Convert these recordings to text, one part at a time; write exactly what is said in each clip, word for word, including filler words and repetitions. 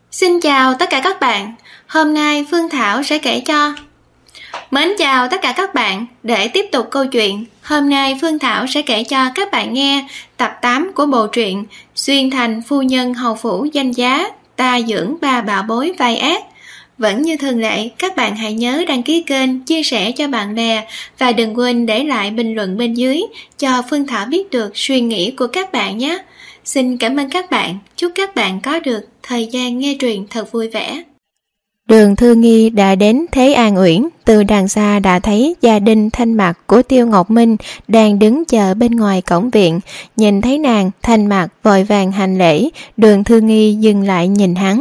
Xin chào tất cả các bạn, hôm nay Phương Thảo sẽ kể cho. Mến chào tất cả các bạn, để tiếp tục câu chuyện, hôm nay Phương Thảo sẽ kể cho các bạn nghe tập tám của bộ truyện Xuyên thành phu nhân hầu phủ danh giá, ta dưỡng ba bảo bối vai ác. Vẫn như thường lệ, các bạn hãy nhớ đăng ký kênh, chia sẻ cho bạn bè và đừng quên để lại bình luận bên dưới cho Phương Thảo biết được suy nghĩ của các bạn nhé. Xin cảm ơn các bạn, chúc các bạn có được thời gian nghe truyện thật vui vẻ. Đường Thư Nghi đã đến Thế An Uyển, từ đằng xa đã thấy gia đình Thanh Mặc của Tiêu Ngọc Minh đang đứng chờ bên ngoài cổng viện. Nhìn thấy nàng, Thanh Mặc vội vàng hành lễ. Đường Thư Nghi dừng lại nhìn hắn.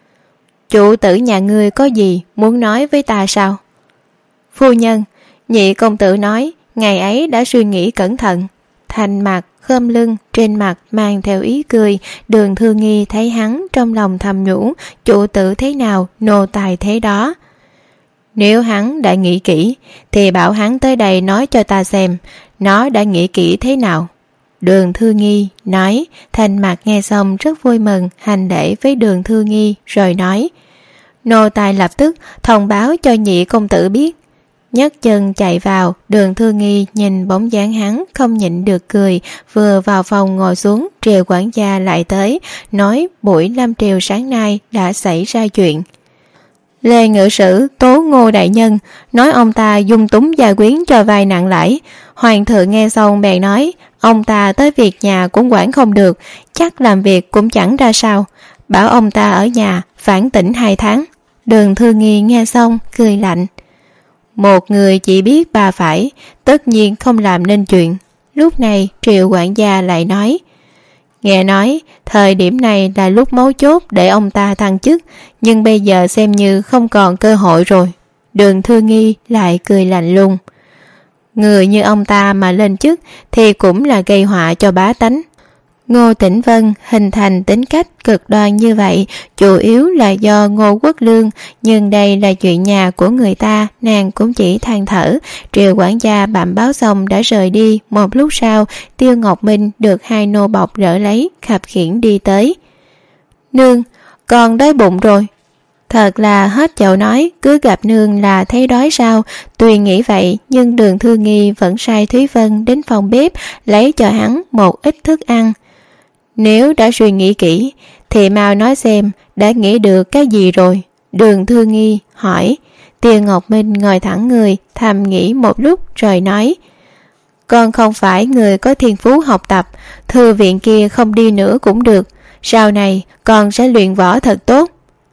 Chủ tử nhà ngươi có gì muốn nói với ta sao? Phu nhân, nhị công tử nói ngày ấy đã suy nghĩ cẩn thận. Thanh Mặc khom lưng, trên mặt mang theo ý cười. Đường Thư Nghi thấy hắn, trong lòng thầm nhủ, chủ tử thế nào nô tài thế đó. Nếu hắn đã nghĩ kỹ thì bảo hắn tới đây nói cho ta xem nó đã nghĩ kỹ thế nào. Đường Thư Nghi nói. Thanh Mặc nghe xong rất vui mừng, hành lễ với Đường Thư Nghi rồi nói, nô tài lập tức thông báo cho nhị công tử biết. Nhấc chân chạy vào. Đường Thư Nghi nhìn bóng dáng hắn không nhịn được cười. Vừa vào phòng ngồi xuống, Triều quản gia lại tới, nói buổi lâm triều sáng nay đã xảy ra chuyện. Lê ngự sử tố Ngô đại nhân, nói ông ta dung túng gia quyến cho vay nặng lãi. Hoàng thượng nghe xong bèn nói, ông ta tới việc nhà cũng quản không được, chắc làm việc cũng chẳng ra sao, bảo ông ta ở nhà phản tỉnh hai tháng. Đường Thư Nghi nghe xong cười lạnh. Một người chỉ biết ba phải, tất nhiên không làm nên chuyện. Lúc này Triệu quản gia lại nói, nghe nói thời điểm này là lúc mấu chốt để ông ta thăng chức, nhưng bây giờ xem như không còn cơ hội rồi. Đường Thư Nghi lại cười lạnh lùng. Người như ông ta mà lên chức thì cũng là gây họa cho bá tánh. Ngô Tĩnh Vân hình thành tính cách cực đoan như vậy chủ yếu là do Ngô Quốc Lương, nhưng đây là chuyện nhà của người ta, nàng cũng chỉ than thở. Triệu quản gia bẩm báo xong đã rời đi. Một lúc sau, Tiêu Ngọc Minh được hai nô bộc rỡ lấy, khập khiễng đi tới. Nương, con đói bụng rồi. Thật là hết chậu nói, cứ gặp nương là thấy đói sao. Tuy nghĩ vậy, nhưng Đường Thư Nghi vẫn sai Thúy Vân đến phòng bếp lấy cho hắn một ít thức ăn. Nếu đã suy nghĩ kỹ thì mau nói xem đã nghĩ được cái gì rồi. Đường Thư Nghi hỏi. Tiêu Ngọc Minh ngồi thẳng người, thầm nghĩ một lúc rồi nói, con không phải người có thiên phú học tập, thư viện kia không đi nữa cũng được, sau này con sẽ luyện võ thật tốt.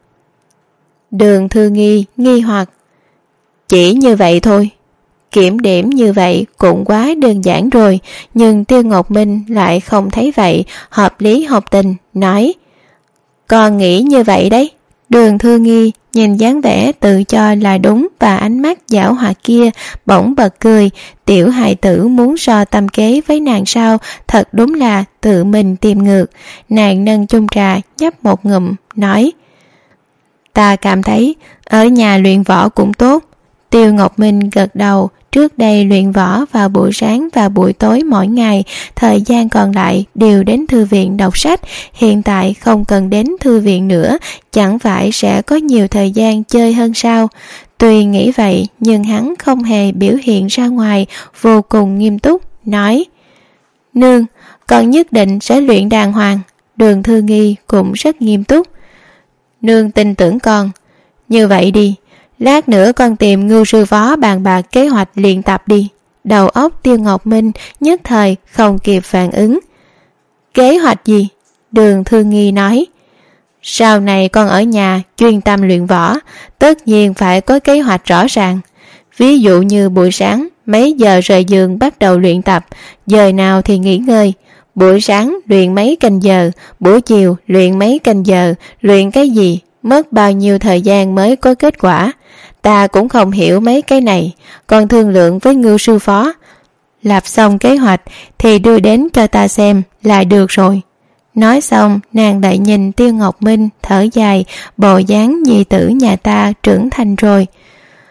Đường Thư Nghi nghi hoặc, chỉ như vậy thôi. Kiểm điểm như vậy cũng quá đơn giản rồi, nhưng Tiêu Ngọc Minh lại không thấy vậy, hợp lý hợp tình, nói, con nghĩ như vậy đấy. Đường Thư Nghi nhìn dáng vẻ tự cho là đúng và ánh mắt giảo hoạt kia, bỗng bật cười. Tiểu hài tử muốn so tâm kế với nàng sao, thật đúng là tự mình tìm ngược. Nàng nâng chung trà nhấp một ngụm, nói, ta cảm thấy ở nhà luyện võ cũng tốt. Tiêu Ngọc Minh gật đầu. Trước đây luyện võ vào buổi sáng và buổi tối mỗi ngày, thời gian còn lại đều đến thư viện đọc sách. Hiện tại không cần đến thư viện nữa, chẳng phải sẽ có nhiều thời gian chơi hơn sao? Tuy nghĩ vậy, nhưng hắn không hề biểu hiện ra ngoài, vô cùng nghiêm túc, nói, nương, con nhất định sẽ luyện đàng hoàng. Đường Thư Nghi cũng rất nghiêm túc. Nương tin tưởng con. Như vậy đi, lát nữa con tìm Ngưu sư phó bàn bạc kế hoạch luyện tập đi. Đầu óc Tiêu Ngọc Minh nhất thời không kịp phản ứng. Kế hoạch gì? Đường Thư Nghi nói, sau này con ở nhà chuyên tâm luyện võ, tất nhiên phải có kế hoạch rõ ràng. Ví dụ như buổi sáng mấy giờ rời giường bắt đầu luyện tập, giờ nào thì nghỉ ngơi. Buổi sáng luyện mấy canh giờ, buổi chiều luyện mấy canh giờ, luyện cái gì, mất bao nhiêu thời gian mới có kết quả. Ta cũng không hiểu mấy cái này, còn thương lượng với Ngưu sư phó. Lập xong kế hoạch thì đưa đến cho ta xem là được rồi. Nói xong, nàng lại nhìn Tiêu Ngọc Minh thở dài, bộ dáng nhi tử nhà ta trưởng thành rồi.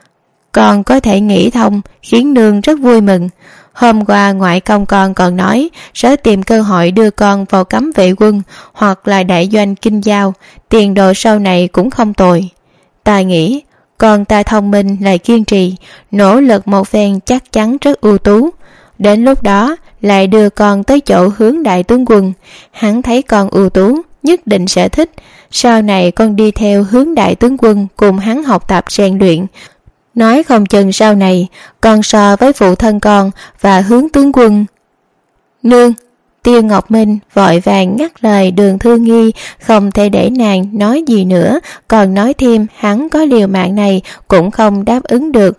con có thể nghĩ thông, khiến nương rất vui mừng. Hôm qua ngoại công con còn nói sẽ tìm cơ hội đưa con vào cấm vệ quân hoặc là đại doanh kinh giao, tiền đồ sau này cũng không tồi. Ta nghĩ con ta thông minh lại kiên trì, nỗ lực một phen chắc chắn rất ưu tú. Đến lúc đó lại đưa con tới chỗ Hướng đại tướng quân, hắn thấy con ưu tú nhất định sẽ thích. Sau này con đi theo Hướng đại tướng quân cùng hắn học tập rèn luyện, nói không chừng sau này con so với phụ thân con và Hướng tướng quân. Nương! Tiêu Ngọc Minh vội vàng ngắt lời Đường Thư Nghi, không thể để nàng nói gì nữa, còn nói thêm hắn có liều mạng này cũng không đáp ứng được.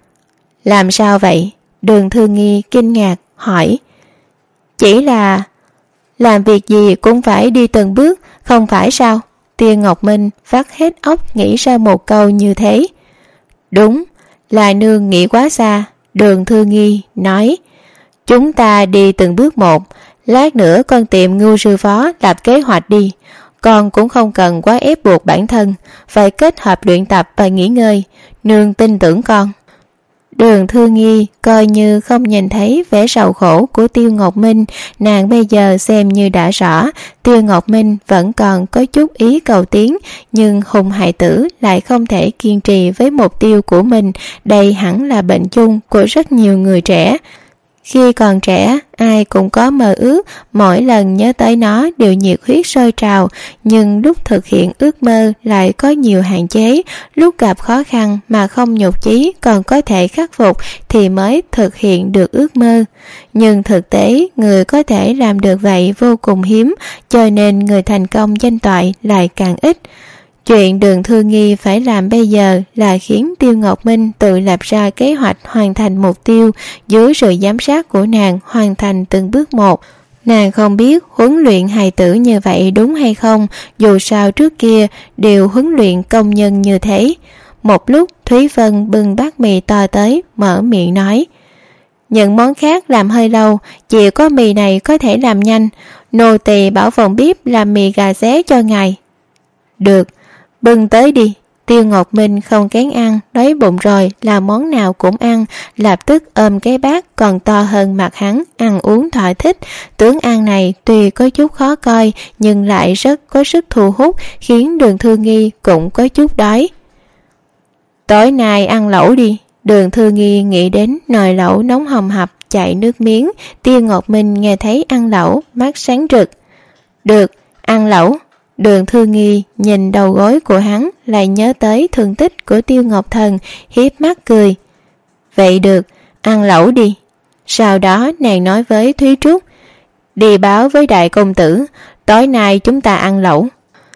Làm sao vậy? Đường Thư Nghi kinh ngạc hỏi. Chỉ là làm việc gì cũng phải đi từng bước, không phải sao? Tiêu Ngọc Minh vắt hết óc nghĩ ra một câu như thế. Đúng, là nương nghĩ quá xa. Đường Thư Nghi nói. Chúng ta đi từng bước một, lát nữa con tìm Ngưu sư phó lập kế hoạch đi. Con cũng không cần quá ép buộc bản thân, phải kết hợp luyện tập và nghỉ ngơi. Nương tin tưởng con. Đường Thư Nghi coi như không nhìn thấy vẻ sầu khổ của Tiêu Ngọc Minh, nàng bây giờ xem như đã rõ, Tiêu Ngọc Minh vẫn còn có chút ý cầu tiến, nhưng hùng hài tử lại không thể kiên trì với mục tiêu của mình, đây hẳn là bệnh chung của rất nhiều người trẻ. Khi còn trẻ, ai cũng có mơ ước, mỗi lần nhớ tới nó đều nhiệt huyết sôi trào, nhưng lúc thực hiện ước mơ lại có nhiều hạn chế, lúc gặp khó khăn mà không nhụt chí còn có thể khắc phục thì mới thực hiện được ước mơ. Nhưng thực tế, người có thể làm được vậy vô cùng hiếm, cho nên người thành công danh toại lại càng ít. Chuyện Đường Thư Nghi phải làm bây giờ là khiến Tiêu Ngọc Minh tự lập ra kế hoạch hoàn thành mục tiêu, dưới sự giám sát của nàng hoàn thành từng bước một. Nàng không biết huấn luyện hài tử như vậy đúng hay không, dù sao trước kia đều huấn luyện công nhân như thế. Một lúc Thúy Vân bưng bát mì to tới, mở miệng nói. Những món khác làm hơi lâu, chỉ có mì này có thể làm nhanh. Nô tỳ bảo phòng bếp làm mì gà xé cho ngài. Được, bưng tới đi. Tiêu Ngọc Minh không kén ăn, đói bụng rồi là món nào cũng ăn, lập tức ôm cái bát còn to hơn mặt hắn, ăn uống thỏa thích. Tướng ăn này tuy có chút khó coi nhưng lại rất có sức thu hút, khiến Đường Thư Nghi cũng có chút đói. Tối nay ăn lẩu đi. Đường Thư Nghi nghĩ đến nồi lẩu nóng hầm hập chảy nước miếng. Tiêu Ngọc Minh nghe thấy ăn lẩu, mắt sáng rực. Được, ăn lẩu. Đường Thư Nghi nhìn đầu gối của hắn, lại nhớ tới thương tích của Tiêu Ngọc Thần, hiếp mắt cười. Vậy được, ăn lẩu đi. Sau đó nàng nói với Thúy Trúc, đi báo với đại công tử, tối nay chúng ta ăn lẩu.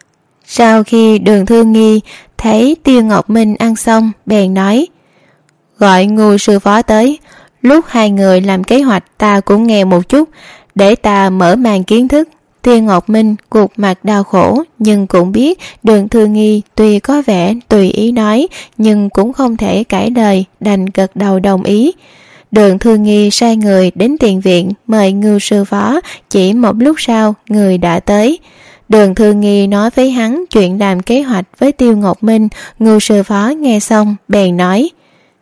Sau khi Đường Thư Nghi thấy Tiêu Ngọc Minh ăn xong, bèn nói, gọi Ngưu sư phó tới, lúc hai người làm kế hoạch ta cũng nghe một chút, để ta mở màn kiến thức. Tiêu Ngọc Minh gục mặt đau khổ, nhưng cũng biết Đường Thư Nghi tuy có vẻ tùy ý nói, nhưng cũng không thể cãi lời, đành gật đầu đồng ý. Đường Thư Nghi sai người đến tiền viện mời Ngưu sư phó, chỉ một lúc sau người đã tới. Đường Thư Nghi nói với hắn chuyện làm kế hoạch với Tiêu Ngọc Minh. Ngưu sư phó nghe xong bèn nói,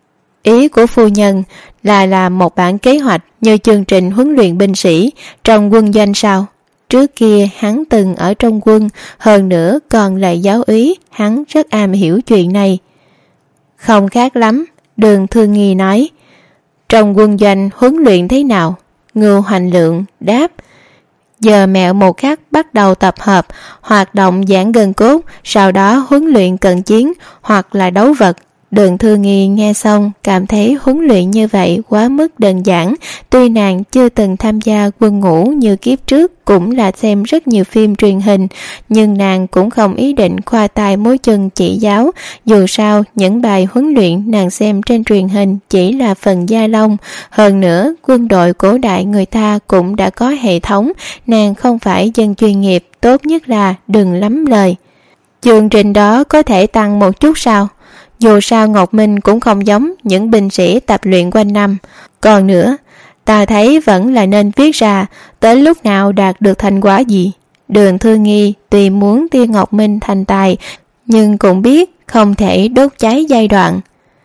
ý của phu nhân là làm một bản kế hoạch như chương trình huấn luyện binh sĩ trong quân doanh sao? Trước kia hắn từng ở trong quân, hơn nữa còn là giáo úy, hắn rất am hiểu chuyện này. Không khác lắm, Đường Thư Nghi nói. Trong quân doanh huấn luyện thế nào? Ngưu Hoành Lượng đáp. Giờ mẹo một khắc bắt đầu tập hợp, hoạt động giãn gân cốt, sau đó huấn luyện cận chiến hoặc là đấu vật. Đường Thư Nghi nghe xong cảm thấy huấn luyện như vậy quá mức đơn giản. Tuy nàng chưa từng tham gia quân ngũ như kiếp trước, cũng là xem rất nhiều phim truyền hình, nhưng nàng cũng không ý định khoa tay múa chân chỉ giáo. Dù sao những bài huấn luyện nàng xem trên truyền hình chỉ là phần da lông. Hơn nữa quân đội cổ đại người ta cũng đã có hệ thống, nàng không phải dân chuyên nghiệp, tốt nhất là đừng lắm lời. Chương trình đó có thể tăng một chút sao? Dù sao Ngọc Minh cũng không giống những binh sĩ tập luyện quanh năm. Còn nữa, ta thấy vẫn là nên viết ra tới lúc nào đạt được thành quả gì. Đường Thư Nghi tuy muốn Tiêu Ngọc Minh thành tài, nhưng cũng biết không thể đốt cháy giai đoạn.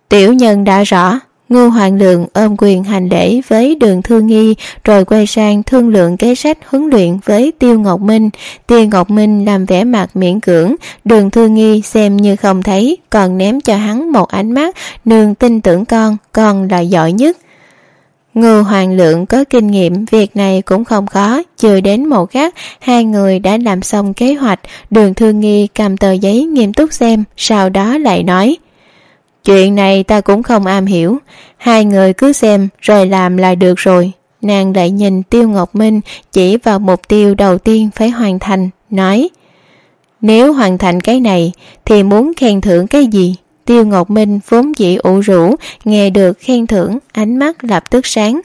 Tiểu nhân đã rõ. Ngưu Hoàng Lượng ôm quyền hành lễ với Đường Thư Nghi, rồi quay sang thương lượng kế sách huấn luyện với Tiêu Ngọc Minh. Tiêu Ngọc Minh làm vẻ mặt miễn cưỡng, Đường Thư Nghi xem như không thấy, còn ném cho hắn một ánh mắt: nương tin tưởng con, con là giỏi nhất. Ngưu Hoàng Lượng có kinh nghiệm, việc này cũng không khó. Chưa đến một khắc, hai người đã làm xong kế hoạch. Đường Thư Nghi cầm tờ giấy nghiêm túc xem, sau đó lại nói: chuyện này ta cũng không am hiểu, hai người cứ xem rồi làm là được rồi. Nàng lại nhìn Tiêu Ngọc Minh, chỉ vào mục tiêu đầu tiên phải hoàn thành, nói: nếu hoàn thành cái này thì muốn khen thưởng cái gì? Tiêu Ngọc Minh vốn dĩ ủ rũ, nghe được khen thưởng, ánh mắt lập tức sáng.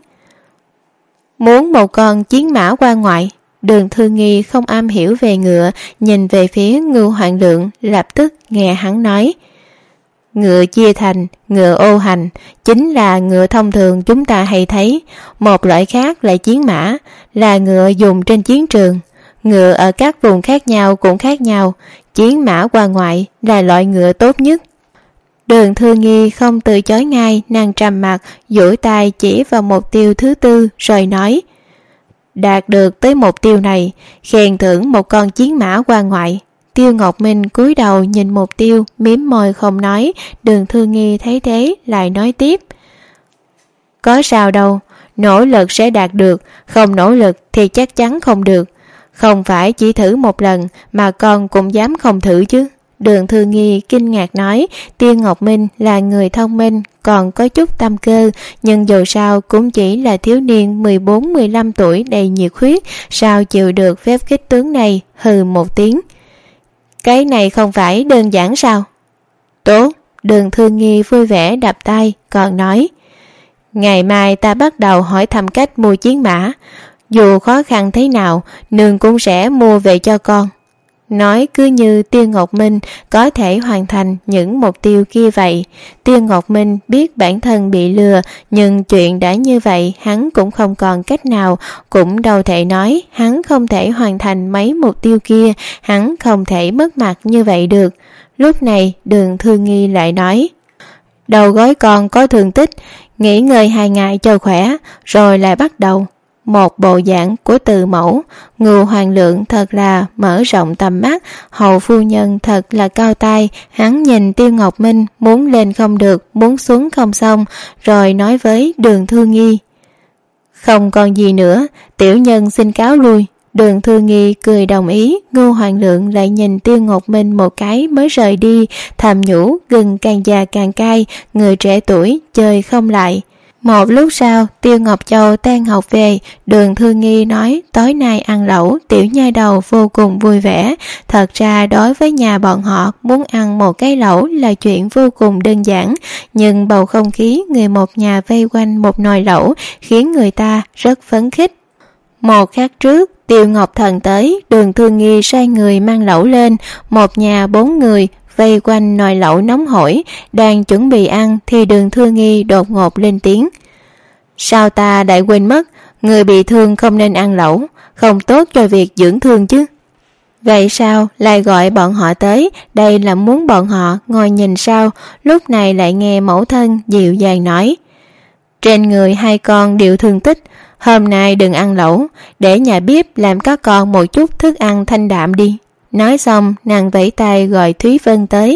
Muốn một con chiến mã qua ngoại. Đường Thư Nghi không am hiểu về ngựa, nhìn về phía Ngưu Hoàng Lượng, lập tức nghe hắn nói: ngựa chia thành, ngựa ô hành, chính là ngựa thông thường chúng ta hay thấy. Một loại khác là chiến mã, là ngựa dùng trên chiến trường. Ngựa ở các vùng khác nhau cũng khác nhau. Chiến mã qua ngoại là loại ngựa tốt nhất. Đường Thư Nghi không từ chối ngay, nàng trầm mặt, duỗi tay chỉ vào mục tiêu thứ tư rồi nói: đạt được tới mục tiêu này, khen thưởng một con chiến mã qua ngoại. Tiêu Ngọc Minh cúi đầu nhìn mục tiêu, mím môi không nói. Đường Thư Nghi thấy thế lại nói tiếp: có sao đâu, nỗ lực sẽ đạt được, không nỗ lực thì chắc chắn không được. Không phải chỉ thử một lần mà con cũng dám không thử chứ. Đường Thư Nghi kinh ngạc nói: Tiêu Ngọc Minh là người thông minh, còn có chút tâm cơ, nhưng dù sao cũng chỉ là thiếu niên mười bốn mười lăm tuổi đầy nhiệt huyết, sao chịu được phép khích tướng này? Hừ một tiếng. Cái này không phải đơn giản sao? Tốt. Đường Thư Nghi vui vẻ đập tay, còn nói: ngày mai ta bắt đầu hỏi thăm cách mua chiến mã, dù khó khăn thế nào nương cũng sẽ mua về cho con. Nói cứ như Tiêu Ngọc Minh có thể hoàn thành những mục tiêu kia vậy. Tiêu Ngọc Minh biết bản thân bị lừa, nhưng chuyện đã như vậy hắn cũng không còn cách nào, cũng đâu thể nói hắn không thể hoàn thành mấy mục tiêu kia, hắn không thể mất mặt như vậy được. Lúc này Đường Thư Nghi lại nói: đầu gối con có thương tích, nghỉ ngơi hai ngày cho khỏe, rồi lại bắt đầu. Một bộ dạng của Từ mẫu. Ngưu Hoàng Lượng thật là mở rộng tầm mắt, hầu phu nhân thật là cao tay. Hắn nhìn Tiêu Ngọc Minh, muốn lên không được, muốn xuống không xong, rồi nói với Đường Thư Nghi: không còn gì nữa, tiểu nhân xin cáo lui. Đường Thư Nghi cười đồng ý. Ngưu Hoàng Lượng lại nhìn Tiêu Ngọc Minh một cái mới rời đi, thầm nhủ: gừng càng già càng cay, người trẻ tuổi chơi không lại. Một lúc sau, Tiêu Ngọc Châu tan học về. Đường Thư Nghi nói tối nay ăn lẩu. Tiểu nha đầu vô cùng vui vẻ. Thật ra đối với nhà bọn họ, muốn ăn một cái lẩu là chuyện vô cùng đơn giản, nhưng bầu không khí người một nhà vây quanh một nồi lẩu khiến người ta rất phấn khích. Một khắc trước, Tiêu Ngọc Thần tới, Đường Thư Nghi sai người mang lẩu lên. Một nhà bốn người vây quanh nồi lẩu nóng hổi, đang chuẩn bị ăn thì Đường Thư Nghi đột ngột lên tiếng: sao ta lại quên mất, người bị thương không nên ăn lẩu, không tốt cho việc dưỡng thương chứ. Vậy sao lại gọi bọn họ tới? Đây là muốn bọn họ ngồi nhìn sao? Lúc này lại nghe mẫu thân dịu dàng nói: trên người hai con đều thương tích, hôm nay đừng ăn lẩu, để nhà bếp làm các con một chút thức ăn thanh đạm đi. Nói xong nàng vẫy tay gọi Thúy Vân tới: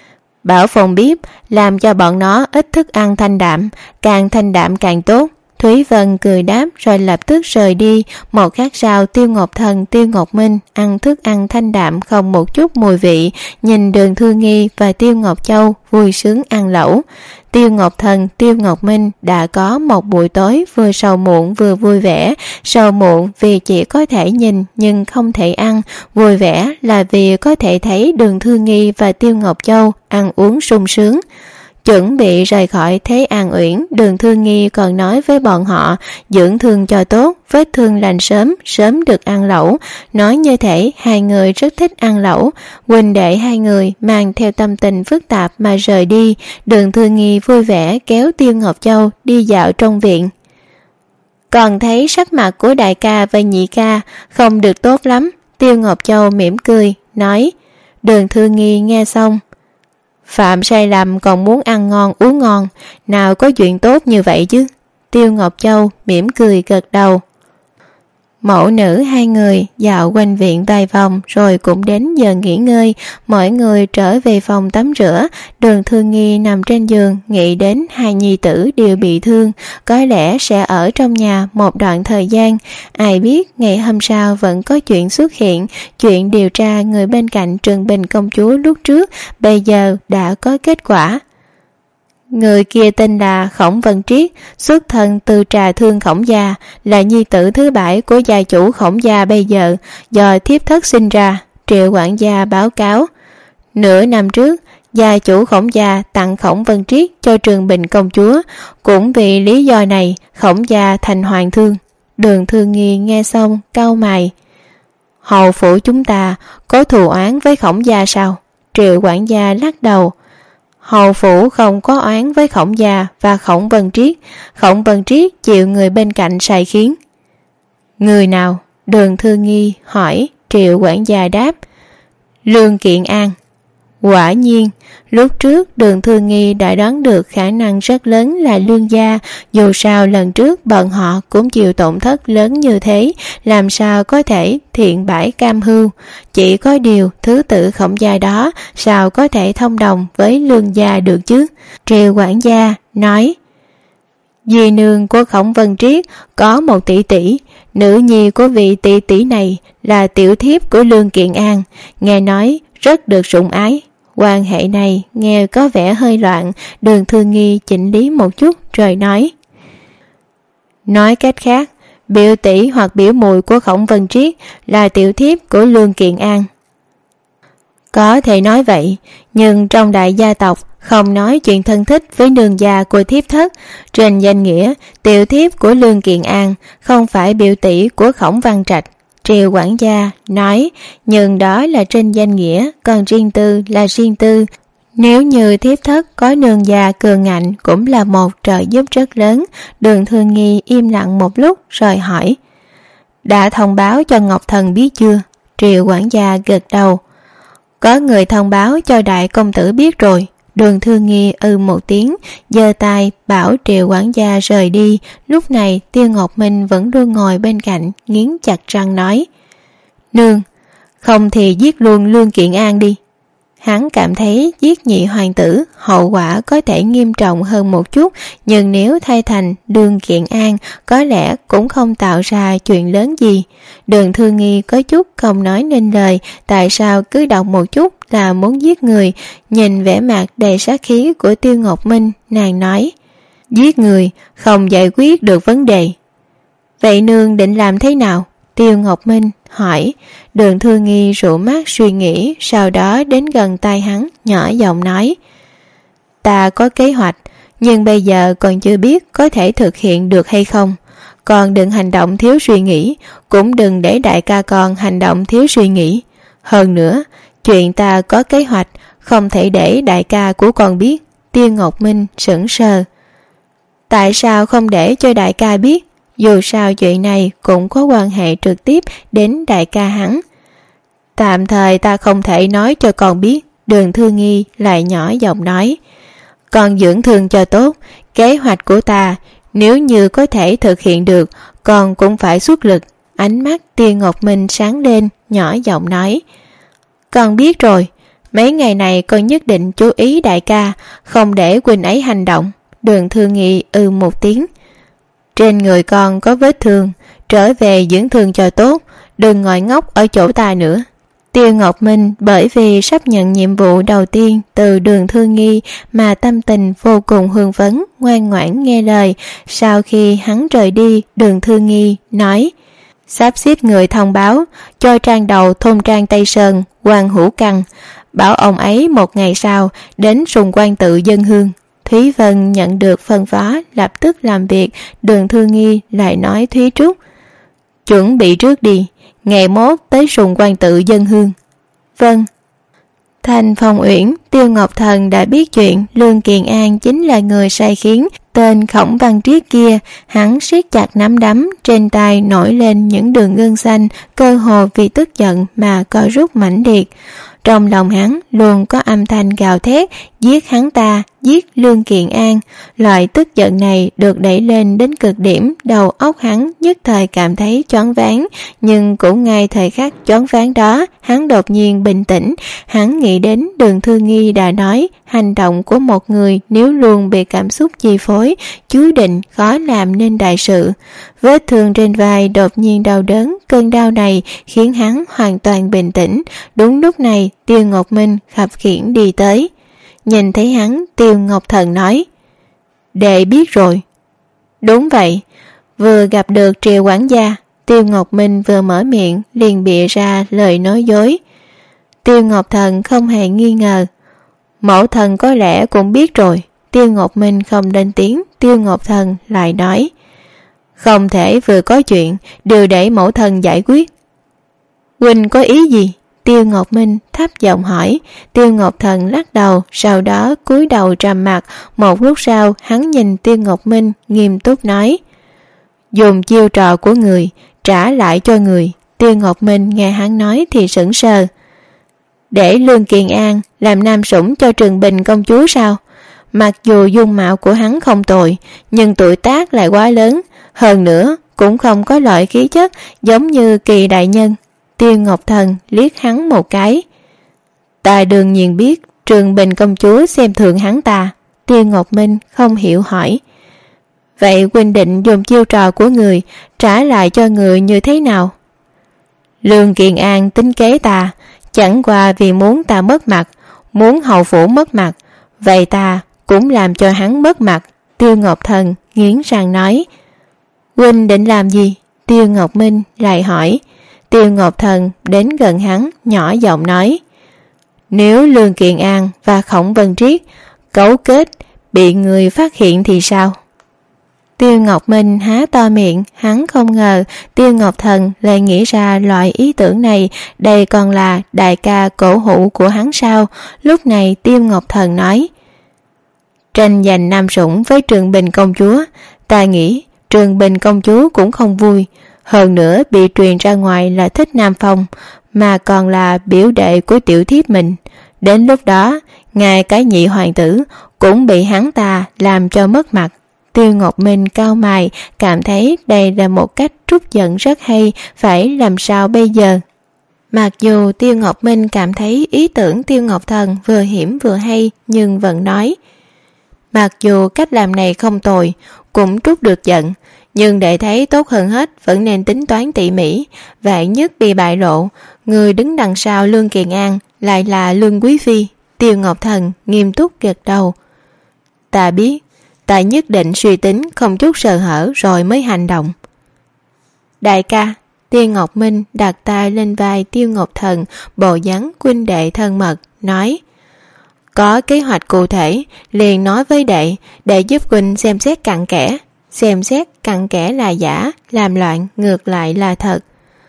bảo phòng bếp làm cho bọn nó ít thức ăn thanh đạm, càng thanh đạm càng tốt. Thúy Vân cười đáp rồi lập tức rời đi. Một khắc sau, Tiêu Ngọc Thần, Tiêu Ngọc Minh ăn thức ăn thanh đạm không một chút mùi vị, nhìn Đường Thư Nghi và Tiêu Ngọc Châu vui sướng ăn lẩu. Tiêu Ngọc Thần, Tiêu Ngọc Minh đã có một buổi tối vừa sầu muộn vừa vui vẻ. Sầu muộn vì chỉ có thể nhìn nhưng không thể ăn, vui vẻ là vì có thể thấy Đường Thư Nghi và Tiêu Ngọc Châu ăn uống sung sướng. Chuẩn bị rời khỏi Thế An Uyển, Đường Thư Nghi còn nói với bọn họ dưỡng thương cho tốt, vết thương lành sớm, sớm được ăn lẩu. Nói như thể hai người rất thích ăn lẩu. Huynh đệ hai người mang theo tâm tình phức tạp mà rời đi. Đường Thư Nghi vui vẻ kéo Tiêu Ngọc Châu đi dạo trong viện. Còn thấy sắc mặt của đại ca và nhị ca không được tốt lắm. Tiêu Ngọc Châu mỉm cười nói. Đường Thư Nghi nghe xong: Phạm sai lầm còn muốn ăn ngon uống ngon, nào có chuyện tốt như vậy chứ. Tiêu Ngọc Châu mỉm cười gật đầu. Mẫu nữ hai người dạo quanh viện vài vòng rồi cũng đến giờ nghỉ ngơi, mỗi người trở về phòng tắm rửa. Đường Thư Nghi nằm trên giường nghĩ đến hai nhi tử đều bị thương, có lẽ sẽ ở trong nhà một đoạn thời gian. Ai biết ngày hôm sau vẫn có chuyện xuất hiện, chuyện điều tra người bên cạnh Trường Bình công chúa lúc trước bây giờ đã có kết quả. Người kia tên là Khổng Vân Triết, xuất thân từ Trà Thương Khổng gia, là nhi tử thứ bảy của gia chủ Khổng gia bây giờ, do thiếp thất sinh ra. Triệu quản gia báo cáo, nửa năm trước gia chủ Khổng gia tặng Khổng Vân Triết cho Trường Bình công chúa, cũng vì lý do này Khổng gia thành hoàng thương. Đường Thư Nghi nghe xong cau mày. Hầu phủ chúng ta có thù oán với Khổng gia sao? Triệu quản gia lắc đầu. Hầu phủ không có oán với Khổng gia và Khổng Vân Triết. Khổng Vân Triết chịu người bên cạnh sai khiến. Người nào? Đường Thư Nghi hỏi. Triệu quản gia đáp, Lương Kiện An. Quả nhiên, lúc trước Đường Thư Nghi đã đoán được khả năng rất lớn là Lương gia, dù sao lần trước bọn họ cũng chịu tổn thất lớn như thế, làm sao có thể thiện bãi cam hưu. Chỉ có điều thứ tự Khổng gia đó sao có thể thông đồng với Lương gia được chứ. Triệu quản gia nói, dì nương của Khổng Vân Triết có một tỷ tỷ, nữ nhi của vị tỷ tỷ này là tiểu thiếp của Lương Kiện An, nghe nói rất được sủng ái. Quan hệ này nghe có vẻ hơi loạn. Đường Thư Nghi chỉnh lý một chút rồi nói, nói cách khác, biểu tỷ hoặc biểu mùi của Khổng Vân Triết là tiểu thiếp của Lương Kiện An. Có thể nói vậy, nhưng trong đại gia tộc không nói chuyện thân thích với nương gia của thiếp thất. Trên danh nghĩa, tiểu thiếp của Lương Kiện An không phải biểu tỷ của Khổng Văn Trạch. Triệu quản gia nói, nhưng đó là trên danh nghĩa, còn riêng tư là riêng tư. Nếu như thiếp thất có nương gia cường ngạnh cũng là một trợ giúp rất lớn. Đường Thư Nghi im lặng một lúc rồi hỏi, đã thông báo cho Ngọc Thần biết chưa? Triệu quản gia gật đầu. Có người thông báo cho đại công tử biết rồi. Đường Thư Nghi ư một tiếng, giơ tay bảo Triệu quản gia rời đi. Lúc này Tiêu Ngọc Minh vẫn luôn ngồi bên cạnh, nghiến chặt răng nói, nương, không thì giết luôn Lương Kiện An đi. Hắn cảm thấy giết nhị hoàng tử hậu quả có thể nghiêm trọng hơn một chút, nhưng nếu thay thành Lương Kiện An có lẽ cũng không tạo ra chuyện lớn gì. Đường Thư Nghi có chút không nói nên lời, tại sao cứ đọc một chút là muốn giết người. Nhìn vẻ mặt đầy sát khí của Tiêu Ngọc Minh, nàng nói, giết người không giải quyết được vấn đề. Vậy nương định làm thế nào? Tiêu Ngọc Minh hỏi. Đường Thư Nghi rủ mắt suy nghĩ, sau đó đến gần tai hắn, nhỏ giọng nói, ta có kế hoạch, nhưng bây giờ còn chưa biết có thể thực hiện được hay không. Còn đừng hành động thiếu suy nghĩ, cũng đừng để đại ca con hành động thiếu suy nghĩ. Hơn nữa, chuyện ta có kế hoạch không thể để đại ca của con biết. Tiêu Ngọc Minh sững sờ. Tại sao không để cho đại ca biết? Dù sao chuyện này cũng có quan hệ trực tiếp đến đại ca hắn. Tạm thời ta không thể nói cho con biết. Đường Thư Nghi lại nhỏ giọng nói, con dưỡng thương cho tốt. Kế hoạch của ta nếu như có thể thực hiện được, con cũng phải xuất lực. Ánh mắt Tiêu Ngọc Minh sáng lên, nhỏ giọng nói, con biết rồi. Mấy ngày này con nhất định chú ý đại ca, không để Quỳnh ấy hành động. Đường Thư Nghi ư một tiếng. Trên người con có vết thương, trở về dưỡng thương cho tốt, đừng ngồi ngốc ở chỗ ta nữa. Tiêu Ngọc Minh bởi vì sắp nhận nhiệm vụ đầu tiên từ Đường Thư Nghi mà tâm tình vô cùng hưng phấn, ngoan ngoãn nghe lời. Sau khi hắn rời đi, Đường Thư Nghi nói, sắp xếp người thông báo cho trang đầu thôn trang Tây Sơn Quan Hữu Căn, bảo ông ấy một ngày sau đến Sùng Quan tự dân hương. Thúy Vân nhận được phân phó lập tức làm việc. Đường Thư Nghi lại nói Thúy Trúc, chuẩn bị trước đi, ngày mốt tới Sùng Quan tự dân hương. Vâng. Thành Phong Uyển, Tiêu Ngọc Thần đã biết chuyện Lương Kiện An chính là người sai khiến tên Khổng Văn Triết kia. Hắn siết chặt nắm đấm, trên tay nổi lên những đường gân xanh, cơ hồ vì tức giận mà co rút mãnh liệt. Trong lòng hắn luôn có âm thanh gào thét, giết hắn ta, giết Lương Kiện An. Loại tức giận này được đẩy lên đến cực điểm, đầu óc hắn nhất thời cảm thấy choáng váng, nhưng cũng ngay thời khắc choáng váng đó, hắn đột nhiên bình tĩnh. Hắn nghĩ đến Đường Thư Nghi đã nói, hành động của một người nếu luôn bị cảm xúc chi phối, chú định khó làm nên đại sự. Vết thương trên vai đột nhiên đau đớn, cơn đau này khiến hắn hoàn toàn bình tĩnh. Đúng lúc này, Tiêu Ngọc Minh khập khiễng đi tới. Nhìn thấy hắn, Tiêu Ngọc Thần nói: "Đệ biết rồi." Đúng vậy, vừa gặp được Triệu quản gia, Tiêu Ngọc Minh vừa mở miệng liền bịa ra lời nói dối. Tiêu Ngọc Thần không hề nghi ngờ. Mẫu thần có lẽ cũng biết rồi. Tiêu Ngọc Minh không lên tiếng, Tiêu Ngọc Thần lại nói: "Không thể vừa có chuyện đều để mẫu thần giải quyết." "Huynh có ý gì?" Tiêu Ngọc Minh thấp giọng hỏi. Tiêu Ngọc Thần lắc đầu, sau đó cúi đầu trầm mặt. Một lúc sau, hắn nhìn Tiêu Ngọc Minh nghiêm túc nói: "Dùng chiêu trò của người trả lại cho người." Tiêu Ngọc Minh nghe hắn nói thì sững sờ. "Để Lương Kiện An làm nam sủng cho Trường Bình công chúa sao?" Mặc dù dung mạo của hắn không tồi, nhưng tuổi tác lại quá lớn, hơn nữa cũng không có loại khí chất giống như Kỳ đại nhân. Tiêu Ngọc Thần liếc hắn một cái. "Ta đương nhiên biết Trường Bình công chúa xem thường hắn ta." Tiêu Ngọc Minh không hiểu hỏi: "Vậy huynh định dùng chiêu trò của người trả lại cho người như thế nào?" "Lương Kiện An tính kế ta, chẳng qua vì muốn ta mất mặt, muốn hậu phủ mất mặt, vậy ta cũng làm cho hắn mất mặt." Tiêu Ngọc Thần nghiến răng nói. "Huynh định làm gì?" Tiêu Ngọc Minh lại hỏi. Tiêu Ngọc Thần đến gần hắn, nhỏ giọng nói: "Nếu Lương Kiện An và Khổng Vân Triết cấu kết bị người phát hiện thì sao?" Tiêu Ngọc Minh há to miệng, hắn không ngờ Tiêu Ngọc Thần lại nghĩ ra loại ý tưởng này, đây còn là đại ca cổ hữu của hắn sao? Lúc này Tiêu Ngọc Thần nói: "Tranh giành nam sủng với Trường Bình công chúa, ta nghĩ Trường Bình công chúa cũng không vui. Hơn nữa bị truyền ra ngoài là thích Nam Phong, mà còn là biểu đệ của tiểu thiếp mình. Đến lúc đó, ngay cái nhị hoàng tử cũng bị hắn ta làm cho mất mặt." Tiêu Ngọc Minh cau mày, cảm thấy đây là một cách trút giận rất hay, phải làm sao bây giờ? Mặc dù Tiêu Ngọc Minh cảm thấy ý tưởng Tiêu Ngọc Thần vừa hiểm vừa hay, nhưng vẫn nói: "Mặc dù cách làm này không tồi, cũng trút được giận, nhưng để thấy tốt hơn hết vẫn nên tính toán tỉ mỉ. Vạn nhất bị bại lộ, người đứng đằng sau Lương Kiện An lại là Lương Quý Phi." Tiêu Ngọc Thần nghiêm túc gật đầu. "Ta biết, ta nhất định suy tính không chút sơ hở rồi mới hành động." "Đại ca." Tiêu Ngọc Minh đặt tay lên vai Tiêu Ngọc Thần, bộ dáng huynh đệ thân mật, nói: "Có kế hoạch cụ thể liền nói với đệ, để giúp huynh xem xét cặn kẽ." Xem xét cặn kẽ là giả, làm loạn ngược lại là thật.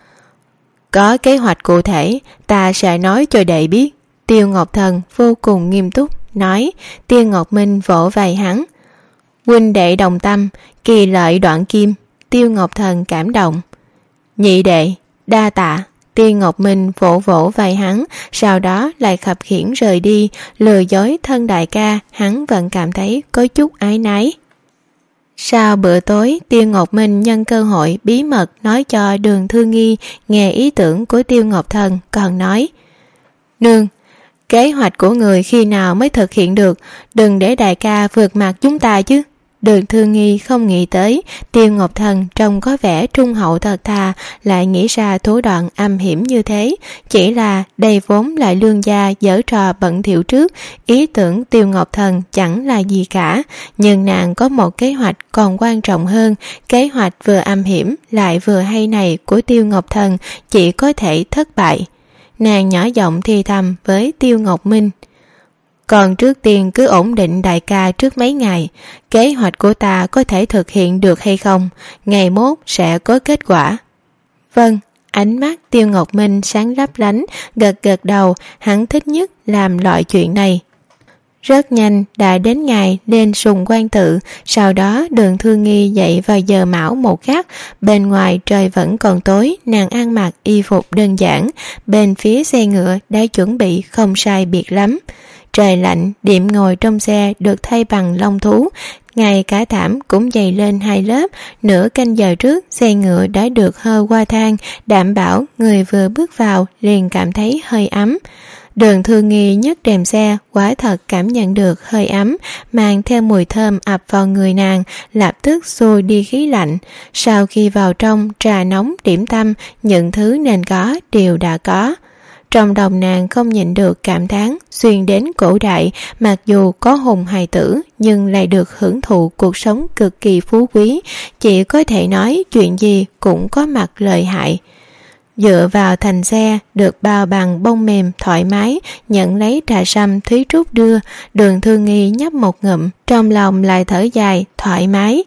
"Có kế hoạch cụ thể, ta sẽ nói cho đệ biết." Tiêu Ngọc Thần vô cùng nghiêm túc nói. Tiêu Ngọc Minh vỗ vai hắn: "Huynh đệ đồng tâm, kỳ lợi đoạn kim." Tiêu Ngọc Thần cảm động. "Nhị đệ, đa tạ." Tiêu Ngọc Minh vỗ vỗ vai hắn, sau đó lại khập khiễng rời đi. Lừa dối thân đại ca, hắn vẫn cảm thấy có chút áy náy. Sau bữa tối, Tiêu Ngọc Minh nhân cơ hội bí mật nói cho Đường Thư Nghi nghe ý tưởng của Tiêu Ngọc Thần, còn nói: "Nương, kế hoạch của người khi nào mới thực hiện được, đừng để đại ca vượt mặt chúng ta chứ." Đường Thư Nghi không nghĩ tới Tiêu Ngọc Thần trông có vẻ trung hậu thật thà, lại nghĩ ra thủ đoạn âm hiểm như thế. Chỉ là đây vốn lại Lương gia giở trò bẩn thỉu trước, ý tưởng Tiêu Ngọc Thần chẳng là gì cả. Nhưng nàng có một kế hoạch còn quan trọng hơn. Kế hoạch vừa âm hiểm lại vừa hay này của Tiêu Ngọc Thần chỉ có thể thất bại. Nàng nhỏ giọng thì thầm với Tiêu Ngọc Minh: "Còn trước tiên cứ ổn định đại ca trước mấy ngày. Kế hoạch của ta có thể thực hiện được hay không, ngày mốt sẽ có kết quả." "Vâng." Ánh mắt Tiêu Ngọc Minh sáng lấp lánh, gật gật đầu, hắn thích nhất làm loại chuyện này. Rất nhanh đã đến ngày lên Sùng Quan Tự, sau đó Đường Thư Nghi dậy vào giờ mão một khắc. Bên ngoài trời vẫn còn tối, nàng ăn mặc y phục đơn giản, bên phía xe ngựa đã chuẩn bị không sai biệt lắm. Trời lạnh, Điệm ngồi trong xe được thay bằng lông thú, ngay cả thảm cũng dày lên hai lớp. Nửa canh giờ trước, xe ngựa đã được hơ qua thang, đảm bảo người vừa bước vào liền cảm thấy hơi ấm. Đường Thư Nghi nhấc rèm xe, quả thật cảm nhận được hơi ấm, mang theo mùi thơm ập vào người nàng, lập tức xua đi khí lạnh. Sau khi vào trong, trà nóng, điểm tâm, những thứ nên có đều đã có. Trong lòng nàng không nhịn được cảm thán, xuyên đến cổ đại, mặc dù có hùng hài tử, nhưng lại được hưởng thụ cuộc sống cực kỳ phú quý, chỉ có thể nói chuyện gì cũng có mặt lợi hại. Dựa vào thành xe, được bao bằng bông mềm thoải mái, nhận lấy trà sâm Thúy Trúc đưa, Đường Thư Nghi nhấp một ngụm, trong lòng lại thở dài, thoải mái.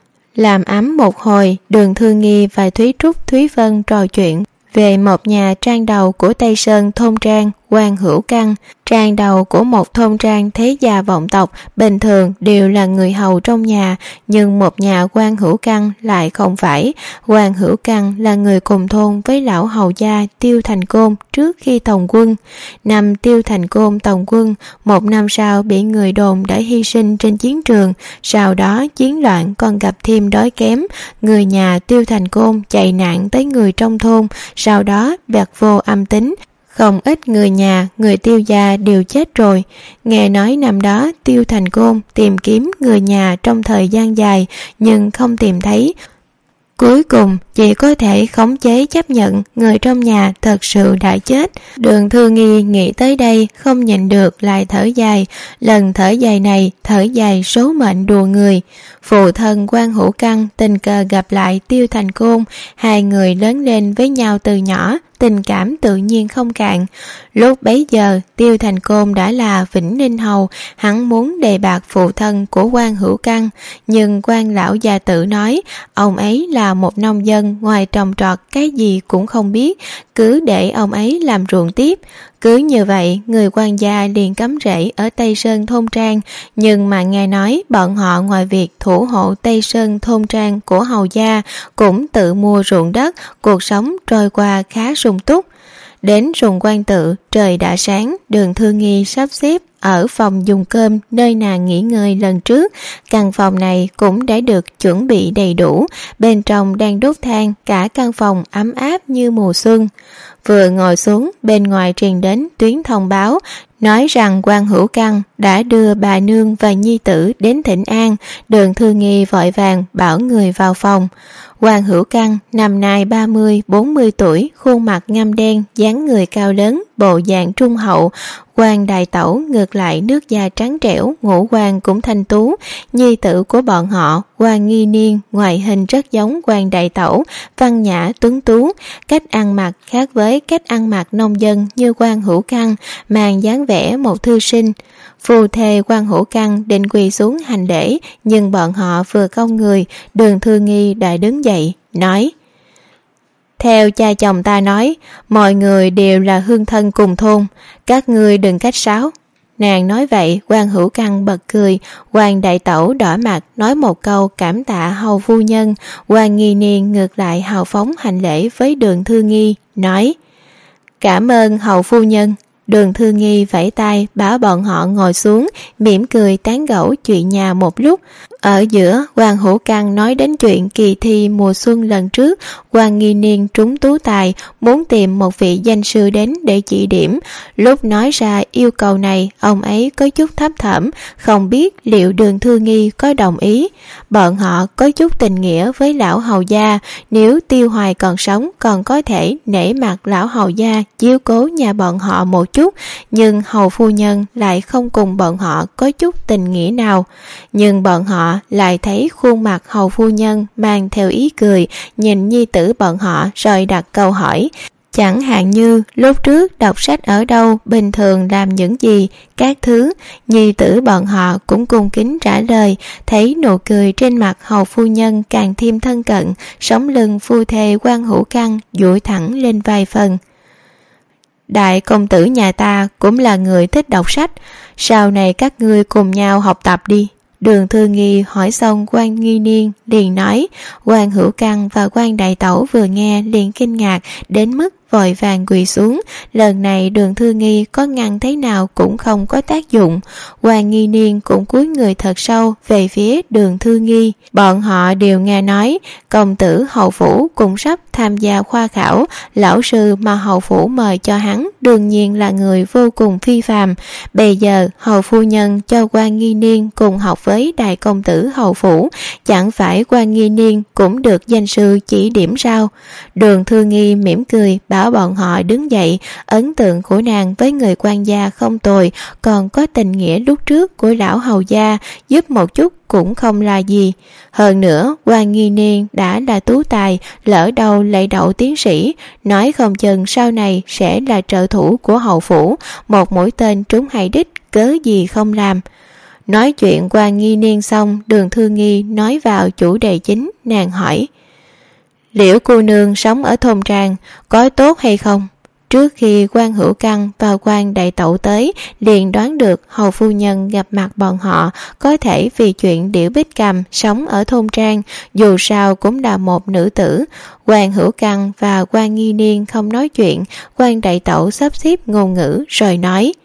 Làm ấm một hồi, Đường Thư Nghi và Thúy Trúc Thúy Vân trò chuyện về một nhà trang đầu của Tây Sơn thôn trang Quan Hữu Căn. Trang đầu của một thôn trang thế gia vọng tộc bình thường đều là người hầu trong nhà, nhưng một nhà Quan Hữu Căn lại không phải. Quan Hữu Căn là người cùng thôn với lão hầu gia Tiêu Thành Côn trước khi tòng quân. Năm Tiêu Thành Côn tòng quân, một năm sau bị người đồn đã hy sinh trên chiến trường, sau đó chiến loạn còn gặp thêm đói kém. Người nhà Tiêu Thành Côn chạy nạn tới người trong thôn, sau đó bạc vô âm tính. Không ít người nhà, người Tiêu gia đều chết rồi. Nghe nói năm đó Tiêu Thành Côn tìm kiếm người nhà trong thời gian dài nhưng không tìm thấy. Cuối cùng chỉ có thể khống chế chấp nhận người trong nhà thật sự đã chết. Đường Thư Nghi nghĩ tới đây không nhịn được lại thở dài. Lần thở dài này thở dài số mệnh đùa người. Phụ thân Quan Hữu Căn tình cờ gặp lại Tiêu Thành Côn, hai người lớn lên với nhau từ nhỏ, tình cảm tự nhiên không cạn. Lúc bấy giờ Tiêu Thành Côn đã là Vĩnh Ninh hầu, hắn muốn đề bạt phụ thân của Quan Hữu Căn, nhưng Quan lão gia tử nói ông ấy là một nông dân, ngoài trồng trọt cái gì cũng không biết, cứ để ông ấy làm ruộng tiếp. Cứ như vậy, người Quan gia liền cắm rễ ở Tây Sơn thôn trang, nhưng mà nghe nói bọn họ ngoài việc thủ hộ Tây Sơn thôn trang của hầu gia, cũng tự mua ruộng đất, cuộc sống trôi qua khá sung túc. Đến Sùng Quan Tự, trời đã sáng, Đường Thư Nghi sắp xếp ở phòng dùng cơm nơi nàng nghỉ ngơi lần trước. Căn phòng này cũng đã được chuẩn bị đầy đủ, bên trong đang đốt than, cả căn phòng ấm áp như mùa xuân. Vừa ngồi xuống, bên ngoài truyền đến tuyến thông báo, nói rằng Quan Hữu Căn đã đưa bà nương và nhi tử đến thỉnh an. Đường Thư Nghi vội vàng bảo người vào phòng. Quan Hữu Căn năm nay ba mươi bốn mươi tuổi, khuôn mặt ngăm đen, dáng người cao lớn, bộ dạng trung hậu. Quan đại tẩu ngược lại nước da trắng trẻo, ngũ quan cũng thanh tú. Nhi tử của bọn họ, Quan Nghi Niên, ngoại hình rất giống Quan đại tẩu, văn nhã tuấn tú, cách ăn mặc khác với cách ăn mặc nông dân như Quan Hữu Căn, mang dáng vẻ một thư sinh. Phu thê Quan Hữu Căn định quỳ xuống hành lễ, nhưng bọn họ vừa cong người, Đường Thư Nghi đã đứng dậy, nói: theo cha chồng ta nói, mọi người đều là hương thân cùng thôn, các ngươi đừng cách sáo. Nàng nói vậy, Quan Hữu Căn bật cười. Quan đại tẩu đỏ mặt nói một câu cảm tạ hầu phu nhân. Quan Nghi Niên ngược lại hào phóng hành lễ với Đường Thư Nghi, nói: cảm ơn hầu phu nhân. Đường Thư Nghi vẫy tay bảo bọn họ ngồi xuống, mỉm cười tán gẫu chuyện nhà một lúc. Ở giữa, Quan Hữu Căn nói đến chuyện kỳ thi mùa xuân lần trước, Quan Nghi Niên trúng tú tài, muốn tìm một vị danh sư đến để chỉ điểm. Lúc nói ra yêu cầu này, ông ấy có chút thấp thỏm, không biết liệu Đường Thư Nghi có đồng ý. Bọn họ có chút tình nghĩa với lão hầu gia, nếu Tiêu Hoài còn sống còn có thể nể mặt lão hầu gia chiếu cố nhà bọn họ một chút, nhưng hầu phu nhân lại không cùng bọn họ có chút tình nghĩa nào. Nhưng bọn họ lại thấy khuôn mặt hầu phu nhân mang theo ý cười, nhìn nhi tử bọn họ rồi đặt câu hỏi. Chẳng hạn như lúc trước đọc sách ở đâu, bình thường làm những gì, các thứ. Nhi tử bọn họ cũng cung kính trả lời. Thấy nụ cười trên mặt hầu phu nhân càng thêm thân cận, sống lưng phu thê Quan Hữu Căn duỗi thẳng lên vài phần. Đại công tử nhà ta cũng là người thích đọc sách, sau này các ngươi cùng nhau học tập đi. Đường Thư Nghi hỏi xong, Quan Nghi Niên liền nói. Quan Hữu Căn và Quan đại tẩu vừa nghe liền kinh ngạc đến mức vội vàng quỳ xuống. Lần này Đường Thư Nghi có ngăn thế nào cũng không có tác dụng. Hoàng Nghi Niên cũng cúi người thật sâu về phía Đường Thư Nghi. Bọn họ đều nghe nói công tử hầu phủ cũng sắp tham gia khoa khảo, lão sư mà hầu phủ mời cho hắn đương nhiên là người vô cùng phi phàm. Bây giờ hầu phu nhân cho Hoàng Nghi Niên cùng học với đại công tử hầu phủ, chẳng phải Hoàng Nghi Niên cũng được danh sư chỉ điểm sao? Đường Thư Nghi mỉm cười bảo bọn họ đứng dậy. Ấn tượng của nàng với người quan gia không tồi, còn có tình nghĩa lúc trước của lão hầu gia, giúp một chút cũng không là gì. Hơn nữa Hoàng Nghi Niên đã là tú tài, lỡ đâu lại đậu tiến sĩ, nói không chừng sau này sẽ là trợ thủ của hầu phủ, một mũi tên trúng hai đích, cớ gì không làm. Nói chuyện Hoàng Nghi Niên xong, Đường Thư Nghi nói vào chủ đề chính. Nàng hỏi: Liễu cô nương sống ở thôn trang có tốt hay không? Trước khi Quan Hữu Căn và Quan Đại Tẩu tới, liền đoán được hầu phu nhân gặp mặt bọn họ có thể vì chuyện Liễu Bích Cầm sống ở thôn trang, dù sao cũng là một nữ tử. Quan Hữu Căn và Quan Nghi Niên không nói chuyện. Quan Đại Tẩu sắp xếp ngôn ngữ rồi nói: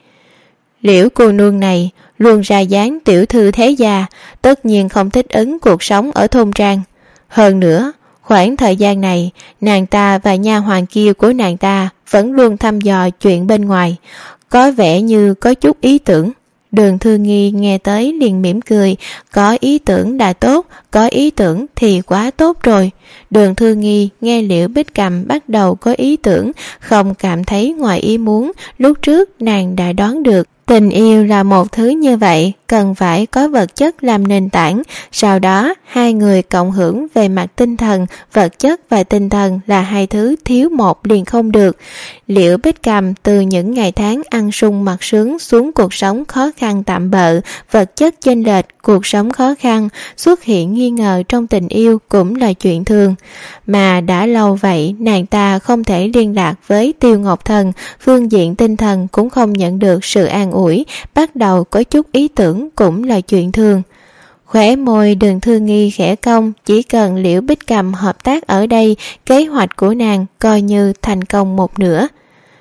Liễu cô nương này luôn ra dáng tiểu thư thế gia, tất nhiên không thích ứng cuộc sống ở thôn trang. Hơn nữa khoảng thời gian này, nàng ta và nha hoàn kia của nàng ta vẫn luôn thăm dò chuyện bên ngoài, có vẻ như có chút ý tưởng. Đường Thư Nghi nghe tới liền mỉm cười, có ý tưởng đã tốt, có ý tưởng thì quá tốt rồi. Đường Thư Nghi nghe Liễu Bích Cầm bắt đầu có ý tưởng, không cảm thấy ngoài ý muốn. Lúc trước nàng đã đoán được tình yêu là một thứ như vậy, cần phải có vật chất làm nền tảng, sau đó hai người cộng hưởng về mặt tinh thần. Vật chất và tinh thần là hai thứ thiếu một liền không được. Liễu Bích Cầm từ những ngày tháng ăn sung mặc sướng xuống cuộc sống khó khăn tạm bợ, vật chất chênh lệch, cuộc sống khó khăn, xuất hiện nghi ngờ trong tình yêu cũng là chuyện thường. Mà đã lâu vậy nàng ta không thể liên lạc với Tiêu Ngọc Thần, phương diện tinh thần cũng không nhận được sự an ủi, bắt đầu có chút ý tưởng cũng là chuyện thường. Khóe môi Đường Thư Nghi khẽ cong, chỉ cần Liễu Bích Cầm hợp tác ở đây, kế hoạch của nàng coi như thành công một nửa.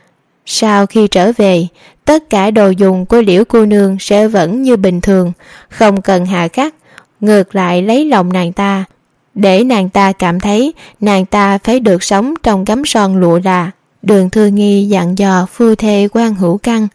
Sau khi trở về, tất cả đồ dùng của Liễu cô nương sẽ vẫn như bình thường, không cần hà khắc, ngược lại lấy lòng nàng ta, để nàng ta cảm thấy nàng ta phải được sống trong gấm son lụa là. Đường Thư Nghi dặn dò phu thê Quan Hữu Căn: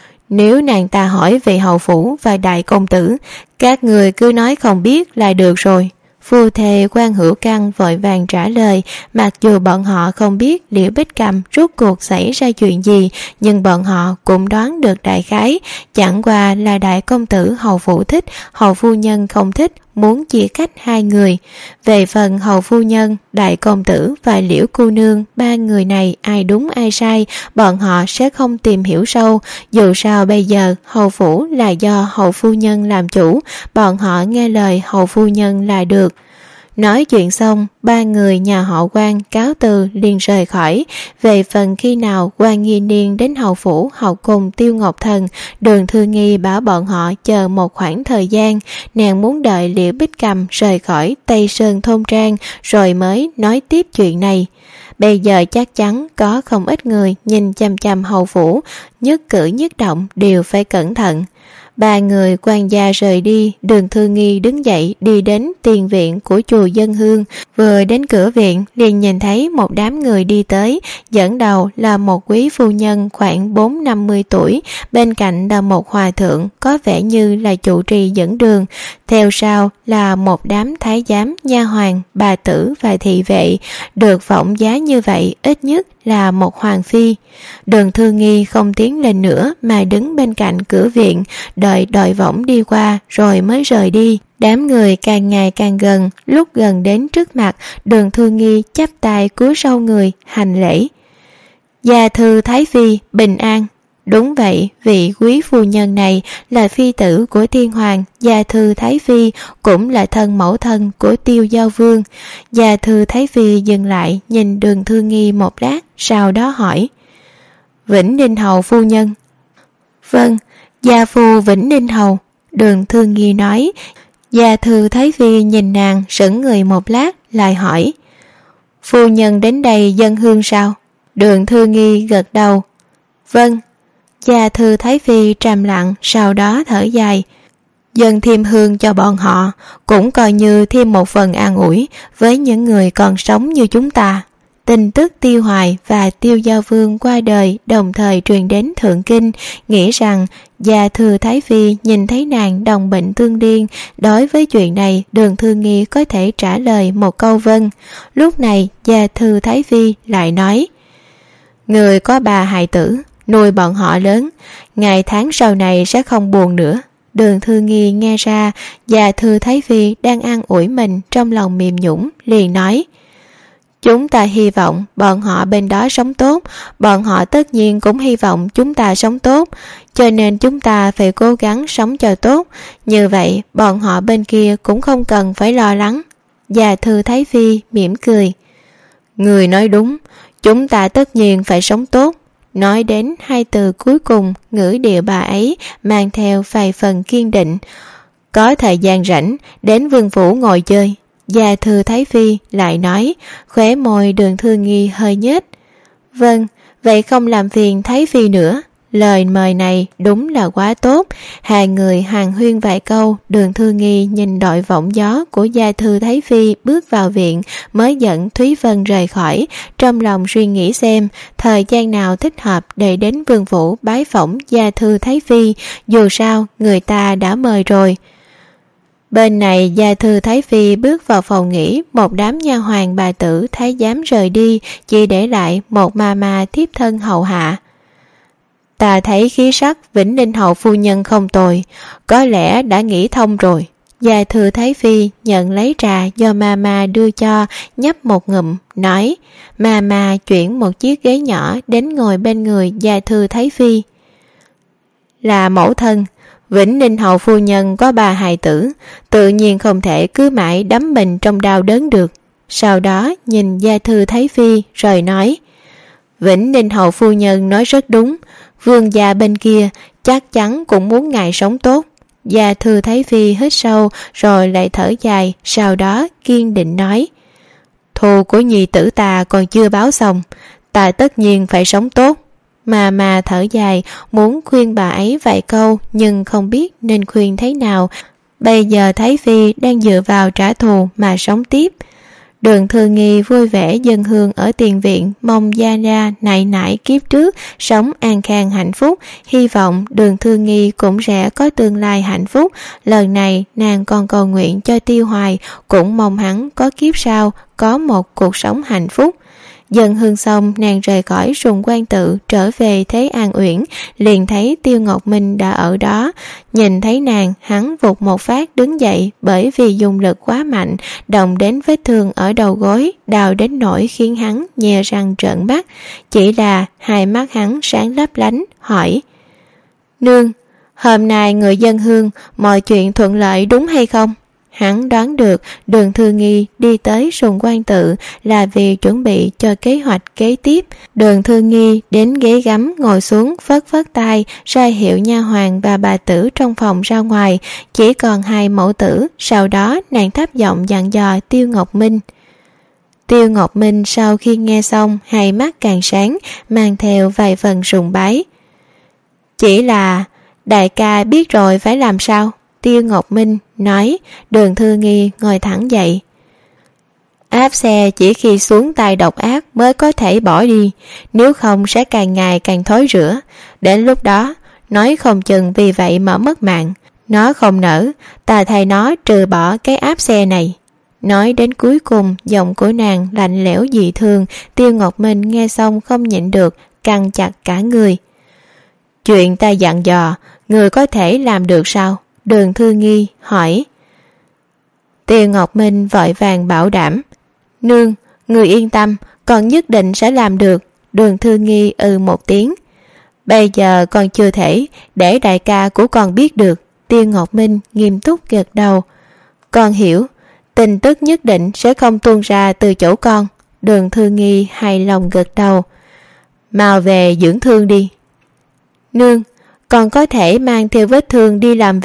Nếu nàng ta hỏi về hầu phủ và đại công tử, các người cứ nói không biết là được rồi. Phu thê Quan Hữu Căn vội vàng trả lời, mặc dù bọn họ không biết Liễu Bích Cầm rốt cuộc xảy ra chuyện gì, nhưng bọn họ cũng đoán được đại khái, chẳng qua là đại công tử hầu phủ thích, hầu phu nhân không thích, muốn chia cách hai người. Về phần hầu phu nhân, đại công tử và Liễu cô nương, ba người này ai đúng ai sai, bọn họ sẽ không tìm hiểu sâu. Dù sao bây giờ hầu phủ là do hầu phu nhân làm chủ, bọn họ nghe lời hầu phu nhân là được. Nói chuyện xong, ba người nhà họ Quan cáo từ liền rời khỏi. Về phần khi nào Quan Nghi Niên đến hầu phủ học cùng Tiêu Ngọc Thần, Đường Thư Nghi bảo bọn họ chờ một khoảng thời gian. Nàng muốn đợi Liễu Bích Cầm rời khỏi Tây Sơn thôn trang rồi mới nói tiếp chuyện này. Bây giờ chắc chắn có không ít người nhìn chăm chăm hầu phủ, nhất cử nhất động đều phải cẩn thận. Ba người quan gia rời đi, Đường Thư Nghi đứng dậy đi đến tiền viện của chùa Dân Hương. Vừa đến cửa viện liền nhìn thấy một đám người đi tới, dẫn đầu là một quý phu nhân khoảng bốn năm mươi tuổi, bên cạnh là một hòa thượng có vẻ như là trụ trì dẫn đường, theo sau là một đám thái giám, nha hoàn, bà tử và thị vệ. Được vọng giá như vậy ít nhất là một hoàng phi. Đường Thư Nghi không tiến lên nữa mà đứng bên cạnh cửa viện, đợi đội võng đi qua rồi mới rời đi. Đám người càng ngày càng gần, lúc gần đến trước mặt, Đường Thư Nghi chắp tay cúi sau người hành lễ: Gia thư thái phi bình an. Đúng vậy, vị quý phu nhân này là phi tử của thiên hoàng Gia thư thái phi, cũng là thân mẫu thân của Tiêu Giao Vương. Gia thư thái phi dừng lại nhìn Đường Thư Nghi một lát, sau đó hỏi: Vĩnh Ninh hầu phu nhân? Vâng, gia phu Vĩnh Ninh hầu. Đường Thư Nghi nói. Gia thư thái phi nhìn nàng sững người một lát, lại hỏi: Phu nhân đến đây dâng hương sao? Đường Thư Nghi gật đầu. Vâng. Gia Thư Thái Phi trầm lặng, sau đó thở dài. Dâng thêm hương cho bọn họ, cũng coi như thêm một phần an ủi với những người còn sống như chúng ta. Tin tức Tiêu Hoài và Tiêu Giao Vương qua đời đồng thời truyền đến Thượng Kinh, nghĩ rằng Gia Thư Thái Phi nhìn thấy nàng đồng bệnh tương liên. Đối với chuyện này, Đường Thư Nghi có thể trả lời một câu vâng. Lúc này Gia Thư Thái Phi lại nói: người có ba hài tử, nuôi bọn họ lớn, ngày tháng sau này sẽ không buồn nữa. Đường Thư Nghi nghe ra Gia Thư Thái Phi đang an ủi mình, trong lòng mềm nhũn, liền nói: chúng ta hy vọng bọn họ bên đó sống tốt, bọn họ tất nhiên cũng hy vọng chúng ta sống tốt, cho nên chúng ta phải cố gắng sống cho tốt, như vậy bọn họ bên kia cũng không cần phải lo lắng. Gia Thư Thái Phi mỉm cười: người nói đúng, chúng ta tất nhiên phải sống tốt. Nói đến hai từ cuối cùng, ngữ điệu bà ấy mang theo vài phần kiên định. Có thời gian rảnh đến Vương phủ ngồi chơi. Gia Thư Thái Phi lại nói, khóe môi Đường Thư Nghi hơi nhếch. Vâng, vậy không làm phiền Thái Phi nữa. Lời mời này đúng là quá tốt. Hai người hàn huyên vài câu, Đường Thư Nghi nhìn đội võng gió của Gia Thư Thái Phi bước vào viện, mới dẫn Thúy Vân rời khỏi, trong lòng suy nghĩ xem thời gian nào thích hợp để đến Vương phủ bái phỏng Gia Thư Thái Phi, dù sao người ta đã mời rồi. Bên này Gia Thư Thái Phi bước vào phòng nghỉ, một đám nha hoàn bà tử thái giám rời đi, chỉ để lại một ma ma thiếp thân hầu hạ. Ta thấy khí sắc Vĩnh Ninh hậu phu nhân không tồi, có lẽ đã nghĩ thông rồi. Gia Thư Thái Phi nhận lấy trà do Mama đưa cho, nhấp một ngụm, nói. Mama chuyển một chiếc ghế nhỏ đến ngồi bên người Gia Thư Thái Phi. Là mẫu thân, Vĩnh Ninh hậu phu nhân có ba hài tử, tự nhiên không thể cứ mãi đắm mình trong đau đớn được. Sau đó nhìn Gia Thư Thái Phi rồi nói. Vĩnh Ninh hậu phu nhân nói rất đúng, vương gia bên kia chắc chắn cũng muốn ngài sống tốt. Gia Thư Thái Phi hít sâu rồi lại thở dài, sau đó kiên định nói. Thù của nhi tử ta còn chưa báo xong, ta tất nhiên phải sống tốt. Mà mà thở dài, muốn khuyên bà ấy vài câu nhưng không biết nên khuyên thế nào. Bây giờ Thái Phi đang dựa vào trả thù mà sống tiếp. Đường Thư Nghi vui vẻ dâng hương ở tiền viện, mong Gia Gia nại nại kiếp trước sống an khang hạnh phúc, hy vọng Đường Thư Nghi cũng sẽ có tương lai hạnh phúc. Lần này nàng còn cầu nguyện cho Tiêu Hoài, cũng mong hắn có kiếp sau có một cuộc sống hạnh phúc. Dần hương xong, nàng rời khỏi Sùng Quan Tự trở về Thế An Uyển, liền thấy Tiêu Ngọc Minh đã ở đó. Nhìn thấy nàng, hắn vụt một phát đứng dậy, bởi vì dùng lực quá mạnh, động đến vết thương ở đầu gối, đau đến nỗi khiến hắn nhe răng trợn mắt. Chỉ là hai mắt hắn sáng lấp lánh, hỏi. Nương, hôm nay người dân hương, mọi chuyện thuận lợi đúng hay không? Hắn đoán được Đường Thư Nghi đi tới Sùng Quan Tự là vì chuẩn bị cho kế hoạch kế tiếp. Đường Thư Nghi đến ghế gắm ngồi xuống, phất phất tay ra hiệu nha hoàn và bà tử trong phòng ra ngoài, chỉ còn hai mẫu tử. Sau đó nàng thấp giọng dặn dò Tiêu Ngọc Minh. Tiêu Ngọc Minh sau khi nghe xong, hai mắt càng sáng, mang theo vài phần sùng bái. Chỉ là đại ca biết rồi phải làm sao? Tiêu Ngọc Minh nói. Đường Thư Nghi ngồi thẳng dậy. Áp xe chỉ khi xuống tay độc ác mới có thể bỏ đi, nếu không sẽ càng ngày càng thối rữa. Đến lúc đó, nói không chừng vì vậy mà mất mạng. Nó không nỡ, ta thay nó trừ bỏ cái áp xe này. Nói đến cuối cùng, giọng của nàng lạnh lẽo dị thường. Tiêu Ngọc Minh nghe xong không nhịn được, căng chặt cả người. Chuyện ta dặn dò, người có thể làm được sao? Đường Thư Nghi hỏi. Tiêu Ngọc Minh vội vàng bảo đảm. Nương, người yên tâm, con nhất định sẽ làm được. Đường Thư Nghi ừ một tiếng. Bây giờ con chưa thể để đại ca của con biết được. Tiêu Ngọc Minh nghiêm túc gật đầu. Con hiểu, tin tức nhất định sẽ không tuôn ra từ chỗ con. Đường Thư Nghi hài lòng gật đầu. Mau về dưỡng thương đi. Nương, con có thể mang theo vết thương đi làm việc.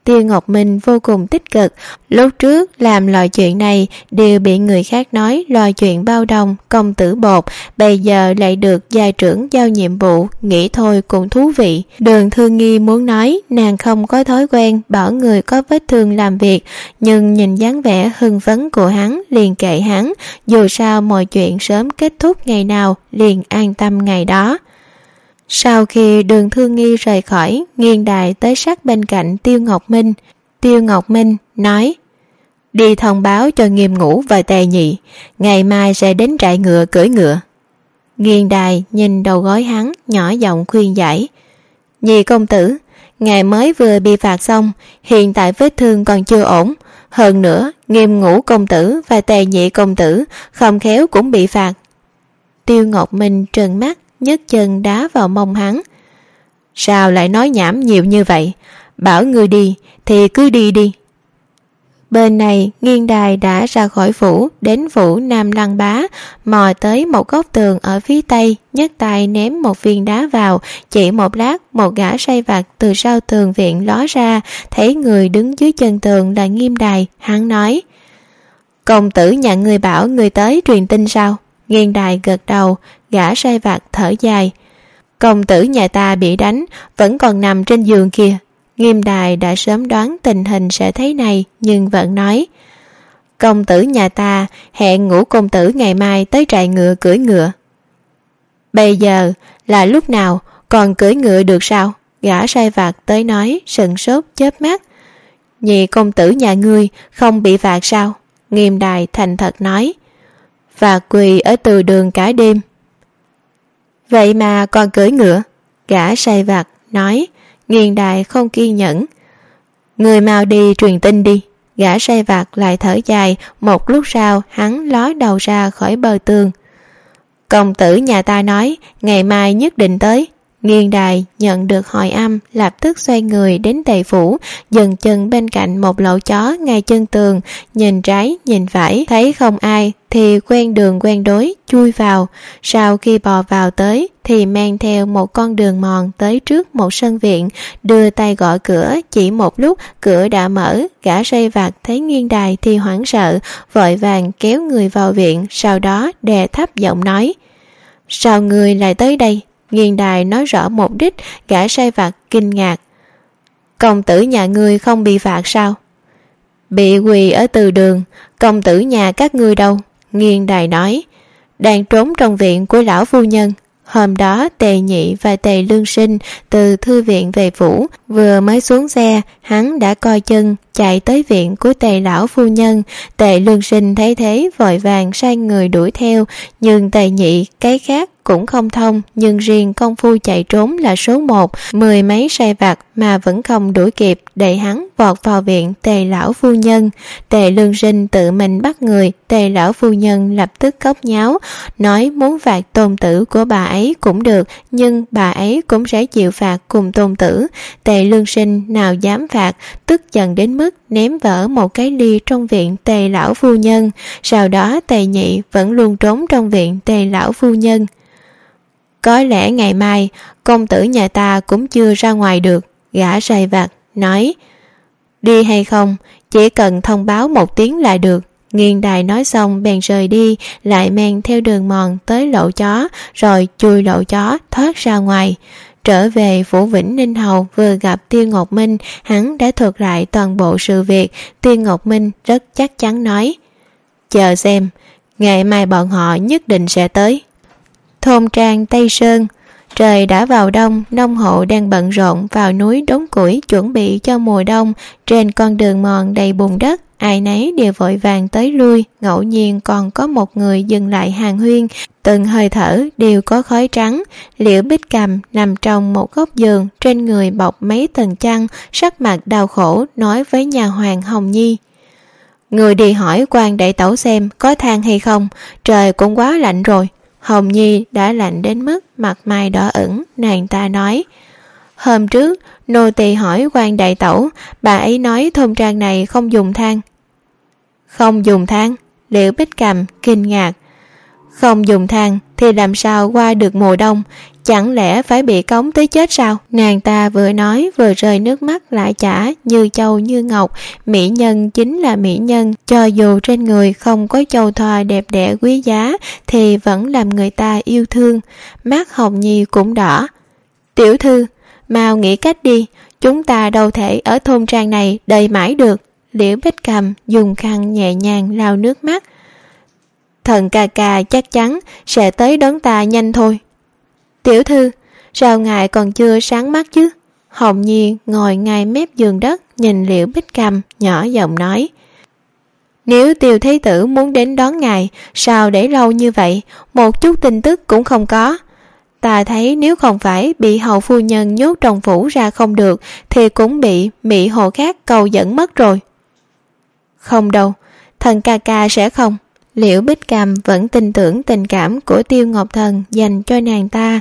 Tiêu Ngọc Minh vô cùng tích cực, lúc trước làm loại chuyện này đều bị người khác nói loại chuyện bao đồng, công tử bột, bây giờ lại được gia trưởng giao nhiệm vụ, nghĩ thôi cũng thú vị. Đường Thư Nghi muốn nói nàng không có thói quen bảo người có vết thương làm việc, nhưng nhìn dáng vẻ hưng phấn của hắn liền kệ hắn, dù sao mọi chuyện sớm kết thúc ngày nào liền an tâm ngày đó. Sau khi Đường Thư Nghi rời khỏi, nghiêng đài tới sát bên cạnh Tiêu Ngọc Minh. Tiêu Ngọc Minh nói: đi thông báo cho Nghiêm Ngũ và Tề Nhị, ngày mai sẽ đến trại ngựa cưỡi ngựa. Nghiêng đài nhìn đầu gối hắn, nhỏ giọng khuyên giải: Nhị công tử, ngài mới vừa bị phạt xong, hiện tại vết thương còn chưa ổn, hơn nữa Nghiêm Ngũ công tử và Tề Nhị công tử không khéo cũng bị phạt. Tiêu Ngọc Minh trừng mắt, nhấc chân đá vào mông hắn. Sao lại nói nhảm nhiều như vậy? Bảo ngươi đi thì cứ đi đi. Bên này nghiêng đài đã ra khỏi phủ, đến phủ Nam Lăng Bá, mò tới một góc tường ở phía tây, nhấc tay ném một viên đá vào. Chỉ một lát, một gã sai vặt từ sau tường viện ló ra, thấy người đứng dưới chân tường là Nghiêm Đài. Hắn nói: công tử nhà ngươi bảo người tới truyền tin sao? Nghiêng đài gật đầu. Gã sai vặt thở dài: công tử nhà ta bị đánh, vẫn còn nằm trên giường kia. Nghiêm đài đã sớm đoán tình hình sẽ thế này, nhưng vẫn nói: công tử nhà ta hẹn Ngũ công tử ngày mai tới trại ngựa cưỡi ngựa. Bây giờ là lúc nào, còn cưỡi ngựa được sao? Gã sai vặt tới nói, sừng sốt chớp mắt. Nhị công tử nhà ngươi không bị phạt sao? Nghiêm đài thành thật nói: phạt quỳ ở từ đường cả đêm. Vậy mà còn cưỡi ngựa? Gã sai vặt nói. Nghiêng đài không kiên nhẫn: người mau đi truyền tin đi. Gã sai vặt lại thở dài. Một lúc sau hắn ló đầu ra khỏi bờ tường. Công tử nhà ta nói ngày mai nhất định tới. Nghiêng đài nhận được hồi âm, lập tức xoay người đến Tề phủ, dừng chân bên cạnh một lỗ chó ngay chân tường, nhìn trái nhìn phải, thấy không ai thì quen đường quen đối chui vào. Sau khi bò vào tới thì mang theo một con đường mòn tới trước một sân viện, đưa tay gõ cửa. Chỉ một lúc cửa đã mở. Gã sai vặt thấy Nghiêng đài thì hoảng sợ, vội vàng kéo người vào viện, sau đó đè thấp giọng nói: sao người lại tới đây? Nghiêng đài nói rõ mục đích. Gã sai vặt kinh ngạc: công tử nhà ngươi không bị phạt sao? Bị quỳ ở từ đường. Công tử nhà các ngươi đâu? Nghiêng đài nói: đang trốn trong viện của lão phu nhân. Hôm đó Tề Nhị và Tề Lương Sinh từ thư viện về phủ, vừa mới xuống xe hắn đã coi chân chạy tới viện của Tề lão phu nhân. Tề Lương Sinh thấy thế vội vàng sai người đuổi theo, nhưng Tề Nhị cái khác cũng không thông, nhưng riêng công phu chạy trốn là số một. Mười mấy sai vặt mà vẫn không đuổi kịp, để hắn vọt vào viện Tề lão phu nhân. Tề Lương Sinh tự mình bắt người. Tề lão phu nhân lập tức khóc nháo, nói muốn phạt tôn tử của bà ấy cũng được, nhưng bà ấy cũng sẽ chịu phạt cùng tôn tử. Tề Lương Sinh nào dám phạt, tức giận đến mức ném vỡ một cái ly trong viện Tề lão phu nhân. Sau đó Tề Nhị vẫn luôn trốn trong viện Tề lão phu nhân. Có lẽ ngày mai công tử nhà ta cũng chưa ra ngoài được. Gã sai vặt nói: đi hay không chỉ cần thông báo một tiếng là được. Nghiêng đài nói xong bèn rời đi, lại men theo đường mòn tới lỗ chó, rồi chui lỗ chó thoát ra ngoài. Trở về phủ Vĩnh Ninh Hầu, vừa gặp Tiêu Ngọc Minh, hắn đã thuật lại toàn bộ sự việc. Tiêu Ngọc Minh rất chắc chắn nói: chờ xem, ngày mai bọn họ nhất định sẽ tới. Thôn trang Tây Sơn. Trời đã vào đông, nông hộ đang bận rộn vào núi đốn củi chuẩn bị cho mùa đông. Trên con đường mòn đầy bùn đất, ai nấy đều vội vàng tới lui, ngẫu nhiên còn có một người dừng lại hàn huyên. Từng hơi thở đều có khói trắng. Liễu Bích Cầm nằm trong một góc giường, trên người bọc mấy tầng chăn, sắc mặt đau khổ, nói với nhà hoàng Hồng Nhi: người đi hỏi quan đại tẩu xem có than hay không, trời cũng quá lạnh rồi. Hồng Nhi đã lạnh đến mức mặt mày đỏ ửng, nàng ta nói: hôm trước nô tỳ hỏi quan đại tẩu, bà ấy nói thôn trang này không dùng than. Không dùng than? Liễu Bích Cầm kinh ngạc: không dùng than thì thì làm sao qua được mùa đông, chẳng lẽ phải bị cống tới chết sao? Nàng ta vừa nói vừa rơi nước mắt lã chả như châu như ngọc. Mỹ nhân chính là mỹ nhân, cho dù trên người không có châu thoa đẹp đẽ quý giá thì vẫn làm người ta yêu thương. Mắt Hồng Nhi cũng đỏ. Tiểu thư, mau nghĩ cách đi, chúng ta đâu thể ở thôn trang này đợi mãi được. Liễu Bích Cầm dùng khăn nhẹ nhàng lau nước mắt. Thần ca ca chắc chắn sẽ tới đón ta nhanh thôi. Tiểu thư, sao ngài còn chưa sáng mắt chứ? Hồng Nhi ngồi ngay mép giường đất nhìn Liễu Bích Cầm nhỏ giọng nói. Nếu Tiêu Thế Tử muốn đến đón ngài, sao để lâu như vậy, một chút tin tức cũng không có. Ta thấy nếu không phải bị hầu phu nhân nhốt trong phủ ra không được thì cũng bị mỹ hồ khác cầu dẫn mất rồi. Không đâu, thần ca ca sẽ không. Liễu Bích Cầm vẫn tin tưởng tình cảm của Tiêu Ngọc Thần dành cho nàng ta.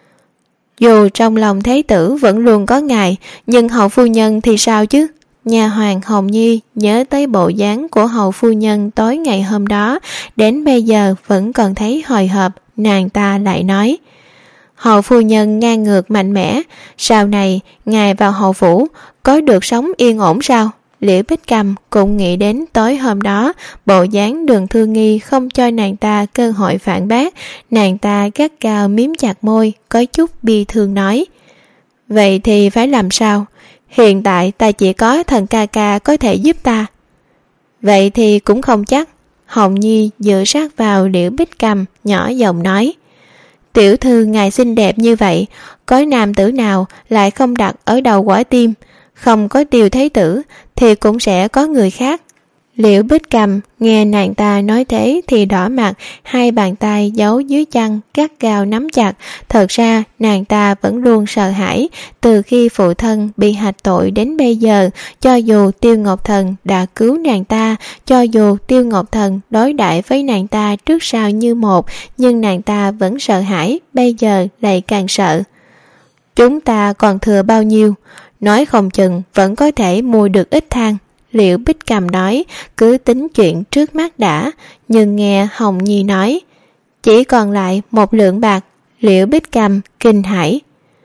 Dù trong lòng Thế Tử vẫn luôn có ngài, nhưng hầu phu nhân thì sao chứ? Nhà hoàng Hồng Nhi nhớ tới bộ dáng của hầu phu nhân tối ngày hôm đó, đến bây giờ vẫn còn thấy hồi hộp. Nàng ta lại nói, hầu phu nhân ngang ngược mạnh mẽ, sau này ngài vào hầu phủ có được sống yên ổn sao? Liễu Bích Cầm cũng nghĩ đến tối hôm đó, bộ dáng Đường Thư Nghi không cho nàng ta cơ hội phản bác. Nàng ta gắt gao miếm chặt môi, có chút bi thương nói, vậy thì phải làm sao? Hiện tại ta chỉ có thần ca ca có thể giúp ta. Vậy thì cũng không chắc. Hồng Nhi dựa sát vào Liễu Bích Cầm nhỏ giọng nói, tiểu thư ngài xinh đẹp như vậy, có nam tử nào lại không đặt ở đầu quả tim? Không có Tiêu Thế Tử thì cũng sẽ có người khác. Liễu Bích Cầm nghe nàng ta nói thế thì đỏ mặt, hai bàn tay giấu dưới chăn gắt gao nắm chặt. Thật ra nàng ta vẫn luôn sợ hãi, từ khi phụ thân bị hạch tội đến bây giờ, cho dù Tiêu Ngọc Thần đã cứu nàng ta, cho dù Tiêu Ngọc Thần đối đãi với nàng ta trước sau như một, nhưng nàng ta vẫn sợ hãi, bây giờ lại càng sợ. Chúng ta còn thừa bao nhiêu? Nói không chừng vẫn có thể mua được ít than. Liễu Bích Cầm nói, cứ tính chuyện trước mắt đã. Nhưng nghe Hồng Nhi nói, chỉ còn lại một lượng bạc. Liễu Bích Cầm kinh hãi.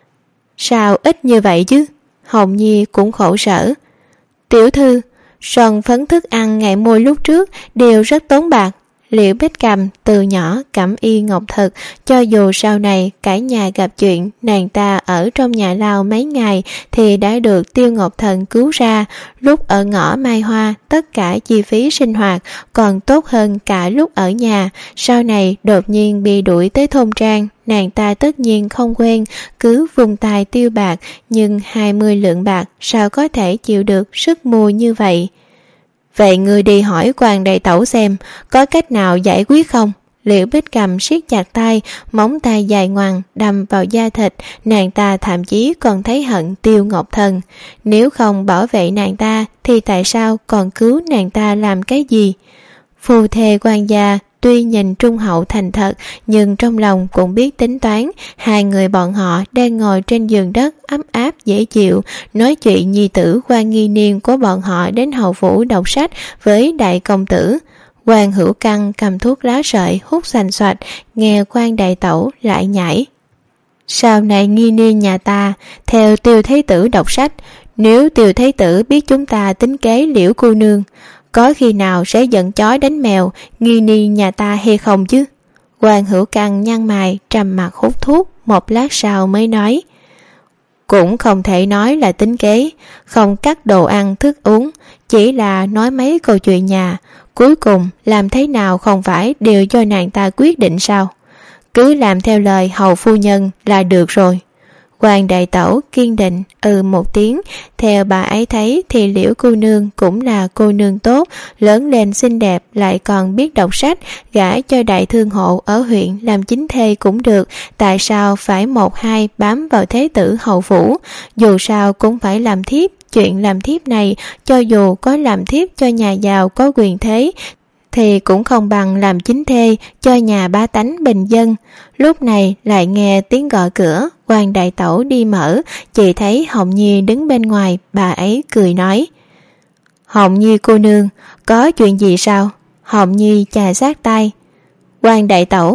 Sao ít như vậy chứ? Hồng Nhi cũng khổ sở. Tiểu thư, son phấn thức ăn ngày mua lúc trước đều rất tốn bạc. Liễu Bích Cầm từ nhỏ cẩm y ngọc thực, cho dù sau này cả nhà gặp chuyện, nàng ta ở trong nhà lao mấy ngày thì đã được Tiêu Ngọc Thần cứu ra. Lúc ở ngõ Mai Hoa, tất cả chi phí sinh hoạt còn tốt hơn cả lúc ở nhà. Sau này đột nhiên bị đuổi tới thôn trang, nàng ta tất nhiên không quen, cứ vùng tài tiêu bạc, nhưng hai mươi lượng bạc sao có thể chịu được sức mua như vậy? Vậy ngươi đi hỏi quan đại tẩu xem có cách nào giải quyết không? Liễu Bích Cầm siết chặt tay, móng tay dài ngoằng đâm vào da thịt. Nàng ta thậm chí còn thấy hận Tiêu Ngọc Thần. Nếu không bảo vệ nàng ta thì tại sao còn cứu nàng ta làm cái gì? Phu thê quan gia tuy nhìn trung hậu thành thật, nhưng trong lòng cũng biết tính toán. Hai người bọn họ đang ngồi trên giường đất ấm áp dễ chịu, nói chuyện nhi tử Quan Nghi Niên của bọn họ đến hậu phủ đọc sách với đại công tử. Quan Hữu Căn cầm thuốc lá sợi hút sành soạch, nghe Quan đại tẩu lại nhảy. Sau này Nghi Niên nhà ta theo Tiêu Thế Tử đọc sách, nếu Tiêu Thế Tử biết chúng ta tính kế Liễu cô nương, có khi nào sẽ giận chó đánh mèo Nghi Niên nhà ta hay không chứ? Quan Hữu Căn nhăn mày trầm mặt hút thuốc, một lát sau mới nói, cũng không thể nói là tính kế, không cắt đồ ăn thức uống, chỉ là nói mấy câu chuyện nhà, cuối cùng làm thế nào không phải đều do nàng ta quyết định sao? Cứ làm theo lời hầu phu nhân là được rồi. Quan đại tẩu kiên định ừ một tiếng. Theo bà ấy thấy thì Liễu cô nương cũng là cô nương tốt, lớn lên xinh đẹp, lại còn biết đọc sách, gả cho đại thương hộ ở huyện làm chính thê cũng được. Tại sao phải một hai bám vào thế tử hầu phủ? Dù sao cũng phải làm thiếp. Chuyện làm thiếp này, cho dù có làm thiếp cho nhà giàu có quyền thế thì cũng không bằng làm chính thê cho nhà bá tánh bình dân. Lúc này lại nghe tiếng gọi cửa. Quan đại tẩu đi mở, chỉ thấy Hồng Nhi đứng bên ngoài. Bà ấy cười nói, Hồng Nhi cô nương, có chuyện gì sao? Hồng Nhi chà sát tay. Quan đại tẩu,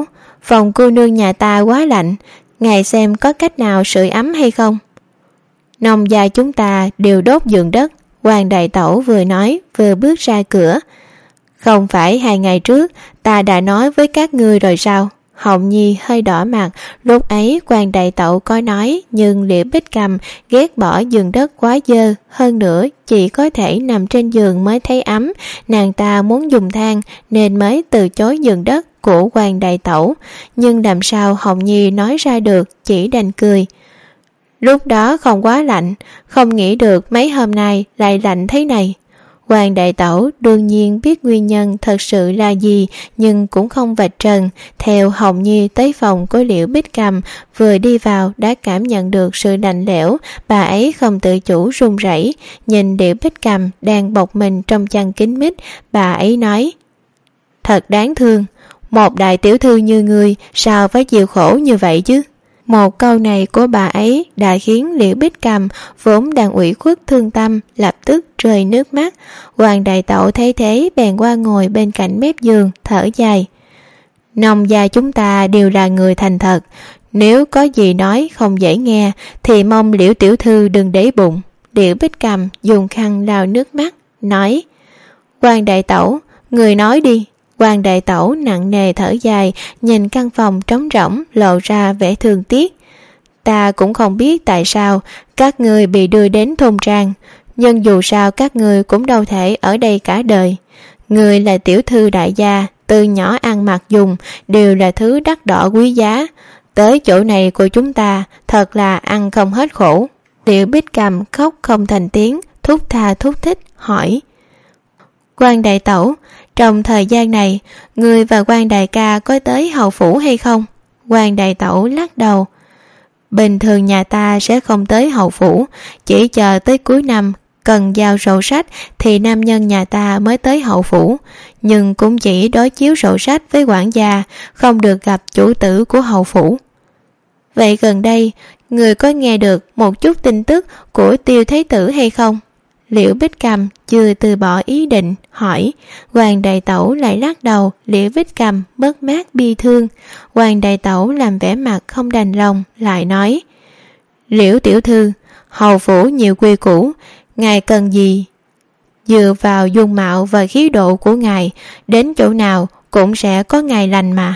Phòng cô nương nhà ta quá lạnh, ngài xem có cách nào sưởi ấm hay không? Nông gia chúng ta đều đốt giường đất, Quan đại tẩu vừa nói vừa bước ra cửa. Không phải hai ngày trước ta đã nói với các ngươi rồi sao? Hồng Nhi hơi đỏ mặt, lúc ấy Quan đại tẩu có nói, nhưng Liễu Bích Cầm ghét bỏ giường đất quá dơ, hơn nữa chỉ có thể nằm trên giường mới thấy ấm, nàng ta muốn dùng than nên mới từ chối giường đất của Quan đại tẩu, nhưng làm sao Hồng Nhi nói ra được, chỉ đành cười. Lúc đó không quá lạnh, không nghĩ được mấy hôm nay lại lạnh thế này. Quan đại tẩu đương nhiên biết nguyên nhân thật sự là gì, nhưng cũng không vạch trần. Theo Hồng Nhi tới phòng của Liễu Bích Cầm, vừa đi vào đã cảm nhận được sự lạnh lẽo, bà ấy không tự chủ run rẩy, nhìn Liễu Bích Cầm đang bọc mình trong chăn kín mít, bà ấy nói: Thật đáng thương, một đại tiểu thư như ngươi sao phải chịu khổ như vậy chứ? Một câu này của bà ấy đã khiến Liễu Bích Cầm vốn đang ủy khuất thương tâm lập tức rơi nước mắt. Hoàng đại tẩu thấy thế bèn qua ngồi bên cạnh mép giường thở dài. Nông gia chúng ta đều là người thành thật, nếu có gì nói không dễ nghe thì mong Liễu tiểu thư đừng để bụng. Liễu Bích Cầm dùng khăn lau nước mắt nói: Hoàng đại tẩu, người nói đi. Quan đại tẩu nặng nề thở dài, nhìn căn phòng trống rỗng lộ ra vẻ thương tiếc. Ta cũng không biết tại sao các người bị đưa đến thôn trang, nhưng dù sao các người cũng đâu thể ở đây cả đời. Người là tiểu thư đại gia, từ nhỏ ăn mặc dùng đều là thứ đắt đỏ quý giá, tới chỗ này của chúng ta thật là ăn không hết khổ. Liễu Bích Cầm khóc không thành tiếng, thúc tha thúc thích hỏi: Quan đại tẩu, trong thời gian này, người và Quan đại ca có tới hầu phủ hay không? Quan đại tẩu lắc đầu. Bình thường nhà ta sẽ không tới hầu phủ, chỉ chờ tới cuối năm cần giao sổ sách thì nam nhân nhà ta mới tới hầu phủ, nhưng cũng chỉ đối chiếu sổ sách với quản gia, không được gặp chủ tử của hầu phủ. Vậy gần đây, người có nghe được một chút tin tức của Tiêu Thế Tử hay không? Liễu Bích Cầm chưa từ bỏ ý định hỏi. Hoàng đại tẩu lại lắc đầu. Liễu Bích Cầm mất mát bi thương. Hoàng đại tẩu làm vẻ mặt không đành lòng, lại nói: Liễu tiểu thư, hầu phủ nhiều quy củ, ngài cần gì? Dựa vào dung mạo và khí độ của ngài, đến chỗ nào cũng sẽ có ngày lành mà.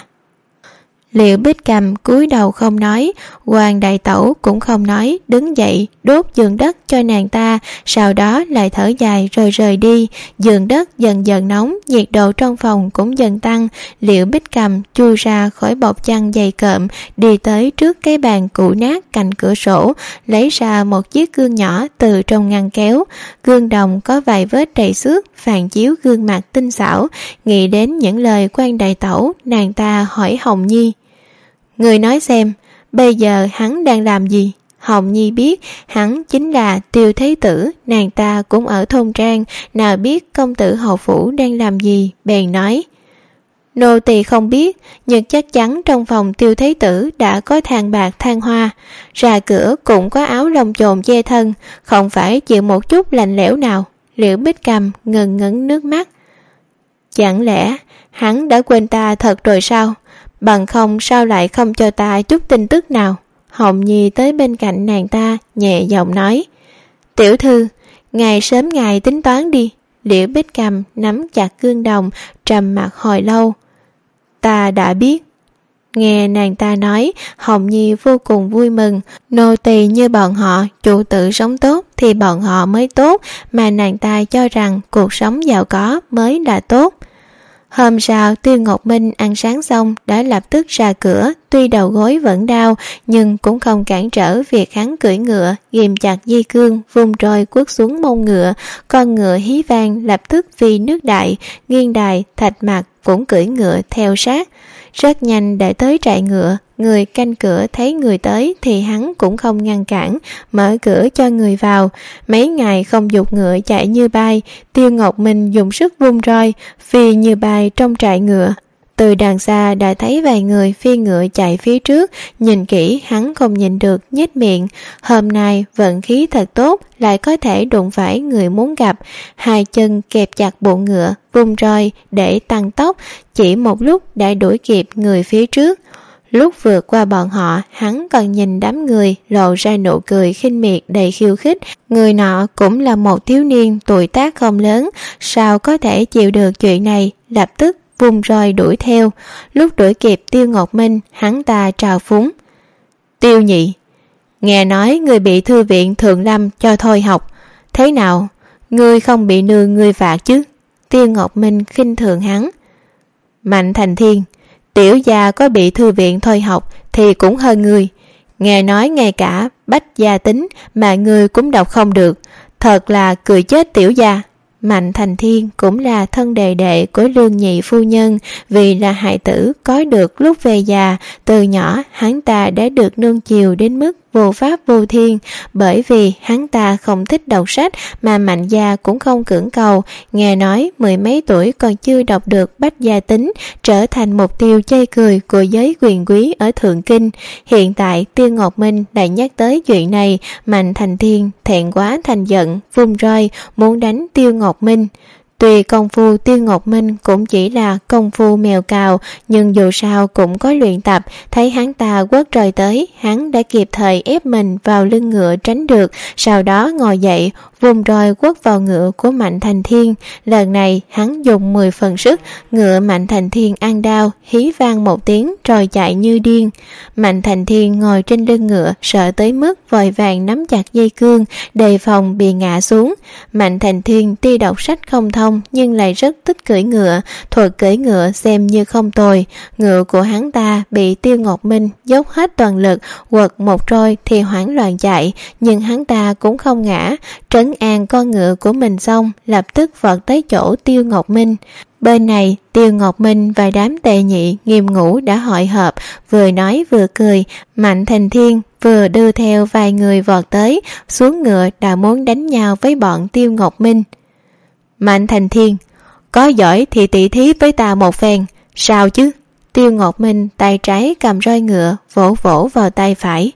Liễu Bích Cầm cúi đầu không nói. Hoàng đại tẩu cũng không nói, đứng dậy đốt giường đất cho nàng ta, sau đó lại thở dài rồi rời đi. Giường đất dần dần nóng, nhiệt độ trong phòng cũng dần tăng. Liễu Bích Cầm chui ra khỏi bọc chăn dày cộm, đi tới trước cái bàn cũ nát cạnh cửa sổ, lấy ra một chiếc gương nhỏ từ trong ngăn kéo. Gương đồng có vài vết trầy xước phản chiếu gương mặt tinh xảo. Nghĩ đến những lời Quan đại tẩu, nàng ta hỏi Hồng Nhi: Người nói xem, bây giờ hắn đang làm gì? Hồng Nhi biết hắn chính là Tiêu Thế Tử, nàng ta cũng ở thôn trang, nào biết công tử hầu phủ đang làm gì, bèn nói: Nô tỳ không biết, nhưng chắc chắn trong phòng Tiêu Thế Tử đã có than bạc than hoa, ra cửa cũng có áo lông chồn che thân, không phải chịu một chút lạnh lẽo nào. Liễu Bích Cầm ngần ngấn nước mắt. Chẳng lẽ hắn đã quên ta thật rồi sao? Bằng không sao lại không cho ta chút tin tức nào? Hồng Nhi tới bên cạnh nàng ta, nhẹ giọng nói: Tiểu thư, ngày sớm ngày tính toán đi. Liễu Bích Cầm nắm chặt gương đồng, trầm mặc hồi lâu. Ta đã biết. Nghe nàng ta nói, Hồng Nhi vô cùng vui mừng. Nô tỳ như bọn họ, chủ tử sống tốt thì bọn họ mới tốt, mà nàng ta cho rằng cuộc sống giàu có mới là tốt. Hôm sau, Tiêu Ngọc Minh ăn sáng xong đã lập tức ra cửa, tuy đầu gối vẫn đau nhưng cũng không cản trở việc hắn cưỡi ngựa, ghìm chặt dây cương, vung roi quất xuống mông ngựa. Con ngựa hí vang lập tức phi nước đại, nghiêng đài, Thạch Mặc cũng cưỡi ngựa theo sát. Rất nhanh đã tới trại ngựa, người canh cửa thấy người tới thì hắn cũng không ngăn cản, mở cửa cho người vào. Mấy ngày không dục ngựa chạy như bay, Tiêu Ngọc Minh dùng sức vung roi, phi như bay trong trại ngựa. Từ đằng xa đã thấy vài người phi ngựa chạy phía trước, nhìn kỹ hắn không nhìn được, nhếch miệng. Hôm nay vận khí thật tốt, lại có thể đụng phải người muốn gặp. Hai chân kẹp chặt bụng ngựa, vung roi để tăng tốc, chỉ một lúc đã đuổi kịp người phía trước. Lúc vượt qua bọn họ, hắn còn nhìn đám người lộ ra nụ cười khinh miệt đầy khiêu khích. Người nọ cũng là một thiếu niên tuổi tác không lớn, sao có thể chịu được chuyện này, lập tức vùng roi đuổi theo. Lúc đuổi kịp Tiêu Ngọc Minh, hắn ta trào phúng: Tiêu nhị, nghe nói người bị thư viện Thượng Lâm cho thôi học, thế nào, ngươi không bị nương ngươi phạt chứ? Tiêu Ngọc Minh khinh thường hắn. Mạnh Thành Thiên, tiểu gia có bị thư viện thôi học thì cũng hơn ngươi, nghe nói ngay cả bách gia tính mà ngươi cũng đọc không được, thật là cười chết tiểu gia. Mạnh Thành Thiên cũng là thân đệ đệ của Lương nhị phu nhân, vì là hài tử có được lúc về già, từ nhỏ hắn ta đã được nương chiều đến mức vô pháp vô thiên. Bởi vì hắn ta không thích đọc sách mà Mạnh gia cũng không cưỡng cầu, nghe nói mười mấy tuổi còn chưa đọc được bách gia tính, trở thành mục tiêu chê cười của giới quyền quý ở Thượng Kinh. Hiện tại Tiêu Ngọc Minh lại nhắc tới chuyện này, Mạnh Thành Thiên thẹn quá thành giận, vung roi muốn đánh Tiêu Ngọc Minh. Tuy công phu Tiêu Ngọc Minh cũng chỉ là công phu mèo cào, nhưng dù sao cũng có luyện tập. Thấy hắn ta quất roi tới, hắn đã kịp thời ép mình vào lưng ngựa tránh được, sau đó ngồi dậy vùng roi quất vào ngựa của Mạnh Thành Thiên. Lần này hắn dùng mười phần sức, ngựa Mạnh Thành Thiên ăn đau, hí vang một tiếng rồi chạy như điên. Mạnh Thành Thiên ngồi trên lưng ngựa, sợ tới mức vội vàng nắm chặt dây cương, đề phòng bị ngã xuống. Mạnh Thành Thiên tuy đọc sách không thông nhưng lại rất thích cưỡi ngựa, thuật cưỡi ngựa xem như không tồi. Ngựa của hắn ta bị Tiêu Ngọc Minh dốc hết toàn lực quật một roi thì hoảng loạn chạy, nhưng hắn ta cũng không ngã, trấn an con ngựa của mình xong lập tức vọt tới chỗ Tiêu Ngọc Minh. Bên này Tiêu Ngọc Minh và đám tề nhị Nghiêm Ngũ đã hội họp, vừa nói vừa cười. Mạnh Thành Thiên vừa đưa theo vài người vọt tới, xuống ngựa đã muốn đánh nhau với bọn Tiêu Ngọc Minh. Mạnh Thành Thiên, có giỏi thì tỉ thí với ta một phen, sao chứ? Tiêu Ngọc Minh tay trái cầm roi ngựa vỗ vỗ vào tay phải.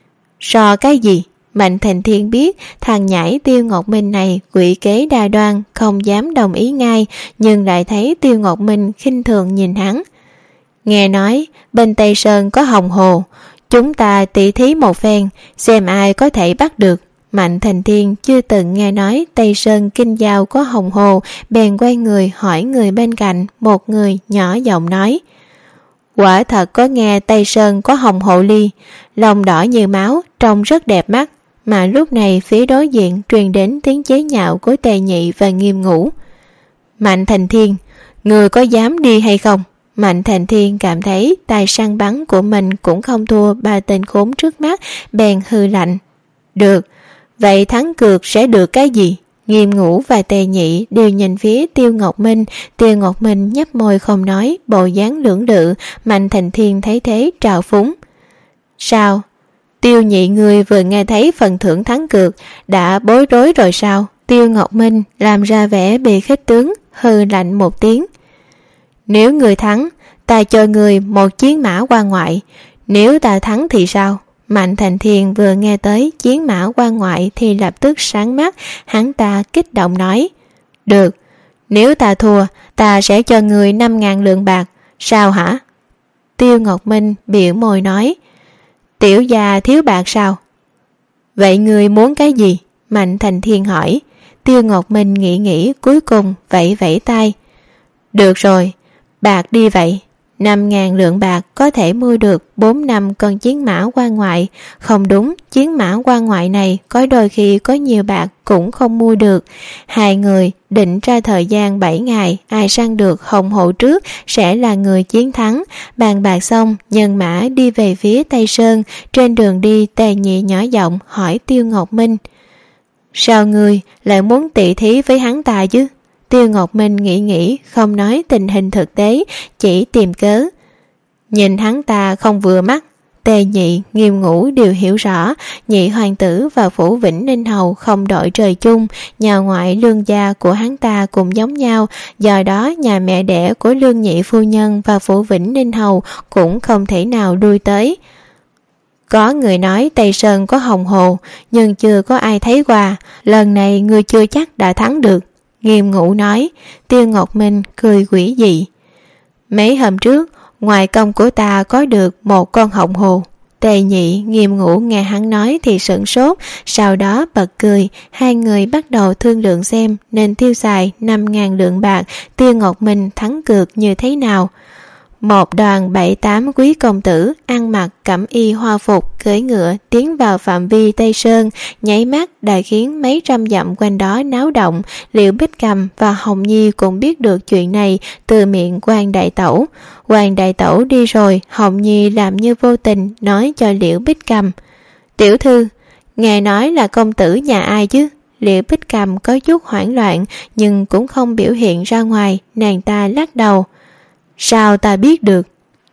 So cái gì? Mạnh Thành Thiên biết thằng nhãi Tiêu Ngọc Minh này quỷ kế đa đoan, không dám đồng ý ngay, nhưng lại thấy Tiêu Ngọc Minh khinh thường nhìn hắn. Nghe nói bên Tây Sơn có hồng hồ, chúng ta tỉ thí một phen, xem ai có thể bắt được. Mạnh Thành Thiên chưa từng nghe nói Tây Sơn Kinh Giao có hồng hồ, bèn quay người hỏi người bên cạnh, một người nhỏ giọng nói: Quả thật có nghe Tây Sơn có hồng hồ ly, lông đỏ như máu, trông rất đẹp mắt. Mà lúc này phía đối diện truyền đến tiếng chế nhạo của Tề Nhị và Nghiêm Ngũ. Mạnh Thành Thiên, người có dám đi hay không? Mạnh Thành Thiên cảm thấy tài săn bắn của mình cũng không thua ba tên khốn trước mắt, bèn hư lạnh. Được, vậy thắng cược sẽ được cái gì? Nghiêm Ngũ và Tề Nhị đều nhìn phía Tiêu Ngọc Minh. Tiêu Ngọc Minh nhấp môi không nói, bộ dáng lưỡng lự. Mạnh Thành Thiên thấy thế trào phúng. Sao? Tiêu nhị người vừa nghe thấy phần thưởng thắng cược đã bối rối rồi sao? Tiêu Ngọc Minh làm ra vẻ bị khích tướng, hừ lạnh một tiếng. Nếu người thắng, ta cho người một chiến mã qua ngoại. Nếu ta thắng thì sao? Mạnh Thành Thiên vừa nghe tới chiến mã qua ngoại thì lập tức sáng mắt, hắn ta kích động nói. Được, nếu ta thua, ta sẽ cho người năm ngàn lượng bạc. Sao hả? Tiêu Ngọc Minh biểu môi nói. Tiểu gia thiếu bạc sao? Vậy người muốn cái gì? Mạnh Thành Thiên hỏi. Tiêu Ngọc Minh nghĩ nghĩ cuối cùng vẫy vẫy tay. Được rồi, bạc đi vậy. Năm ngàn lượng bạc có thể mua được bốn năm con chiến mã qua ngoại. Không đúng, chiến mã qua ngoại này có đôi khi có nhiều bạc cũng không mua được. Hai người định ra thời gian bảy ngày, ai săn được hồng hộ trước sẽ là người chiến thắng. Bàn bạc xong, nhân mã đi về phía Tây Sơn. Trên đường đi, Tề Nhị nhỏ giọng hỏi Tiêu Ngọc Minh. Sao ngươi lại muốn tỉ thí với hắn ta chứ? Tiêu Ngọc Minh nghĩ nghĩ, không nói tình hình thực tế, chỉ tìm cớ. Nhìn hắn ta không vừa mắt. Tề Nhị, Nghiêm Ngũ đều hiểu rõ, nhị hoàng tử và Phủ Vĩnh Ninh Hầu không đội trời chung, nhà ngoại Lương gia của hắn ta cũng giống nhau, do đó nhà mẹ đẻ của Lương nhị phu nhân và Phủ Vĩnh Ninh Hầu cũng không thể nào đuôi tới. Có người nói Tây Sơn có hồng hồ, nhưng chưa có ai thấy qua, lần này ngươi chưa chắc đã thắng được. Nghiêm Ngũ nói. Tiêu Ngọc Minh cười quỷ dị. Mấy hôm trước, ngoài công của ta có được một con họng hồ. Tề Nhị Nghiêm Ngũ nghe hắn nói thì sửng sốt, sau đó bật cười. Hai người bắt đầu thương lượng xem nên tiêu xài năm ngàn lượng bạc, Tiêu Ngọc Minh thắng cược như thế nào. Một đoàn bảy tám quý công tử ăn mặc cẩm y hoa phục, cưỡi ngựa tiến vào phạm vi Tây Sơn, nháy mắt đã khiến mấy trăm dặm quanh đó náo động. Liễu Bích Cầm và Hồng Nhi cũng biết được chuyện này từ miệng Quan đại tẩu. Quan đại tẩu đi rồi, Hồng Nhi làm như vô tình nói cho Liễu Bích Cầm: "Tiểu thư, nghe nói là công tử nhà ai chứ?" Liễu Bích Cầm có chút hoảng loạn nhưng cũng không biểu hiện ra ngoài, nàng ta lắc đầu: "Sao ta biết được?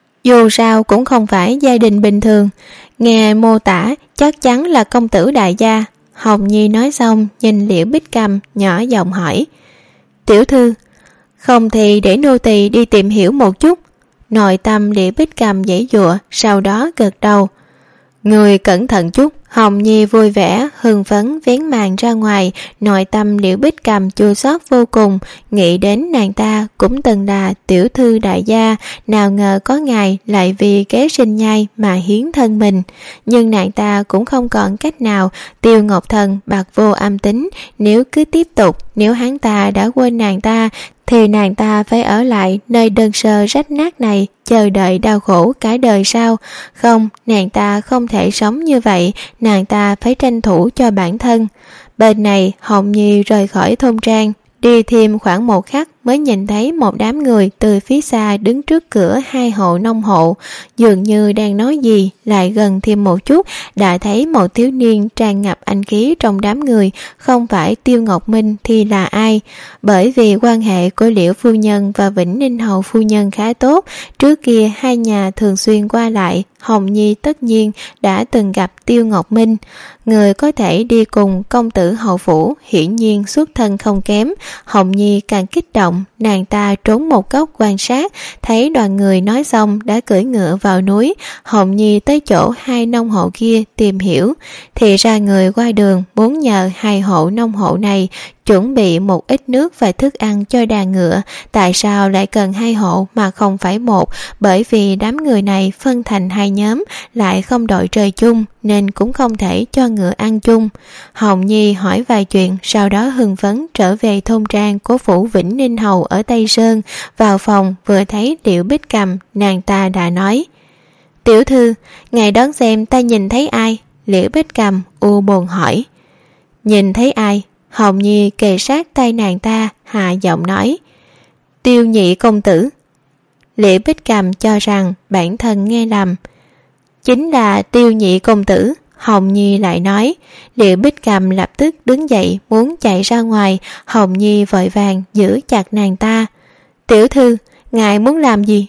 Dù sao cũng không phải gia đình bình thường, nghe mô tả chắc chắn là công tử đại gia." Hồng Nhi nói xong nhìn Liễu Bích Cầm nhỏ giọng hỏi: "Tiểu thư, không thì để nô tỳ đi tìm hiểu một chút." Nội tâm Liễu Bích Cầm giãy giụa, sau đó gật đầu: "Người cẩn thận chút." Hồng Nhi vui vẻ hưng phấn vén màn ra ngoài. Nội tâm Liễu Bích Cầm chua xót vô cùng, nghĩ đến nàng ta cũng từng là tiểu thư đại gia, nào ngờ có ngày lại vì kế sinh nhai mà hiến thân mình. Nhưng nàng ta cũng không còn cách nào. Tiêu Ngọc Thần bạc vô âm tính, nếu cứ tiếp tục, nếu hắn ta đã quên nàng ta thì nàng ta phải ở lại nơi đơn sơ rách nát này chờ đợi đau khổ cả đời sao? Không, nàng ta không thể sống như vậy, nàng ta phải tranh thủ cho bản thân. Bên này Hồng Nhi rời khỏi thôn trang, đi thêm khoảng một khắc mới nhìn thấy một đám người từ phía xa đứng trước cửa hai hộ nông hộ, dường như đang nói gì. Lại gần thêm một chút đã thấy một thiếu niên tràn ngập anh khí trong đám người, không phải Tiêu Ngọc Minh thì là ai? Bởi vì quan hệ của Liễu phu nhân và Vĩnh Ninh hầu phu nhân khá tốt, trước kia hai nhà thường xuyên qua lại. Hồng Nhi tất nhiên đã từng gặp Tiêu Ngọc Minh. Người có thể đi cùng công tử hậu phủ hiển nhiên xuất thân không kém. Hồng Nhi càng kích động, nàng ta trốn một góc quan sát, thấy đoàn người nói xong đã cưỡi ngựa vào núi. Hồng Nhi tới chỗ hai nông hộ kia tìm hiểu, thì ra người qua đường muốn nhờ hai hộ nông hộ này chuẩn bị một ít nước và thức ăn cho đàn ngựa. Tại sao lại cần hai hộ mà không phải một? Bởi vì đám người này phân thành hai nhóm, lại không đội trời chung nên cũng không thể cho ngựa ăn chung. Hồng Nhi hỏi vài chuyện, sau đó hưng phấn trở về thôn trang của phủ Vĩnh Ninh hầu ở Tây Sơn. Vào phòng vừa thấy Liễu Bích Cầm, nàng ta đã nói: "Tiểu thư, ngài đoán xem ta nhìn thấy ai?" Liễu Bích Cầm u buồn hỏi: "Nhìn thấy ai?" Hồng Nhi kề sát tay nàng ta, hạ giọng nói: "Tiêu nhị công tử." Liễu Bích Cầm cho rằng bản thân nghe lầm. "Chính là Tiêu nhị công tử." Hồng Nhi lại nói. Liễu Bích Cầm lập tức đứng dậy muốn chạy ra ngoài. Hồng Nhi vội vàng giữ chặt nàng ta: "Tiểu thư, ngài muốn làm gì?"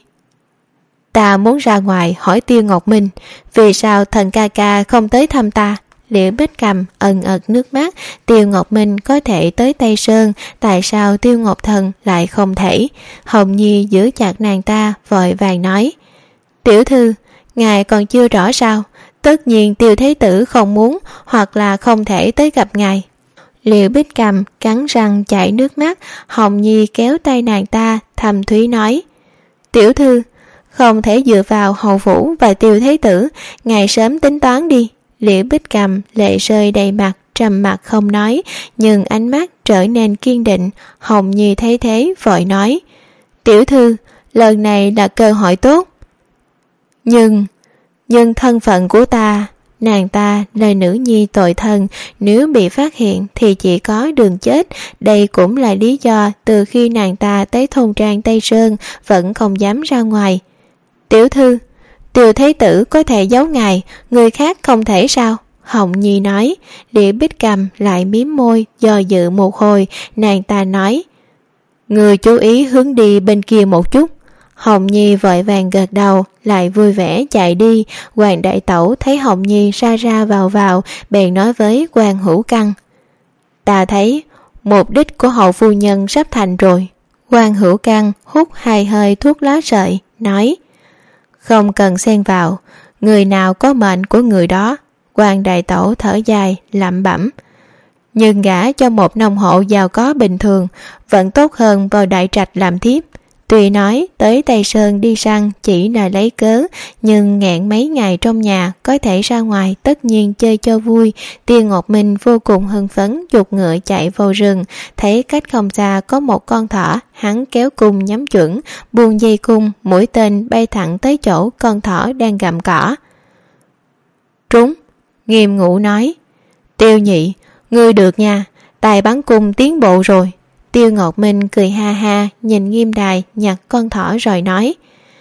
"Ta muốn ra ngoài hỏi Tiêu Ngọc Minh, vì sao thần ca ca không tới thăm ta?" Liễu Bích Cầm ẩn ẩn nước mắt. Tiêu Ngọc Minh có thể tới Tây Sơn, tại sao Tiêu Ngọc Thần lại không thể? Hồng Nhi giữ chặt nàng ta vội vàng nói: "Tiểu thư, ngài còn chưa rõ sao? Tất nhiên Tiêu Thế Tử không muốn hoặc là không thể tới gặp ngài." Liễu Bích Cầm cắn răng chảy nước mắt. Hồng Nhi kéo tay nàng ta thầm thúy nói: "Tiểu thư, không thể dựa vào hầu phủ và Tiêu Thế Tử, ngài sớm tính toán đi." Liễu Bích Cầm lệ rơi đầy mặt, trầm mặt không nói, nhưng ánh mắt trở nên kiên định. Hồng Nhi thấy thế vội nói: "Tiểu thư, lần này là cơ hội tốt." Nhưng, nhưng thân phận của ta, nàng ta là nữ nhi tội thân, nếu bị phát hiện thì chỉ có đường chết. Đây cũng là lý do từ khi nàng ta tới thôn trang Tây Sơn vẫn không dám ra ngoài. "Tiểu thư, Tiêu Thế Tử có thể giấu ngài, người khác không thể sao?" Hồng Nhi nói. Liễu Bích Cầm lại mím môi do dự một hồi, nàng ta nói: "Người chú ý hướng đi bên kia một chút." Hồng Nhi vội vàng gật đầu, lại vui vẻ chạy đi. Hoàng đại tẩu thấy Hồng Nhi ra ra vào vào, bèn nói với Quan Hữu Căn: "Ta thấy mục đích của hậu phu nhân sắp thành rồi." Quan Hữu Căn hút hai hơi thuốc lá sợi, nói: "Không cần xen vào, người nào có mệnh của người đó." Quan đại tẩu thở dài lẩm bẩm: "Nhưng gả cho một nông hộ giàu có bình thường vẫn tốt hơn vào đại trạch làm thiếp." Tuy nói tới Tây Sơn đi săn chỉ là lấy cớ, nhưng nghẹn mấy ngày trong nhà có thể ra ngoài tất nhiên chơi cho vui. Tiêu Ngọc Minh vô cùng hưng phấn giục ngựa chạy vào rừng, thấy cách không xa có một con thỏ, hắn kéo cung nhắm chuẩn, buông dây cung, mũi tên bay thẳng tới chỗ con thỏ đang gặm cỏ. Trúng. Nghiêm Ngũ nói. Tiêu nhị, ngươi được nha, tài bắn cung tiến bộ rồi. Tiêu Ngọc Minh cười ha ha nhìn Nghiêm Đài nhặt con thỏ rồi nói.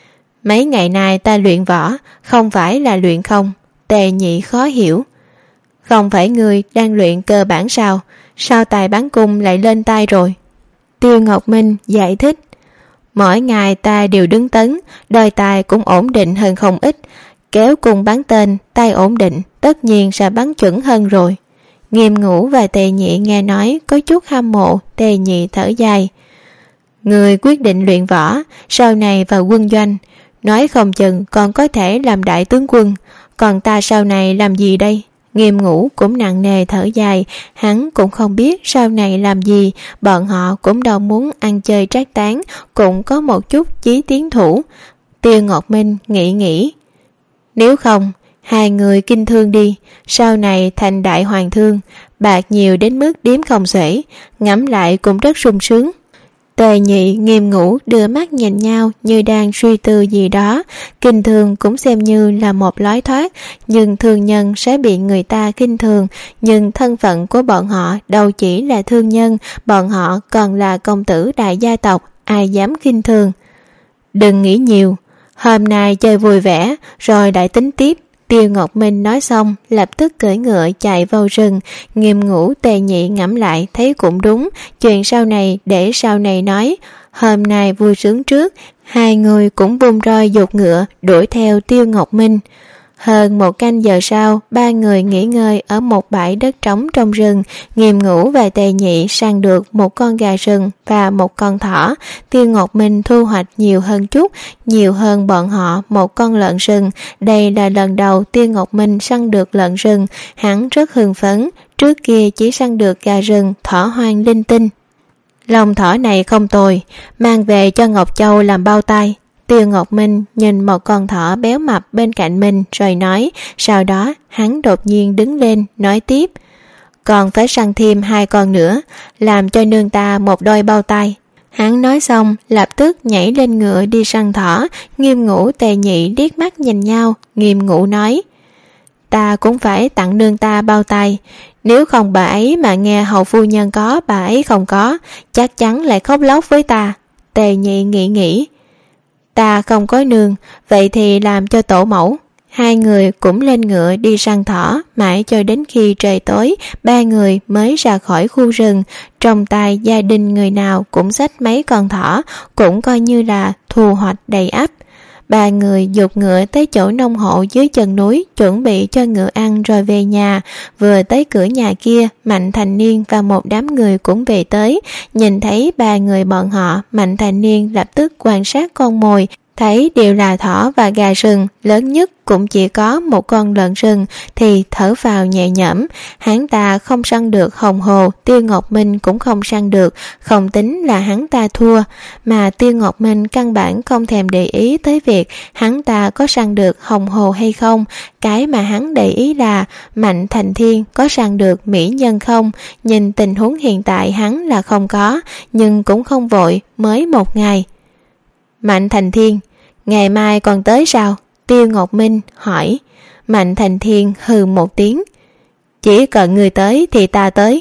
Mấy ngày nay ta luyện võ, không phải là luyện không. Tề nhị khó hiểu. Không phải ngươi đang luyện cơ bản sao? Sao tài bắn cung lại lên tay rồi? Tiêu Ngọc Minh giải thích. Mỗi ngày ta đều đứng tấn, đôi tay cũng ổn định hơn không ít. Kéo cung bắn tên, tay ổn định, tất nhiên sẽ bắn chuẩn hơn rồi. Nghiêm Ngũ và Tề Nhị nghe nói có chút hâm mộ. Tề Nhị thở dài. Người quyết định luyện võ, sau này vào quân doanh, nói không chừng còn có thể làm đại tướng quân. Còn ta sau này làm gì đây? Nghiêm Ngũ cũng nặng nề thở dài. Hắn cũng không biết sau này làm gì. Bọn họ cũng đâu muốn ăn chơi trác tán, cũng có một chút chí tiến thủ. Tiêu Ngọc Minh nghĩ nghĩ. Nếu không, hai người kinh thương đi, sau này thành đại hoàng thương, bạc nhiều đến mức đếm không xuể, ngẫm lại cũng rất sung sướng. Tề Nhị, Nghiêm Ngũ đưa mắt nhìn nhau như đang suy tư gì đó. Kinh thường cũng xem như là một lối thoát, nhưng thương nhân sẽ bị người ta kinh thường, nhưng thân phận của bọn họ đâu chỉ là thương nhân, bọn họ còn là công tử đại gia tộc, ai dám kinh thường. Đừng nghĩ nhiều, hôm nay chơi vui vẻ rồi đại tính tiếp. Tiêu Ngọc Minh nói xong lập tức cưỡi ngựa chạy vào rừng. Nghiêm Ngũ, Tề Nhị ngẫm lại thấy cũng đúng, chuyện sau này để sau này nói. Hôm nay vui sướng trước, hai người cũng vung roi giục ngựa đuổi theo Tiêu Ngọc Minh. Hơn một canh giờ sau, ba người nghỉ ngơi ở một bãi đất trống trong rừng. Nghiêm Ngũ và Tề Nhị săn được một con gà rừng và một con thỏ. Tiêu Ngọc Minh thu hoạch nhiều hơn chút, nhiều hơn bọn họ một con lợn rừng. Đây là lần đầu Tiêu Ngọc Minh săn được lợn rừng, hắn rất hưng phấn. Trước kia chỉ săn được gà rừng, thỏ hoang linh tinh. Lòng thỏ này không tồi, mang về cho Ngọc Châu làm bao tay. Tiêu Ngọc Minh nhìn một con thỏ béo mập bên cạnh mình rồi nói. Sau đó hắn đột nhiên đứng lên nói tiếp. Còn phải săn thêm hai con nữa, làm cho nương ta một đôi bao tay. Hắn nói xong lập tức nhảy lên ngựa đi săn thỏ. Nghiêm Ngũ, Tề Nhị liếc mắt nhìn nhau. Nghiêm Ngũ nói. Ta cũng phải tặng nương ta bao tay, nếu không bà ấy mà nghe hầu phu nhân có, bà ấy không có, chắc chắn lại khóc lóc với ta. Tề Nhị nghĩ nghĩ. Ta không có nương, vậy thì làm cho tổ mẫu. Hai người cũng lên ngựa đi săn thỏ, mãi cho đến khi trời tối, ba người mới ra khỏi khu rừng. Trong tay gia đình người nào cũng xách mấy con thỏ, cũng coi như là thu hoạch đầy ắp. Ba người giục ngựa tới chỗ nông hộ dưới chân núi, chuẩn bị cho ngựa ăn rồi về nhà. Vừa tới cửa nhà kia, Mạnh Thành Niên và một đám người cũng về tới. Nhìn thấy ba người bọn họ, Mạnh Thành Niên lập tức quan sát con mồi, thấy đều là thỏ và gà rừng, lớn nhất cũng chỉ có một con lợn rừng, thì thở phào nhẹ nhõm. Hắn ta không săn được hồng hồ, Tiêu Ngọc Minh cũng không săn được, không tính là hắn ta thua. Mà Tiêu Ngọc Minh căn bản không thèm để ý tới việc hắn ta có săn được hồng hồ hay không. Cái mà hắn để ý là Mạnh Thành Thiên có săn được mỹ nhân không. Nhìn tình huống hiện tại hắn là không có, nhưng cũng không vội, mới một ngày. Mạnh Thành Thiên, ngày mai còn tới sao? Tiêu Ngọc Minh hỏi. Mạnh Thành Thiên hừ một tiếng. Chỉ cần người tới thì ta tới.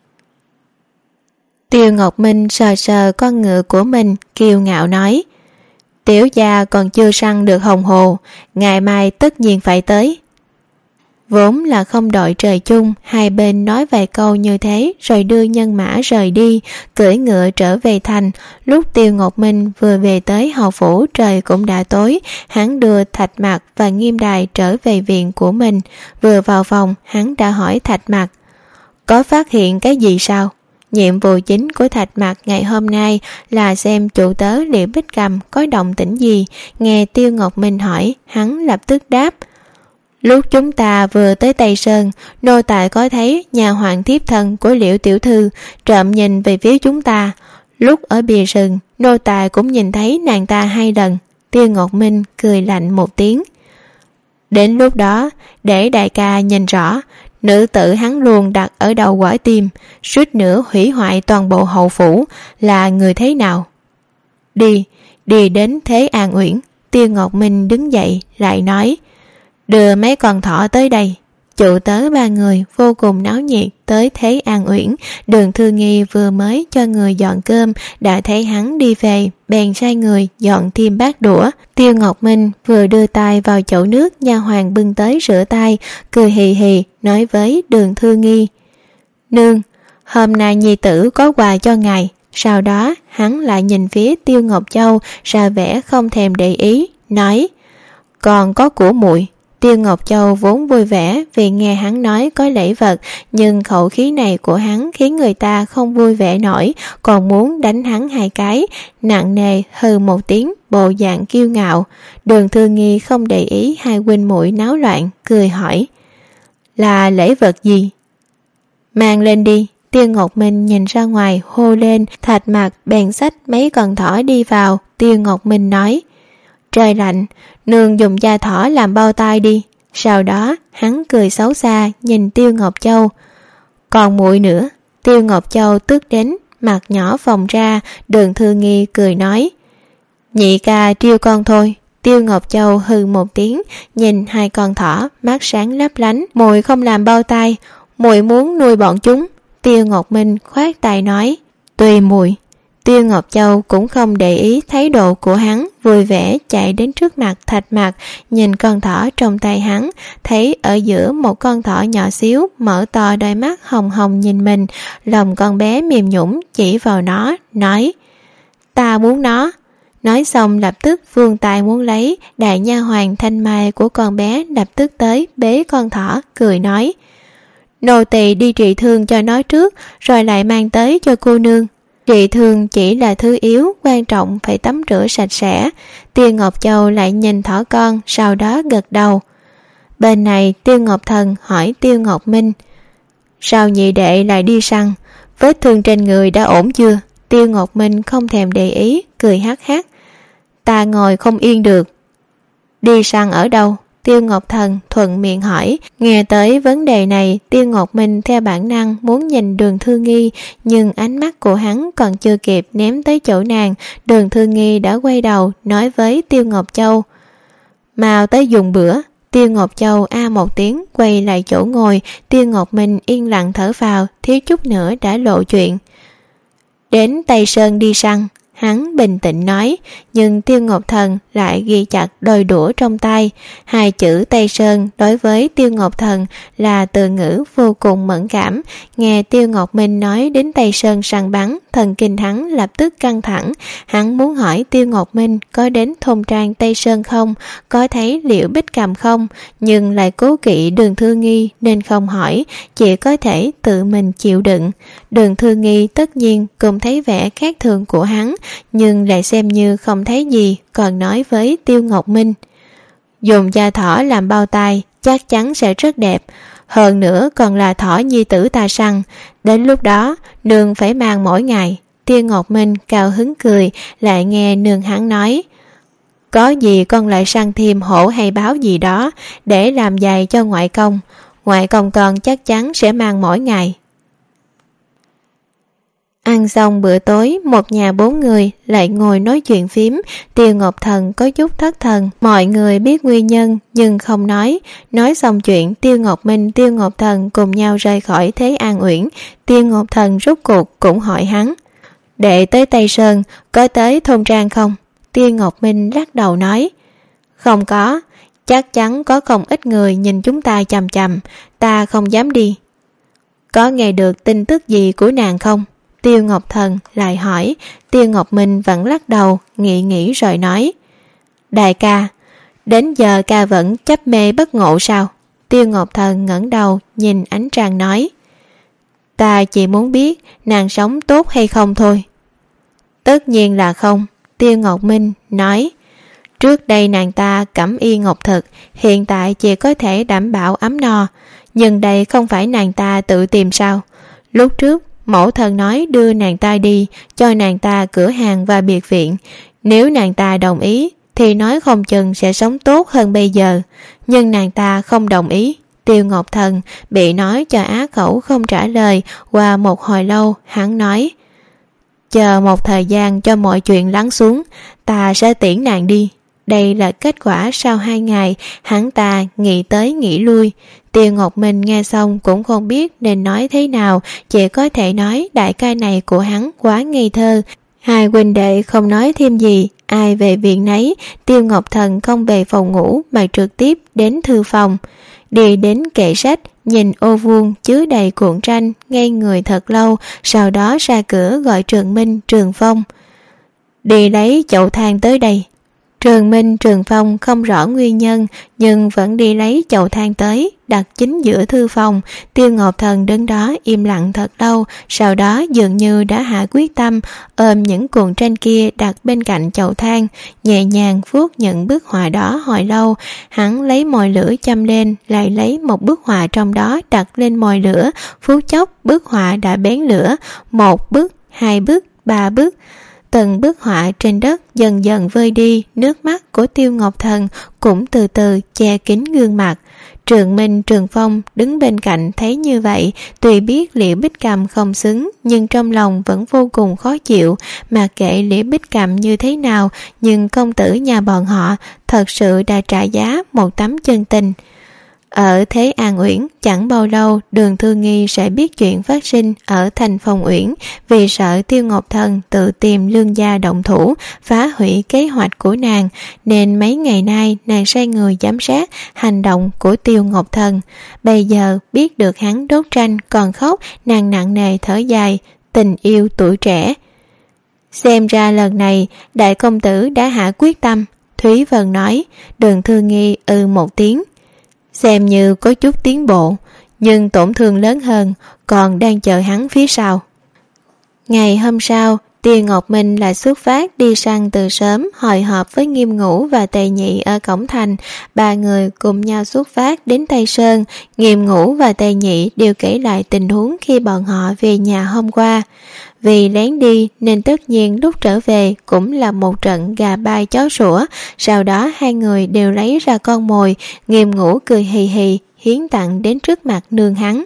Tiêu Ngọc Minh sờ sờ con ngựa của mình, kiêu ngạo nói. Tiểu gia còn chưa săn được hồng hồ, ngày mai tất nhiên phải tới. Vốn là không đội trời chung, hai bên nói vài câu như thế rồi đưa nhân mã rời đi, cưỡi ngựa trở về thành. Lúc Tiêu Ngọc Minh vừa về tới hầu phủ, trời cũng đã tối. Hắn đưa Thạch Mặc và Nghiêm Đài trở về viện của mình. Vừa vào phòng, hắn đã hỏi Thạch Mặc, có phát hiện cái gì sao? Nhiệm vụ chính của Thạch Mặc ngày hôm nay là xem chủ tớ Liễu Bích Cầm có động tĩnh gì. Nghe Tiêu Ngọc Minh hỏi, hắn lập tức đáp. Lúc chúng ta vừa tới Tây Sơn, nô tài có thấy nhà hoàng thiếp thân của Liễu tiểu thư trộm nhìn về phía chúng ta. Lúc ở bìa rừng, nô tài cũng nhìn thấy nàng ta hai lần. Tiêu Ngọc Minh cười lạnh một tiếng. Đến lúc đó, để đại ca nhìn rõ, nữ tử hắn luôn đặt ở đầu quả tim, suýt nữa hủy hoại toàn bộ hậu phủ, là người thế nào? Đi, đi đến Thế An Uyển. Tiêu Ngọc Minh đứng dậy lại nói, đưa mấy con thỏ tới đây. Chủ tớ ba người vô cùng náo nhiệt tới Thế An Uyển. Đường Thư Nghi vừa mới cho người dọn cơm, đã thấy hắn đi về, bèn sai người dọn thêm bát đũa. Tiêu Ngọc Minh vừa đưa tay vào chậu nước nha hoàn bưng tới rửa tay, cười hì hì nói với Đường Thư Nghi, nương, hôm nay nhi tử có quà cho ngài. Sau đó hắn lại nhìn phía Tiêu Ngọc Châu ra vẻ không thèm để ý, nói, còn có của muội. Tiêu Ngọc Châu vốn vui vẻ vì nghe hắn nói có lễ vật, nhưng khẩu khí này của hắn khiến người ta không vui vẻ nổi, còn muốn đánh hắn hai cái, nặng nề hừ một tiếng, bộ dạng kiêu ngạo. Đường Thư Nghi không để ý hai huynh muội náo loạn, cười hỏi, là lễ vật gì? Mang lên đi. Tiêu Ngọc Minh nhìn ra ngoài hô lên, Thạch Mặc bèn xách mấy con thỏ đi vào. Tiêu Ngọc Minh nói, trời lạnh, nương dùng da thỏ làm bao tay đi. Sau đó hắn cười xấu xa nhìn Tiêu Ngọc Châu. Còn muội nữa. Tiêu Ngọc Châu tức đến mặt nhỏ phồng ra. Đường Thư Nghi cười nói, nhị ca trêu con thôi. Tiêu Ngọc Châu hừ một tiếng, nhìn hai con thỏ, mắt sáng lấp lánh. Muội không làm bao tay, muội muốn nuôi bọn chúng. Tiêu Ngọc Minh khoát tay nói, tùy muội. Tiêu Ngọc Châu cũng không để ý thái độ của hắn, vui vẻ chạy đến trước mặt Thạch Mặc, nhìn con thỏ trong tay hắn, thấy ở giữa một con thỏ nhỏ xíu mở to đôi mắt hồng hồng nhìn mình. Lòng con bé mềm nhũn chỉ vào nó, nói, ta muốn nó. Nói xong lập tức vươn tay muốn lấy. Đại nha hoàn Thanh Mai của con bé lập tức tới bế con thỏ, cười nói, nô tỳ đi trị thương cho nó trước, rồi lại mang tới cho cô nương. Trị thương chỉ là thứ yếu, quan trọng phải tắm rửa sạch sẽ. Tiêu Ngọc Châu lại nhìn thỏ con, sau đó gật đầu. Bên này Tiêu Ngọc Thần hỏi Tiêu Ngọc Minh, sao nhị đệ lại đi săn? Vết thương trên người đã ổn chưa? Tiêu Ngọc Minh không thèm để ý, cười hắc hắc, ta ngồi không yên được. Đi săn ở đâu? Tiêu Ngọc Thần thuận miệng hỏi. Nghe tới vấn đề này, Tiêu Ngọc Minh theo bản năng muốn nhìn Đường Thư Nghi, nhưng ánh mắt của hắn còn chưa kịp ném tới chỗ nàng, Đường Thư Nghi đã quay đầu nói với Tiêu Ngọc Châu, mau tới dùng bữa. Tiêu Ngọc Châu a một tiếng quay lại chỗ ngồi. Tiêu Ngọc Minh yên lặng thở vào, thiếu chút nữa đã lộ chuyện. Đến Tây Sơn đi săn, hắn bình tĩnh nói, nhưng Tiêu Ngọc Thần lại ghi chặt đôi đũa trong tay. Hai chữ Tây Sơn đối với Tiêu Ngọc Thần là từ ngữ vô cùng mẫn cảm. Nghe Tiêu Ngọc Minh nói đến Tây Sơn săn bắn, thần kinh hắn lập tức căng thẳng. Hắn muốn hỏi Tiêu Ngọc Minh có đến thôn trang Tây Sơn không, có thấy Liễu Bích Cầm không, nhưng lại cố kỵ Đường Thư Nghi nên không hỏi, chỉ có thể tự mình chịu đựng. Đường Thư Nghi tất nhiên cũng thấy vẻ khác thường của hắn, nhưng lại xem như không thấy gì, còn nói với Tiêu Ngọc Minh, dùng da thỏ làm bao tay chắc chắn sẽ rất đẹp, hơn nữa còn là thỏ nhi tử ta săn, đến lúc đó nương phải mang mỗi ngày. Tiêu Ngọc Minh cao hứng cười, lại nghe nương hắn nói, có gì con lại săn thêm hổ hay báo gì đó để làm giày cho ngoại công, ngoại công con chắc chắn sẽ mang mỗi ngày. Ăn xong bữa tối, một nhà bốn người lại ngồi nói chuyện phím. Tiêu Ngọc Thần có chút thất thần, mọi người biết nguyên nhân nhưng không nói. Nói xong chuyện, Tiêu Ngọc Minh, Tiêu Ngọc Thần cùng nhau rời khỏi Thế An Uyển. Tiêu Ngọc Thần rút cuộc cũng hỏi hắn, đệ tới Tây Sơn có tới thôn trang không? Tiêu Ngọc Minh lắc đầu nói, không có, chắc chắn có không ít người nhìn chúng ta chằm chằm, ta không dám đi. Có nghe được tin tức gì của nàng không? Tiêu Ngọc Thần lại hỏi. Tiêu Ngọc Minh vẫn lắc đầu, nghĩ nghĩ rồi nói, đại ca, đến giờ ca vẫn chấp mê bất ngộ sao? Tiêu Ngọc Thần ngẩng đầu nhìn ánh trăng nói, ta chỉ muốn biết nàng sống tốt hay không thôi. Tất nhiên là không. Tiêu Ngọc Minh nói, trước đây nàng ta cẩm y ngọc thực, hiện tại chỉ có thể đảm bảo ấm no, nhưng đây không phải nàng ta tự tìm sao? Lúc trước Mẫu thân nói đưa nàng ta đi, cho nàng ta cửa hàng và biệt viện. Nếu nàng ta đồng ý thì nói không chừng sẽ sống tốt hơn bây giờ. Nhưng nàng ta không đồng ý. Tiêu Ngọc Thần bị nói cho á khẩu không trả lời. Qua một hồi lâu hắn nói: chờ một thời gian cho mọi chuyện lắng xuống, ta sẽ tiễn nàng đi. Đây là kết quả sau hai ngày hắn ta nghĩ tới nghĩ lui. Tiêu Ngọc Minh nghe xong cũng không biết nên nói thế nào, chỉ có thể nói đại ca này của hắn quá ngây thơ. Hai huynh đệ không nói thêm gì, ai về viện nấy. Tiêu Ngọc Thần không về phòng ngủ mà trực tiếp đến thư phòng. Đi đến kệ sách, nhìn ô vuông chứa đầy cuộn tranh, ngây người thật lâu, sau đó ra cửa gọi Trường Minh, Trường Phong đi lấy chậu than tới đây. Trường Minh, Trường Phong không rõ nguyên nhân nhưng vẫn đi lấy chậu than tới, đặt chính giữa thư phòng. Tiêu Ngọc Thần đứng đó im lặng thật lâu, sau đó dường như đã hạ quyết tâm, ôm những cuộn tranh kia đặt bên cạnh chậu than, nhẹ nhàng vuốt những bức họa đó hồi lâu. Hắn lấy mồi lửa châm lên, lại lấy một bức họa trong đó đặt lên mồi lửa. Phút chốc bức họa đã bén lửa, một bức, hai bức, ba bức. Từng bức họa trên đất dần dần vơi đi, nước mắt của Tiêu Ngọc Thần cũng từ từ che kín gương mặt. Trường Minh, Trường Phong đứng bên cạnh thấy như vậy, tuy biết Liễu Bích Cầm không xứng nhưng trong lòng vẫn vô cùng khó chịu. Mà kệ Liễu Bích Cầm như thế nào, nhưng công tử nhà bọn họ thật sự đã trả giá một tấm chân tình. Ở Thế An Uyển chẳng bao lâu Đường Thư Nghi sẽ biết chuyện phát sinh ở thành Phong Uyển. Vì sợ Tiêu Ngọc Thần tự tìm Lương gia động thủ phá hủy kế hoạch của nàng, nên mấy ngày nay nàng sai người giám sát hành động của Tiêu Ngọc Thần. Bây giờ biết được hắn đốt tranh còn khóc, nàng nặng nề thở dài. Tình yêu tuổi trẻ, xem ra lần này đại công tử đã hạ quyết tâm. Thúy Vân nói. Đường Thư Nghi ư một tiếng. Xem như có chút tiến bộ, nhưng tổn thương lớn hơn còn đang chờ hắn phía sau. Ngày hôm sau, Tiêu Ngọc Minh lại xuất phát đi săn từ sớm, hội họp với Nghiêm Ngũ và Tề Nhị ở cổng thành. Ba người cùng nhau xuất phát đến Tây Sơn. Nghiêm Ngũ và Tề Nhị đều kể lại tình huống khi bọn họ về nhà hôm qua. Vì lén đi nên tất nhiên lúc trở về cũng là một trận gà bay chó sủa. Sau đó hai người đều lấy ra con mồi. Nghiêm Ngũ cười hì hì hiến tặng đến trước mặt nương hắn.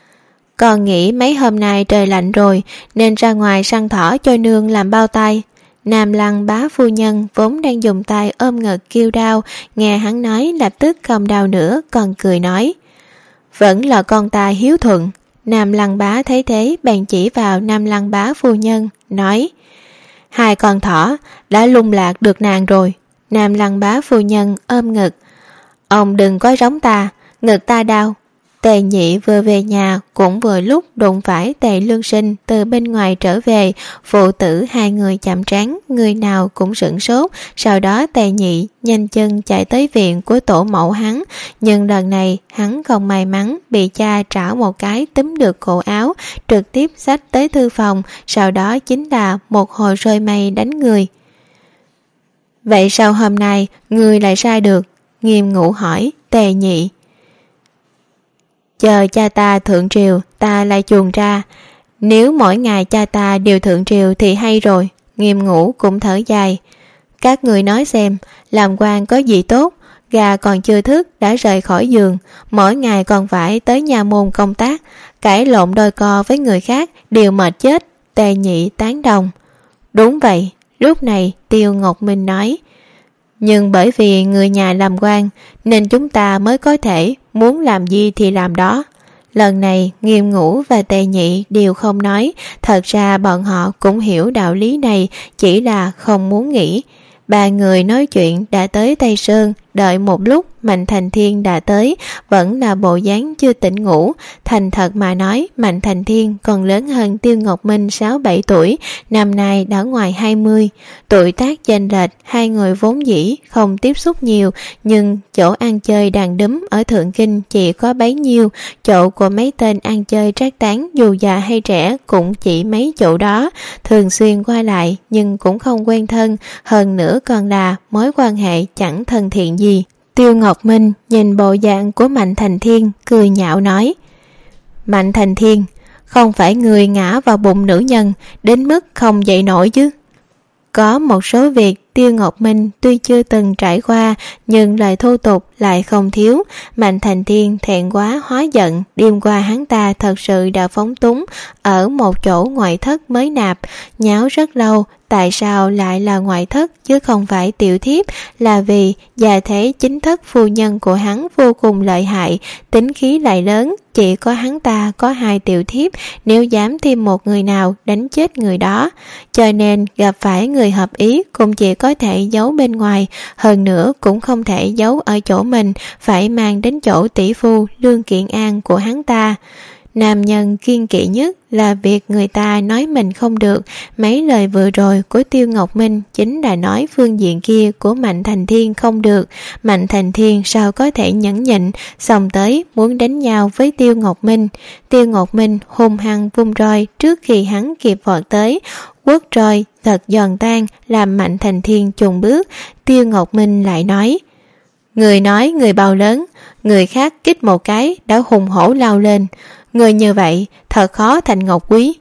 Còn nghĩ mấy hôm nay trời lạnh rồi nên ra ngoài săn thỏ cho nương làm bao tay. Nam Lăng bá phu nhân vốn đang dùng tay ôm ngực kêu đau, nghe hắn nói lập tức không đau nữa, còn cười nói: vẫn là con ta hiếu thuận. Nam Lăng bá thấy thế bèn chỉ vào Nam Lăng bá phu nhân, nói: hai con thỏ đã lung lạc được nàng rồi. Nam Lăng bá phu nhân ôm ngực: ông đừng có giống ta, ngực ta đau. Tề Nhị vừa về nhà cũng vừa lúc đụng phải Tề Lương Sinh từ bên ngoài trở về. Phụ tử hai người chạm trán, người nào cũng sửng sốt. Sau đó Tề Nhị nhanh chân chạy tới viện của tổ mẫu hắn, nhưng lần này hắn không may mắn bị cha trảo một cái túm được cổ áo, trực tiếp xách tới thư phòng. Sau đó chính là một hồi rơi mây đánh người. Vậy sao hôm nay người lại sai được? Nghiêm Ngũ hỏi. Tề Nhị: chờ cha ta thượng triều ta lại chuồn ra. Nếu mỗi ngày cha ta đều thượng triều thì hay rồi. Nghiêm Ngũ cũng thở dài. Các người nói xem, làm quan có gì tốt? Gà còn chưa thức đã rời khỏi giường, mỗi ngày còn phải tới nhà môn công tác, cãi lộn đôi co với người khác đều mệt chết. Tề Nhị tán đồng. Đúng vậy. Lúc này Tiêu Ngọc Minh nói: nhưng bởi vì người nhà làm quan nên chúng ta mới có thể muốn làm gì thì làm đó. Lần này Nghiêm Ngũ và Tề Nhị đều không nói. Thật ra bọn họ cũng hiểu đạo lý này, chỉ là không muốn nghĩ. Ba người nói chuyện đã tới Tây Sơn. Đợi một lúc Mạnh Thành Thiên đã tới, vẫn là bộ dáng chưa tỉnh ngủ. Thành thật mà nói, Mạnh Thành Thiên còn lớn hơn Tiêu Ngọc Minh sáu bảy tuổi, năm nay đã ngoài hai mươi. Tuổi tác chênh lệch, hai người vốn dĩ không tiếp xúc nhiều, nhưng chỗ ăn chơi đàn đúm ở Thượng Kinh chỉ có bấy nhiêu. Chỗ của mấy tên ăn chơi trác tán dù già hay trẻ cũng chỉ mấy chỗ đó, thường xuyên qua lại nhưng cũng không quen thân, hơn nữa còn là mối quan hệ chẳng thân thiện gì. Tiêu Ngọc Minh nhìn bộ dạng của Mạnh Thành Thiên cười nhạo nói: Mạnh Thành Thiên, không phải người ngã vào bụng nữ nhân đến mức không dậy nổi chứ. Có một số việc Tiêu Ngọc Minh tuy chưa từng trải qua, nhưng lời thô tục lại không thiếu. Mạnh Thành Thiên thẹn quá hóa giận, đêm qua hắn ta thật sự đã phóng túng ở một chỗ ngoại thất mới nạp, nháo rất lâu. Tại sao lại là ngoại thất chứ không phải tiểu thiếp? Là vì gia thế chính thất phu nhân của hắn vô cùng lợi hại, tính khí lại lớn, chỉ có hắn ta có hai tiểu thiếp, nếu dám thêm một người nào đánh chết người đó. Cho nên gặp phải người hợp ý cũng chỉ có thể giấu bên ngoài, hơn nữa cũng không thể giấu ở chỗ mình, phải mang đến chỗ tỷ phu Lương Kiện An của hắn ta. Nam nhân kiên kỵ nhất là việc người ta nói mình không được. Mấy lời vừa rồi của Tiêu Ngọc Minh chính là nói phương diện kia của Mạnh Thành Thiên không được. Mạnh Thành Thiên sao có thể nhẫn nhịn, xông tới muốn đánh nhau với Tiêu Ngọc Minh. Tiêu Ngọc Minh hung hăng vung roi trước khi hắn kịp vọt tới, quất roi thật giòn tan làm Mạnh Thành Thiên chùn bước. Tiêu Ngọc Minh lại nói: người nói người bao lớn, người khác kích một cái đã hùng hổ lao lên, người như vậy thật khó thành Ngọc Quý.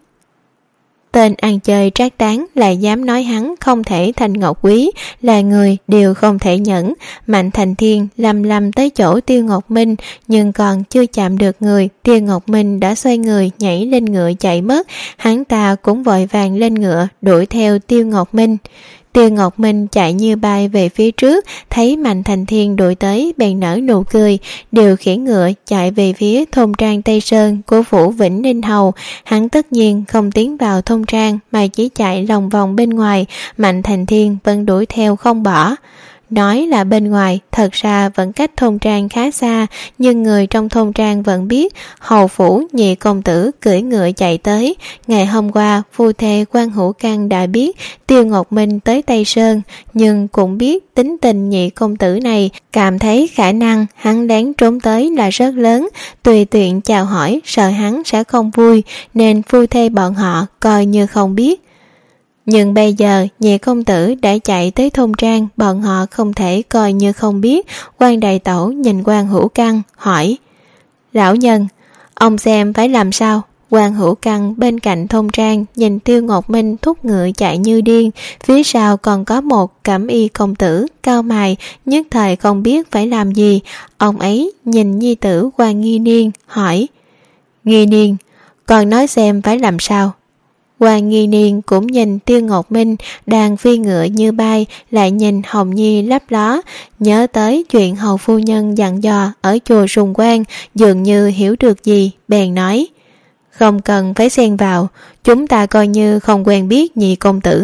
Tên ăn chơi trác tán lại dám nói hắn không thể thành Ngọc Quý, là người đều không thể nhẫn. Mạnh Thành Thiên lầm lầm tới chỗ Tiêu Ngọc Minh, nhưng còn chưa chạm được người, Tiêu Ngọc Minh đã xoay người nhảy lên ngựa chạy mất. Hắn ta cũng vội vàng lên ngựa đuổi theo Tiêu Ngọc Minh. Tiêu Ngọc Minh chạy như bay về phía trước, thấy Mạnh Thành Thiên đuổi tới bèn nở nụ cười, điều khiển ngựa chạy về phía thôn trang Tây Sơn của phủ Vĩnh Ninh Hầu. Hắn tất nhiên không tiến vào thôn trang mà chỉ chạy lòng vòng bên ngoài. Mạnh Thành Thiên vẫn đuổi theo không bỏ. Nói là bên ngoài, thật ra vẫn cách thôn trang khá xa, nhưng người trong thôn trang vẫn biết hầu phủ nhị công tử cưỡi ngựa chạy tới. Ngày hôm qua, phu thê Quan Hữu Căn đã biết Tiêu Ngọc Minh tới Tây Sơn, nhưng cũng biết tính tình nhị công tử này, cảm thấy khả năng hắn lén trốn tới là rất lớn, tùy tiện chào hỏi sợ hắn sẽ không vui, nên phu thê bọn họ coi như không biết. Nhưng bây giờ nhị công tử đã chạy tới thôn trang, bọn họ không thể coi như không biết. Quan đại tẩu nhìn Quan Hữu Căn hỏi: lão nhân, ông xem phải làm sao? Quan Hữu Căn bên cạnh thôn trang nhìn Tiêu Ngọc Minh thúc ngựa chạy như điên, phía sau còn có một cẩm y công tử cao mày, nhất thời không biết phải làm gì. Ông ấy nhìn nhi tử Quan Nghi Niên hỏi: Nghi Niên, còn nói xem phải làm sao? Quan Nghi Niên cũng nhìn Tiêu Ngọc Minh đang phi ngựa như bay, lại nhìn Hồng Nhi lấp ló, nhớ tới chuyện hầu phu nhân dặn dò ở chùa Sùng Quan, dường như hiểu được gì, bèn nói: không cần phải xen vào, chúng ta coi như không quen biết nhị công tử.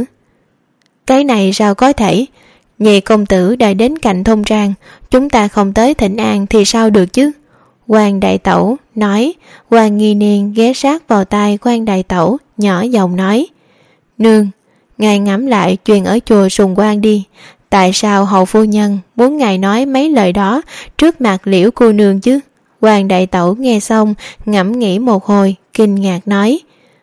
Cái này sao có thể? Nhị công tử đã đến cạnh thôn trang, chúng ta không tới thỉnh an thì sao được chứ? Quan đại tẩu nói. Quan Nghi Niên ghé sát vào tai Quan đại tẩu, nhỏ giọng nói: nương, ngài ngẫm lại chuyện ở chùa Sùng Quan đi. Tại sao hầu phu nhân muốn ngài nói mấy lời đó trước mặt Liễu cô nương chứ? Quan đại tẩu nghe xong ngẫm nghĩ một hồi, kinh ngạc nói: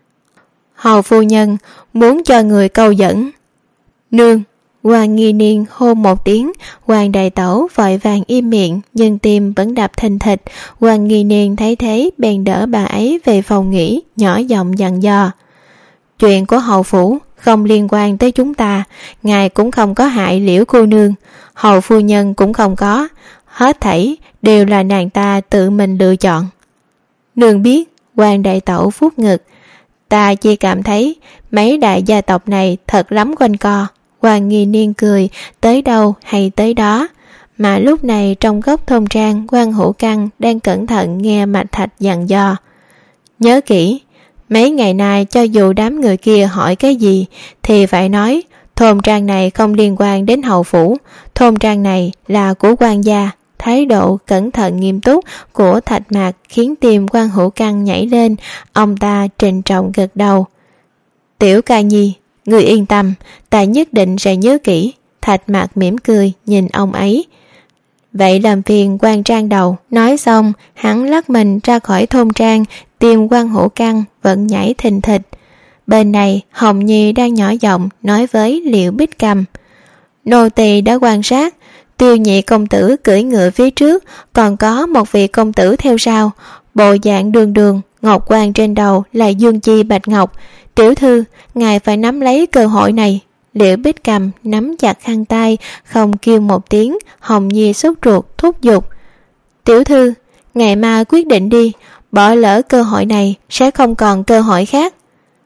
hầu phu nhân muốn cho người câu dẫn. Nương! Quan Nghi Niên hô một tiếng, Quan đại tẩu vội vàng im miệng, nhưng tim vẫn đập thình thịch. Quan Nghi Niên thấy thế bèn đỡ bà ấy về phòng nghỉ, nhỏ giọng dặn dò: chuyện của hầu phủ không liên quan tới chúng ta, ngài cũng không có hại Liễu cô nương, hầu phu nhân cũng không có, hết thảy đều là nàng ta tự mình lựa chọn. Nương biết. Quan đại tẩu vuốt ngực: ta chỉ cảm thấy mấy đại gia tộc này thật lắm quanh co. Quan Nghi Niên cười, tới đâu hay tới đó. Mà lúc này trong góc thôn trang, Quan Hữu Căn đang cẩn thận nghe Mạch Thạch dặn dò: nhớ kỹ, mấy ngày nay cho dù đám người kia hỏi cái gì thì phải nói thôn trang này không liên quan đến hầu phủ, thôn trang này là của quan gia. Thái độ cẩn thận nghiêm túc của Thạch Mạc khiến tim Quan Hữu Căn nhảy lên. Ông ta trịnh trọng gật đầu: tiểu ca nhi, người yên tâm, ta nhất định sẽ nhớ kỹ. Thạch Mạc mỉm cười nhìn ông ấy: vậy làm phiền Quan trang đầu. Nói xong hắn lắc mình ra khỏi thôn trang, tim Quan Hữu Căn vẫn nhảy thình thịch. Bên này Hồng Nhi đang nhỏ giọng nói với Liễu Bích Cầm: nô tỳ đã quan sát, Tiêu nhị công tử cưỡi ngựa phía trước, còn có một vị công tử theo sau, bộ dạng đường đường, ngọc quan trên đầu là dương chi bạch ngọc. Tiểu thư, ngài phải nắm lấy cơ hội này. Liễu Bích Cầm nắm chặt khăn tay, không kêu một tiếng. Hồng Nhi sốt ruột thúc giục: tiểu thư, ngày mai quyết định đi, bỏ lỡ cơ hội này sẽ không còn cơ hội khác.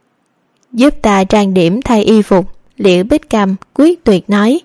Giúp ta trang điểm thay y phục. Liễu Bích Cầm quyết tuyệt nói: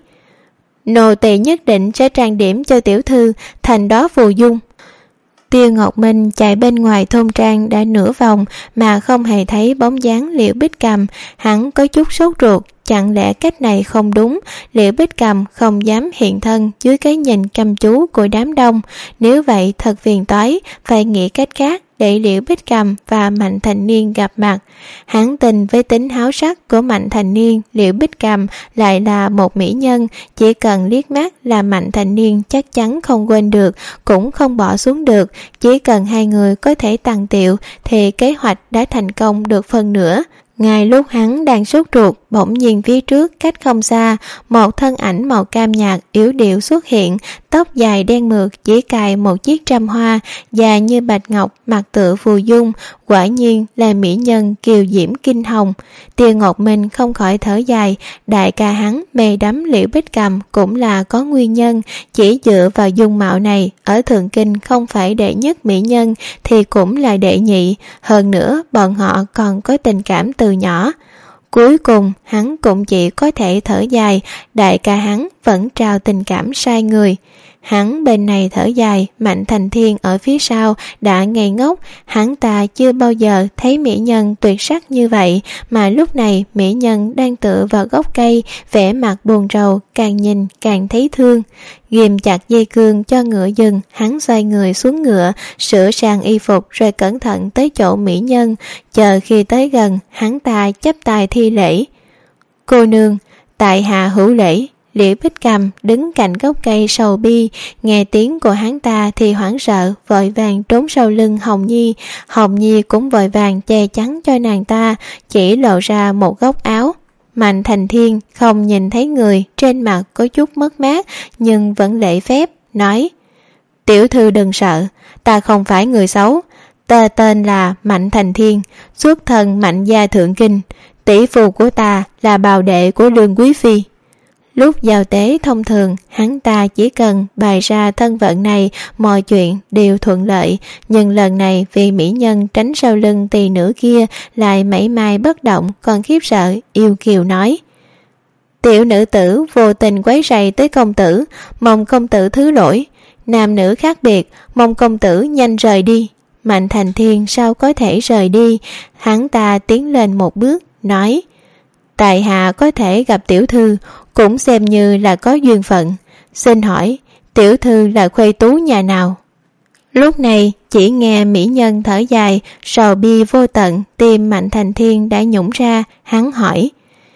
nô tỳ nhất định sẽ trang điểm cho tiểu thư thành đó phù dung. Tiêu Ngọc Minh chạy bên ngoài thôn trang đã nửa vòng mà không hề thấy bóng dáng Liễu Bích Cầm. Hắn có chút sốt ruột, chẳng lẽ cách này không đúng? Liễu Bích Cầm không dám hiện thân dưới cái nhìn chăm chú của đám đông. Nếu vậy thật phiền toái, phải nghĩ cách khác để Liễu Bích Cầm và Mạnh Thành Niên gặp mặt. Hắn tin với tính háo sắc của Mạnh Thành Niên, Liễu Bích Cầm lại là một mỹ nhân, chỉ cần liếc mắt là Mạnh Thành Niên chắc chắn không quên được, cũng không bỏ xuống được. Chỉ cần hai người có thể tàng tiệu thì kế hoạch đã thành công được phần nữa. Ngay lúc hắn đang sốt ruột, bỗng nhiên phía trước cách không xa, một thân ảnh màu cam nhạt yếu điệu xuất hiện, tóc dài đen mượt, chỉ cài một chiếc trăm hoa, dài như bạch ngọc, mặt tựa phù dung, quả nhiên là mỹ nhân kiều diễm kinh hồng. Tiêu Ngọc Minh không khỏi thở dài, đại ca hắn mê đắm Liễu Bích Cầm cũng là có nguyên nhân, chỉ dựa vào dung mạo này, ở Thượng Kinh không phải đệ nhất mỹ nhân thì cũng là đệ nhị, hơn nữa bọn họ còn có tình cảm từ nhỏ. Cuối cùng hắn cũng chỉ có thể thở dài, đại ca hắn vẫn trao tình cảm sai người. Hắn bên này thở dài, Mạnh Thành Thiên ở phía sau đã ngây ngốc. Hắn ta chưa bao giờ thấy mỹ nhân tuyệt sắc như vậy, mà lúc này mỹ nhân đang tựa vào gốc cây, vẻ mặt buồn rầu, càng nhìn càng thấy thương. Ghim chặt dây cương cho ngựa dừng, hắn xoay người xuống ngựa, sửa sang y phục rồi cẩn thận tới chỗ mỹ nhân. Chờ khi tới gần, hắn ta chắp tay thi lễ: cô nương, tại hạ hữu lễ. Liễu Bích Cầm đứng cạnh gốc cây sầu bi, nghe tiếng của hắn ta thì hoảng sợ, vội vàng trốn sau lưng Hồng Nhi. Hồng Nhi cũng vội vàng che chắn cho nàng ta, chỉ lộ ra một góc áo. Mạnh Thành Thiên không nhìn thấy người, trên mặt có chút mất mát nhưng vẫn lễ phép nói: tiểu thư đừng sợ, ta không phải người xấu, ta tên là Mạnh Thành Thiên, xuất thân Mạnh gia Thượng Kinh, tỷ phu của ta là bào đệ của Lương Quý Phi. Lúc giao tế thông thường, hắn ta chỉ cần bày ra thân phận này, mọi chuyện đều thuận lợi, nhưng lần này vì mỹ nhân tránh sau lưng tỳ nữ kia lại mảy may bất động, còn khiếp sợ, yêu kiều nói: tiểu nữ tử vô tình quấy rầy tới công tử, mong công tử thứ lỗi, nam nữ khác biệt, mong công tử nhanh rời đi. Mạnh Thành Thiên sao có thể rời đi? Hắn ta tiến lên một bước, nói: tại hạ có thể gặp tiểu thư cũng xem như là có duyên phận, xin hỏi tiểu thư là khuê tú nhà nào? Lúc này chỉ nghe mỹ nhân thở dài, sầu bi vô tận, tim Mạnh Thành Thiên đã nhũng ra. Hắn hỏi: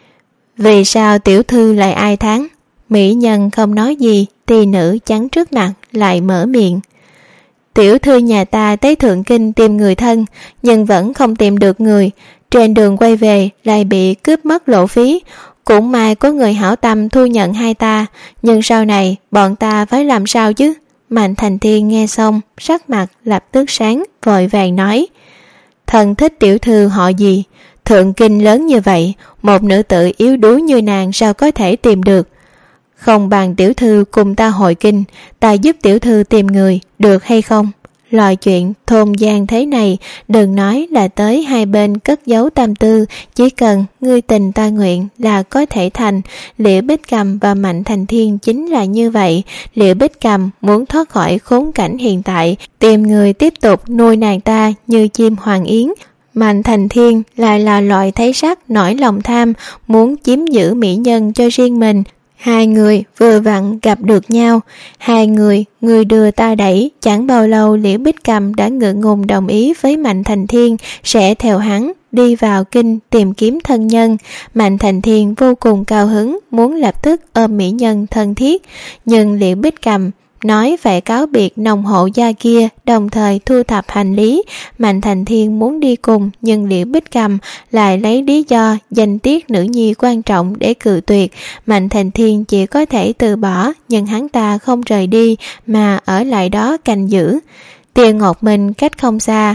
vì sao tiểu thư lại ai thán? Mỹ nhân không nói gì, tỳ nữ chắn trước mặt lại mở miệng: tiểu thư nhà ta tới Thượng Kinh tìm người thân, nhưng vẫn không tìm được người, trên đường quay về lại bị cướp mất lộ phí. Cũng may có người hảo tâm thu nhận hai ta, nhưng sau này bọn ta phải làm sao chứ? Mạnh Thành Thiên nghe xong, sắc mặt lập tức sáng, vội vàng nói: thần thích tiểu thư họ gì? Thượng Kinh lớn như vậy, một nữ tử yếu đuối như nàng sao có thể tìm được? Không bằng tiểu thư cùng ta hội kinh, ta giúp tiểu thư tìm người, được hay không? Loại chuyện thôn gian thế này, đừng nói là tới hai bên cất giấu tam tư, chỉ cần ngươi tình ta nguyện là có thể thành. Liễu Bích Cầm và Mạnh Thành Thiên chính là như vậy. Liễu Bích Cầm muốn thoát khỏi khốn cảnh hiện tại, tìm người tiếp tục nuôi nàng ta như chim hoàng yến. Mạnh Thành Thiên lại là loại thấy sắc nổi lòng tham, muốn chiếm giữ mỹ nhân cho riêng mình. Hai người vừa vặn gặp được nhau, hai người người đưa ta đẩy. Chẳng bao lâu Liễu Bích Cầm đã ngượng ngùng đồng ý với Mạnh Thành Thiên sẽ theo hắn đi vào kinh tìm kiếm thân nhân. Mạnh Thành Thiên vô cùng cao hứng, muốn lập tức ôm mỹ nhân thân thiết, nhưng Liễu Bích Cầm nói phải cáo biệt nông hộ gia kia, đồng thời thu thập hành lý. Mạnh Thành Thiên muốn đi cùng, nhưng Liễu Bích Cầm lại lấy lý do danh tiết nữ nhi quan trọng để cự tuyệt. Mạnh Thành Thiên chỉ có thể từ bỏ, nhưng hắn ta không rời đi mà ở lại đó canh giữ. Tiêu Ngọc Minh cách không xa,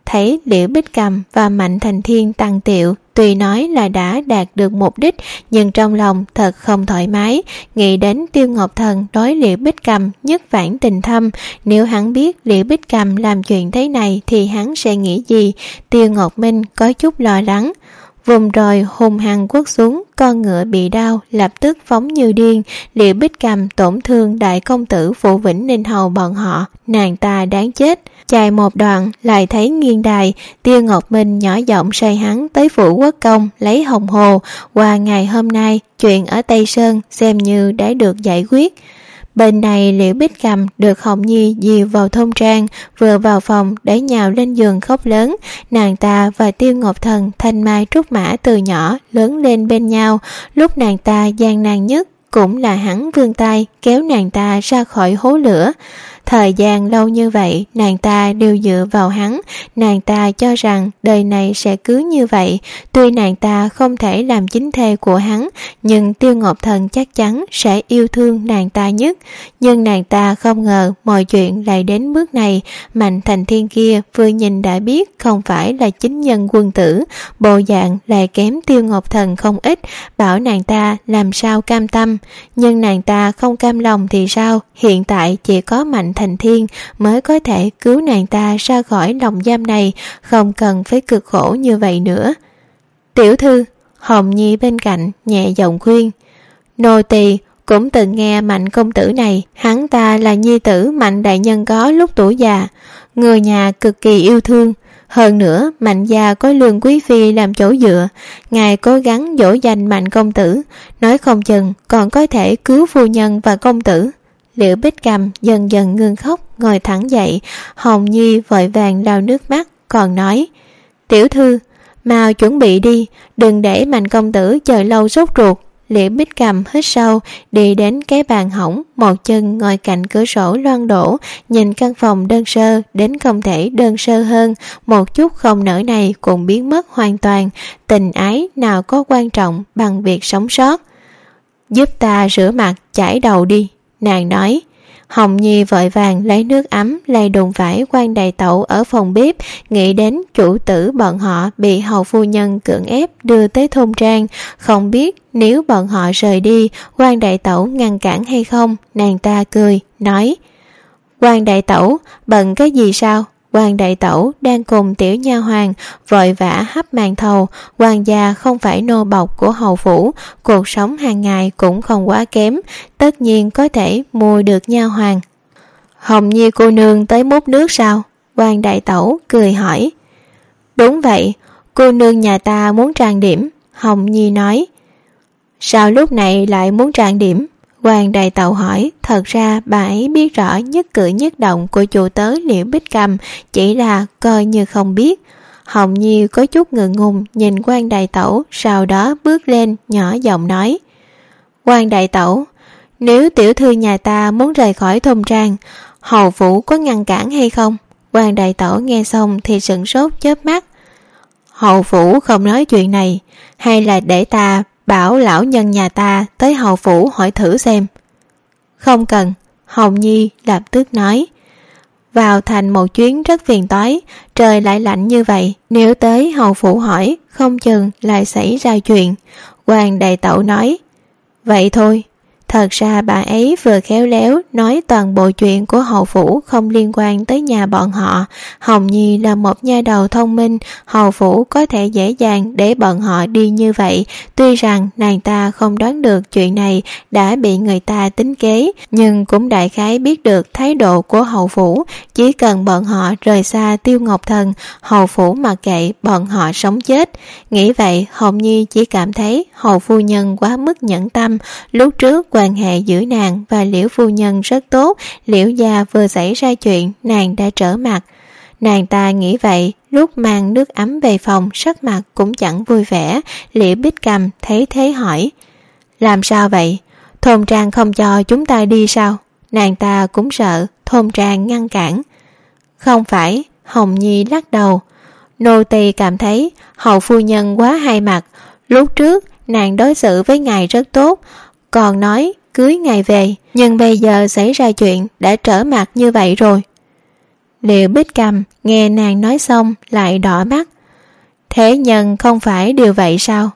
thấy Liễu Bích Cầm và Mạnh Thành Thiên tăng tiệu, tuy nói là đã đạt được mục đích, nhưng trong lòng thật không thoải mái, nghĩ đến Tiêu Ngọc Thần đối Liễu Bích Cầm nhất vãn tình thâm, nếu hắn biết Liễu Bích Cầm làm chuyện thế này thì hắn sẽ nghĩ gì. Tiêu Ngọc Minh có chút lo lắng, vùng rồi hùng hăng quất xuống, con ngựa bị đau lập tức phóng như điên. Liễu Bích Cầm tổn thương đại công tử Vũ Vĩnh Ninh Hầu bọn họ, nàng ta đáng chết. Chạy một đoạn lại thấy nghiêng đài, Tiêu Ngọc Minh nhỏ giọng sai hắn tới Phủ Quốc Công lấy hồng hồ. Qua ngày hôm nay chuyện ở Tây Sơn xem như đã được giải quyết. Bên này Liễu Bích Cầm được Hồng Nhi dìu vào thôn trang, vừa vào phòng để nhào lên giường khóc lớn. Nàng ta và Tiêu Ngọc Thần thanh mai trúc mã từ nhỏ lớn lên bên nhau, lúc nàng ta gian nan nhất cũng là hắn vươn tay kéo nàng ta ra khỏi hố lửa. Thời gian lâu như vậy nàng ta đều dựa vào hắn, nàng ta cho rằng đời này sẽ cứ như vậy. Tuy nàng ta không thể làm chính thê của hắn, nhưng Tiêu Ngọc Thần chắc chắn sẽ yêu thương nàng ta nhất. Nhưng nàng ta không ngờ mọi chuyện lại đến bước này. Mạnh Thành Thiên kia vừa nhìn đã biết không phải là chính nhân quân tử, bộ dạng lại kém Tiêu Ngọc Thần không ít, bảo nàng ta làm sao cam tâm. Nhưng nàng ta không cam lòng thì sao, hiện tại chỉ có Mạnh Thành Thiên mới có thể cứu nàng ta ra khỏi lòng giam này, không cần phải cực khổ như vậy nữa. Tiểu thư, Hồng Nhi bên cạnh nhẹ giọng khuyên. Nô tỳ cũng từng nghe Mạnh công tử này, hắn ta là nhi tử Mạnh đại nhân có lúc tuổi già, người nhà cực kỳ yêu thương. Hơn nữa Mạnh gia có Lương quý phi làm chỗ dựa, ngài cố gắng dỗ dành Mạnh công tử, nói không chừng còn có thể cứu phu nhân và công tử. Liễu Bích Cầm dần dần ngưng khóc, ngồi thẳng dậy. Hồng Nhi vội vàng lau nước mắt, còn nói: Tiểu thư, mau chuẩn bị đi, đừng để Mạnh công tử chờ lâu sốt ruột. Liễu Bích Cầm hít sâu, đi đến cái bàn hỏng, một chân ngồi cạnh cửa sổ loan đổ, nhìn căn phòng đơn sơ đến không thể đơn sơ hơn, một chút không nở này cũng biến mất hoàn toàn. Tình ái nào có quan trọng bằng việc sống sót. Giúp ta rửa mặt chải đầu đi, nàng nói. Hồng Nhi vội vàng lấy nước ấm lay đùng vải Quan Đại Tẩu ở phòng bếp, nghĩ đến chủ tử bọn họ bị hầu phu nhân cưỡng ép đưa tới thôn trang, không biết nếu bọn họ rời đi Quan Đại Tẩu ngăn cản hay không. Nàng ta cười nói: Quan Đại Tẩu bận cái gì sao? Quan Đại Tẩu đang cùng tiểu nha hoàn vội vã hấp màn thầu. Quan gia không phải nô bộc của hầu phủ, cuộc sống hàng ngày cũng không quá kém, tất nhiên có thể mua được nha hoàn. Hồng Nhi cô nương tới múc nước sao? Quan Đại Tẩu cười hỏi. Đúng vậy, cô nương nhà ta muốn trang điểm. Hồng Nhi nói. Sao lúc này lại muốn trang điểm? Quan Đại Tẩu hỏi. Thật ra bà ấy biết rõ nhất cử nhất động của chủ tớ Liễu Bích Cầm, chỉ là coi như không biết. Hồng Nhi có chút ngượng ngùng nhìn Quan Đại Tẩu, sau đó bước lên nhỏ giọng nói: Quan Đại Tẩu, nếu tiểu thư nhà ta muốn rời khỏi thôn trang, hầu phủ có ngăn cản hay không? Quan Đại Tẩu nghe xong thì sửng sốt chớp mắt. Hầu phủ không nói chuyện này, hay là để ta bảo lão nhân nhà ta tới hầu phủ hỏi thử xem? Không cần, Hồng Nhi lập tức nói. Vào thành một chuyến rất phiền toái, trời lại lạnh như vậy, nếu tới hầu phủ hỏi không chừng lại xảy ra chuyện. Quan Đại Tẩu nói. Vậy thôi. Thật ra bà ấy vừa khéo léo nói toàn bộ chuyện của hầu phủ không liên quan tới nhà bọn họ. Hồng Nhi là một nha đầu thông minh, hầu phủ có thể dễ dàng để bọn họ đi như vậy. Tuy rằng nàng ta không đoán được chuyện này đã bị người ta tính kế, nhưng cũng đại khái biết được thái độ của hầu phủ. Chỉ cần bọn họ rời xa Tiêu Ngọc Thần, hầu phủ mặc kệ bọn họ sống chết. Nghĩ vậy, Hồng Nhi chỉ cảm thấy hầu phu nhân quá mức nhẫn tâm. Lúc trước quan hệ giữa nàng và Liễu phu nhân rất tốt, Liễu gia vừa xảy ra chuyện nàng đã trở mặt. Nàng ta nghĩ vậy, lúc mang nước ấm về phòng sắc mặt cũng chẳng vui vẻ. Liễu Bích Cầm thấy thế hỏi: Làm sao vậy? Thôn trang không cho chúng ta đi sao? Nàng ta cũng sợ thôn trang ngăn cản. Không phải, Hồng Nhi lắc đầu. Nô tỳ cảm thấy hầu phu nhân quá hai mặt. Lúc trước nàng đối xử với ngài rất tốt, còn nói cưới ngài về, nhưng bây giờ xảy ra chuyện đã trở mặt như vậy rồi. Liệu Bích Cầm nghe nàng nói xong lại đỏ mắt. Thế nhân không phải điều vậy sao?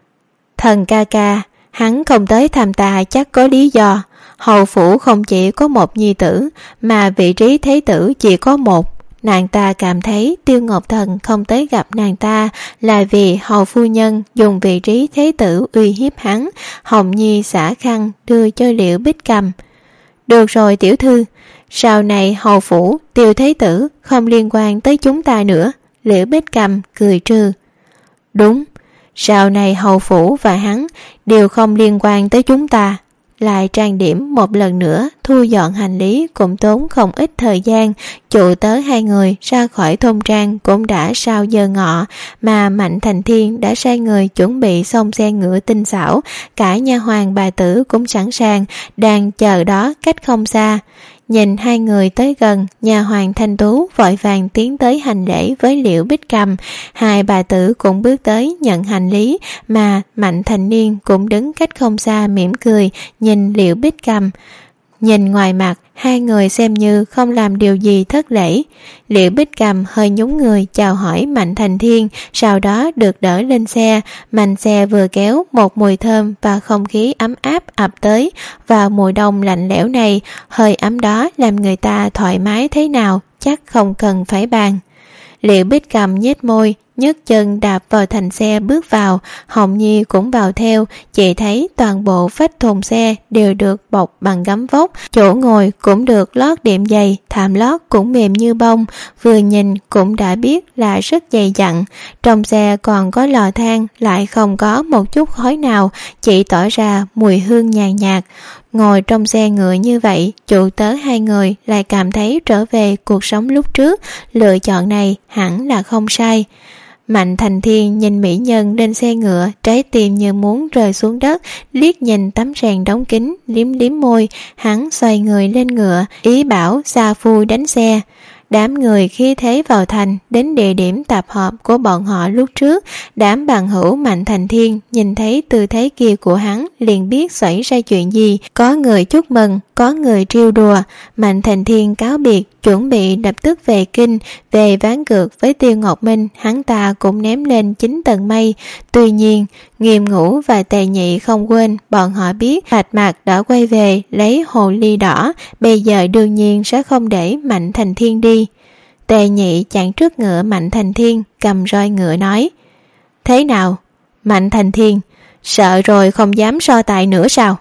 Thần ca ca, hắn không tới thăm ta chắc có lý do. Hầu phủ không chỉ có một nhi tử, mà vị trí thế tử chỉ có một. Nàng ta cảm thấy Tiêu Ngọc Thần không tới gặp nàng ta là vì hầu phu nhân dùng vị trí thế tử uy hiếp hắn. Hồng Nhi xả khăn đưa cho Liễu Bích Cầm. Được rồi tiểu thư, sau này hầu phủ Tiêu thế tử không liên quan tới chúng ta nữa. Liễu Bích Cầm cười trừ. Đúng, sau này hầu phủ và hắn đều không liên quan tới chúng ta. Lại trang điểm một lần nữa, thu dọn hành lý cũng tốn không ít thời gian. Chủ tớ hai người ra khỏi thôn trang cũng đã sau giờ ngọ, mà Mạnh Thành Thiên đã sai người chuẩn bị xong xe ngựa tinh xảo. Cả nha hoàn bà tử cũng sẵn sàng, đang chờ đó cách không xa. Nhìn hai người tới gần, nhà hoàng Thanh Tú vội vàng tiến tới hành lễ với Liễu Bích Cầm. Hai bà tử cũng bước tới nhận hành lý, mà Mạnh Thành Niên cũng đứng cách không xa mỉm cười nhìn Liễu Bích Cầm. Nhìn ngoài mặt, hai người xem như không làm điều gì thất lễ. Liễu Bích Cầm hơi nhún người chào hỏi Mạnh Thành Thiên, sau đó được đỡ lên xe. Mạnh xe vừa kéo, một mùi thơm và không khí ấm áp ập tới. Vào mùa đông lạnh lẽo này, hơi ấm đó làm người ta thoải mái thế nào, chắc không cần phải bàn. Liễu Bích Cầm nhếch môi, nhấc chân đạp vào thành xe bước vào. Hồng Nhi cũng vào theo. Chị thấy toàn bộ vách thùng xe đều được bọc bằng gấm vóc, chỗ ngồi cũng được lót đệm dày, thảm lót cũng mềm như bông, vừa nhìn cũng đã biết là rất dày dặn. Trong xe còn có lò than, lại không có một chút khói nào, chỉ tỏ ra mùi hương nhàn nhạt. Ngồi trong xe ngựa như vậy, chủ tớ hai người lại cảm thấy trở về cuộc sống lúc trước. Lựa chọn này hẳn là không sai. Mạnh Thành Thiên nhìn mỹ nhân lên xe ngựa, trái tim như muốn rơi xuống đất, liếc nhìn tấm rèn đóng kín, liếm liếm môi. Hắn xoay người lên ngựa, ý bảo sa phu đánh xe. Đám người khi thế vào thành, đến địa điểm tập hợp của bọn họ lúc trước. Đám bằng hữu Mạnh Thành Thiên nhìn thấy tư thế kia của hắn liền biết xảy ra chuyện gì. Có người chúc mừng, có người trêu đùa. Mạnh Thành Thiên cáo biệt, chuẩn bị lập tức về kinh. Về ván cược với Tiêu Ngọc Minh, hắn ta cũng ném lên chín tầng mây. Tuy nhiên, Nghiêm Ngũ và Tề Nhị không quên, bọn họ biết Bạch Mạc đã quay về lấy hồ ly đỏ, bây giờ đương nhiên sẽ không để Mạnh Thành Thiên đi. Tề Nhị chặn trước ngựa Mạnh Thành Thiên, cầm roi ngựa nói: Thế nào, Mạnh Thành Thiên, sợ rồi không dám so tài nữa sao?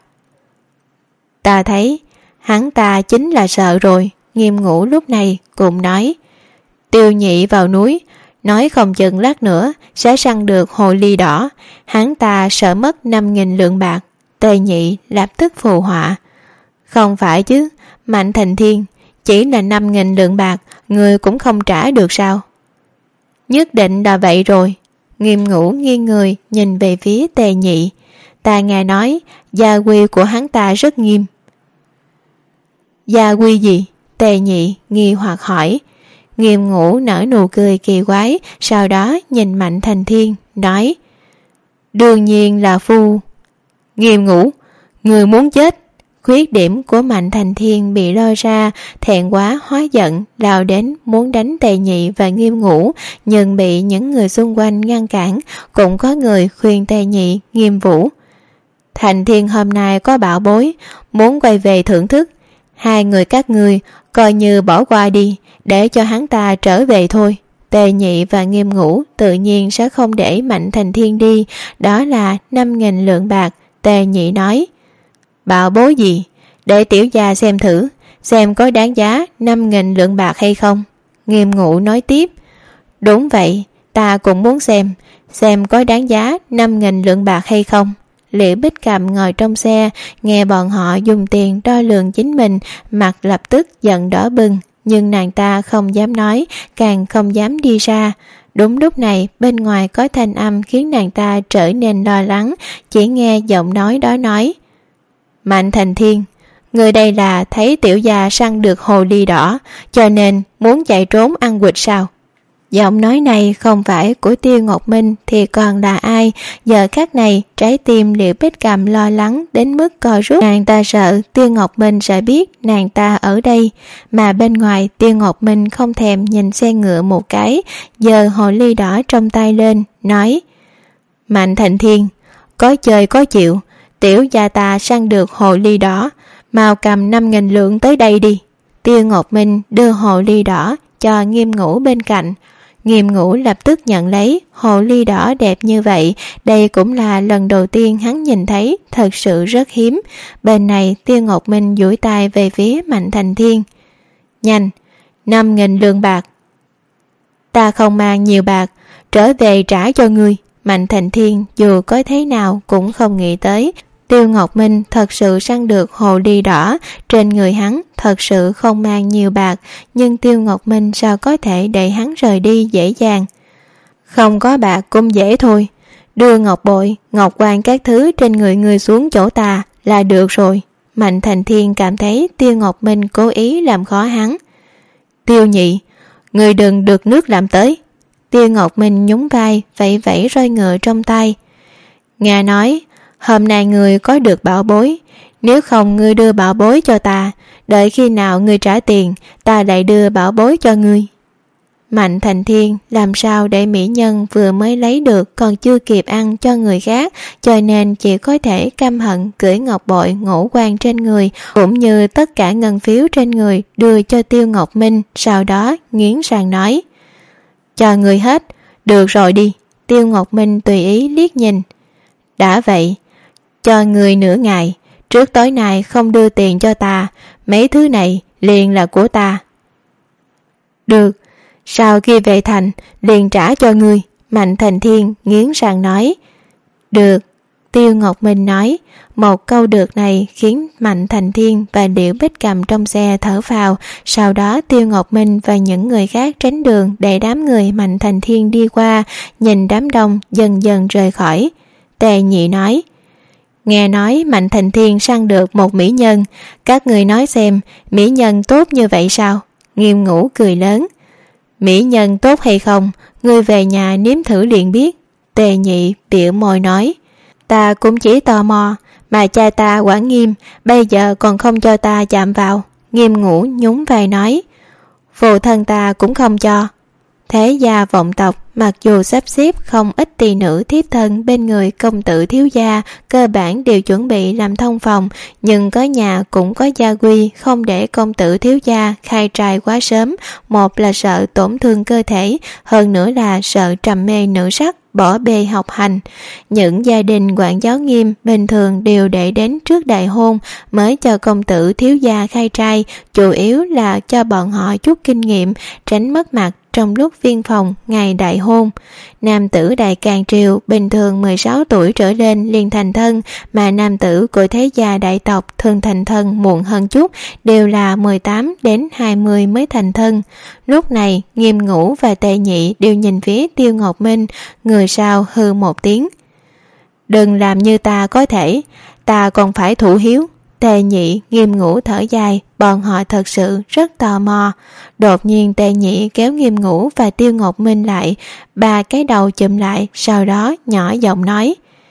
Ta thấy hắn ta chính là sợ rồi. Nghiêm Ngũ lúc này cũng nói: Tiêu Nhị vào núi, nói không chừng lát nữa sẽ săn được hồ ly đỏ, hắn ta sợ mất năm nghìn lượng bạc. Tề Nhị lập tức phù họa: Không phải chứ, Mạnh Thành Thiên, chỉ là năm nghìn lượng bạc, người cũng không trả được sao? Nhất định là vậy rồi. Nghiêm Ngũ nghiêng người nhìn về phía Tề Nhị. Ta nghe nói gia quy của hắn ta rất nghiêm. Gia quy gì? Tề Nhị nghi hoặc hỏi. Nghiêm Ngũ nở nụ cười kỳ quái, sau đó nhìn Mạnh Thành Thiên nói: Đương nhiên là phu. Nghiêm Ngũ, người muốn chết. Khuyết điểm của Mạnh Thành Thiên bị lôi ra, thẹn quá hóa giận, lao đến muốn đánh Tề Nhị và Nghiêm Ngũ, nhưng bị những người xung quanh ngăn cản. Cũng có người khuyên Tề Nhị, Nghiêm Vũ: Thành Thiên hôm nay có bảo bối, muốn quay về thưởng thức. Hai người các ngươi coi như bỏ qua đi, để cho hắn ta trở về thôi. Tề Nhị và Nghiêm Ngũ tự nhiên sẽ không để Mạnh Thành Thiên đi. Đó là năm nghìn lượng bạc. Tề Nhị nói: Bảo bối gì? Để tiểu gia xem thử, xem có đáng giá năm nghìn lượng bạc hay không. Nghiêm Ngũ nói tiếp: Đúng vậy, ta cũng muốn xem, xem có đáng giá năm nghìn lượng bạc hay không. Liễu Bích Cầm ngồi trong xe, nghe bọn họ dùng tiền đo lường chính mình, mặt lập tức giận đỏ bừng, nhưng nàng ta không dám nói, càng không dám đi ra. Đúng lúc này, bên ngoài có thanh âm khiến nàng ta trở nên lo lắng, chỉ nghe giọng nói đó nói: Mạnh Thành Thiên, người đây là thấy tiểu gia săn được hồ ly đỏ, cho nên muốn chạy trốn ăn quỵt sao? Giọng nói này không phải của Tiêu Ngọc Minh thì còn là ai? Giờ khắc này trái tim Liễu Bích Cầm lo lắng đến mức co rút. Nàng ta sợ Tiêu Ngọc Minh sẽ biết nàng ta ở đây, mà bên ngoài Tiêu Ngọc Minh không thèm nhìn xe ngựa một cái, giơ hồ ly đỏ trong tay lên, nói: Mạnh Thành Thiên, có chơi có chịu, tiểu gia ta săn được hồ ly đỏ, mau cầm năm nghìn lượng tới đây đi. Tiêu Ngọc Minh đưa hồ ly đỏ cho Nghiêm Ngũ bên cạnh. Nghiêm Ngũ lập tức nhận lấy. Hồ ly đỏ đẹp như vậy, đây cũng là lần đầu tiên hắn nhìn thấy, thật sự rất hiếm. Bên này Tiêu Ngọc Minh duỗi tay về phía Mạnh Thành Thiên: Nhanh, năm nghìn lượng bạc. Ta không mang nhiều bạc, trở về trả cho ngươi. Mạnh Thành Thiên dù có thế nào cũng không nghĩ tới Tiêu Ngọc Minh thật sự săn được hồ ly đỏ. Trên người hắn thật sự không mang nhiều bạc, nhưng Tiêu Ngọc Minh sao có thể để hắn rời đi dễ dàng. Không có bạc cũng dễ thôi, đưa ngọc bội, ngọc quan các thứ trên người người xuống chỗ ta là được rồi. Mạnh Thành Thiên cảm thấy Tiêu Ngọc Minh cố ý làm khó hắn. Tiêu nhị, người đừng được nước làm tới. Tiêu Ngọc Minh nhún vai, vẫy vẫy roi ngựa trong tay. Nghe nói hôm nay ngươi có được bảo bối, nếu không ngươi đưa bảo bối cho ta, đợi khi nào ngươi trả tiền, ta lại đưa bảo bối cho ngươi. Mạnh Thành Thiên làm sao để mỹ nhân vừa mới lấy được còn chưa kịp ăn cho người khác, cho nên chỉ có thể căm hận cưỡi ngọc bội ngũ quan trên người, cũng như tất cả ngân phiếu trên người đưa cho Tiêu Ngọc Minh, sau đó nghiến răng nói: Cho người hết, được rồi đi. Tiêu Ngọc Minh tùy ý liếc nhìn. Đã vậy, cho người nửa ngày, trước tối nay không đưa tiền cho ta, mấy thứ này liền là của ta. Được, sau khi về thành liền trả cho ngươi. Mạnh Thành Thiên nghiến răng nói. Được. Tiêu Ngọc Minh nói. Một câu được này khiến Mạnh Thành Thiên và Liễu Bích Cầm trong xe thở phào. Sau đó Tiêu Ngọc Minh và những người khác tránh đường để đám người Mạnh Thành Thiên đi qua, nhìn đám đông dần dần rời khỏi. Tề Nhị nói: Nghe nói Mạnh Thành Thiên săn được một mỹ nhân, các người nói xem, mỹ nhân tốt như vậy sao? Nghiêm Ngũ cười lớn: Mỹ nhân tốt hay không, ngươi về nhà nếm thử liền biết. Tề Nhị bĩu môi nói: Ta cũng chỉ tò mò, mà cha ta quản Nghiêm bây giờ còn không cho ta chạm vào. Nghiêm Ngũ nhún vai nói: Phụ thân ta cũng không cho. Thế gia vọng tộc mặc dù sắp xếp không ít tỳ nữ thiếp thân bên người công tử thiếu gia, cơ bản đều chuẩn bị làm thông phòng, nhưng có nhà cũng có gia quy không để công tử thiếu gia khai trai quá sớm. Một là sợ tổn thương cơ thể, hơn nữa là sợ trầm mê nữ sắc, bỏ bê học hành. Những gia đình quản giáo nghiêm bình thường đều để đến trước đại hôn mới cho công tử thiếu gia khai trai, chủ yếu là cho bọn họ chút kinh nghiệm, tránh mất mặt trong lúc viên phòng ngày đại hôn. Nam tử đại càn triều bình thường mười sáu tuổi trở lên liền thành thân, mà nam tử của thế gia đại tộc thường thành thân muộn hơn chút, đều là mười tám đến hai mươi mới thành thân. Lúc này Nghiêm Ngũ và Tề Nhị đều nhìn phía Tiêu Ngọc Minh, người sau hư một tiếng: Đừng làm như ta có thể, ta còn phải thủ hiếu. Tề Nhị, Nghiêm Ngũ thở dài, bọn họ thật sự rất tò mò. Đột nhiên Tề Nhị kéo Nghiêm Ngũ và Tiêu Ngọc Minh lại, ba cái đầu chụm lại, sau đó nhỏ giọng nói: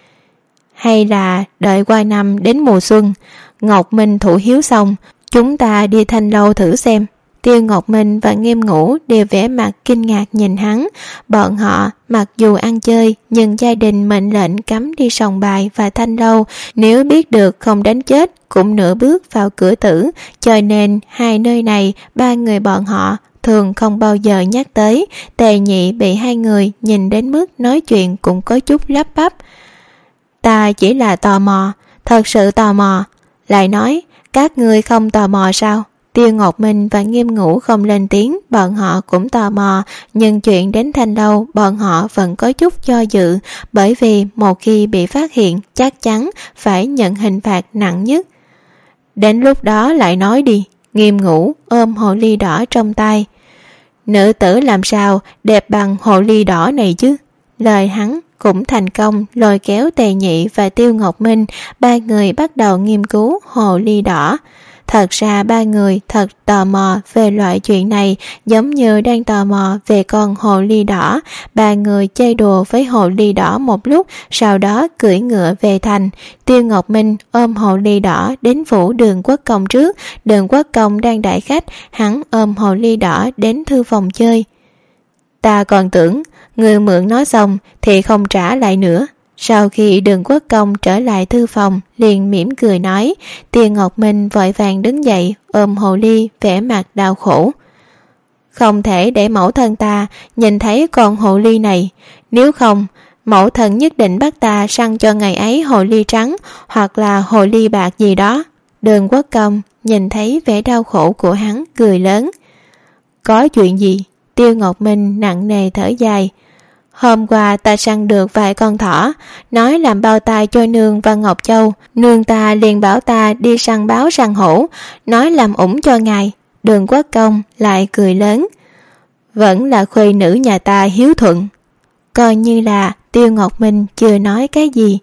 Hay là đợi qua năm đến mùa xuân, Ngọc Minh thủ hiếu xong, chúng ta đi Thanh Lâu thử xem. Tiêu Ngọc Minh và Nghiêm Ngũ đều vẻ mặt kinh ngạc nhìn hắn. Bọn họ mặc dù ăn chơi, nhưng gia đình mệnh lệnh cấm đi sòng bài và Thanh Lâu, nếu biết được không đánh chết cũng nửa bước vào cửa tử, cho nên hai nơi này ba người bọn họ thường không bao giờ nhắc tới. Tề Nhị bị hai người nhìn đến mức nói chuyện cũng có chút lắp bắp: Ta chỉ là tò mò, thật sự tò mò. Lại nói, các ngươi không tò mò sao? Tiêu Ngọc Minh và Nghiêm Ngũ không lên tiếng, bọn họ cũng tò mò, nhưng chuyện đến Thanh Lâu bọn họ vẫn có chút do dự, bởi vì một khi bị phát hiện chắc chắn phải nhận hình phạt nặng nhất. Đến lúc đó lại nói đi. Nghiêm Ngũ ôm hồ ly đỏ trong tay. Nữ tử làm sao đẹp bằng hồ ly đỏ này chứ? Lời hắn cũng thành công lôi kéo Tề Nhị và Tiêu Ngọc Minh, ba người bắt đầu nghiên cứu hồ ly đỏ. Thật ra ba người thật tò mò về loại chuyện này, giống như đang tò mò về con hồ ly đỏ. Ba người chơi đùa với hồ ly đỏ một lúc, sau đó cưỡi ngựa về thành. Tiêu Ngọc Minh ôm hồ ly đỏ đến phủ Đường Quốc Công trước. Đường Quốc Công đang đãi khách, hắn ôm hồ ly đỏ đến thư phòng chơi. Ta còn tưởng người mượn nó xong thì không trả lại nữa. Sau khi Đường Quốc Công trở lại thư phòng, liền mỉm cười nói. Tiêu Ngọc Minh vội vàng đứng dậy ôm hồ ly, vẻ mặt đau khổ. Không thể để mẫu thân ta nhìn thấy con hồ ly này, nếu không mẫu thân nhất định bắt ta săn cho ngày ấy hồ ly trắng hoặc là hồ ly bạc gì đó. Đường Quốc Công nhìn thấy vẻ đau khổ của hắn, cười lớn. Có chuyện gì? Tiêu Ngọc Minh nặng nề thở dài. Hôm qua ta săn được vài con thỏ, nói làm bao tay cho nương và Ngọc Châu. Nương ta liền bảo ta đi săn báo săn hổ, nói làm ủng cho ngài. Đường Quốc Công lại cười lớn. Vẫn là khuê nữ nhà ta hiếu thuận. Coi như là Tiêu Ngọc Minh chưa nói cái gì.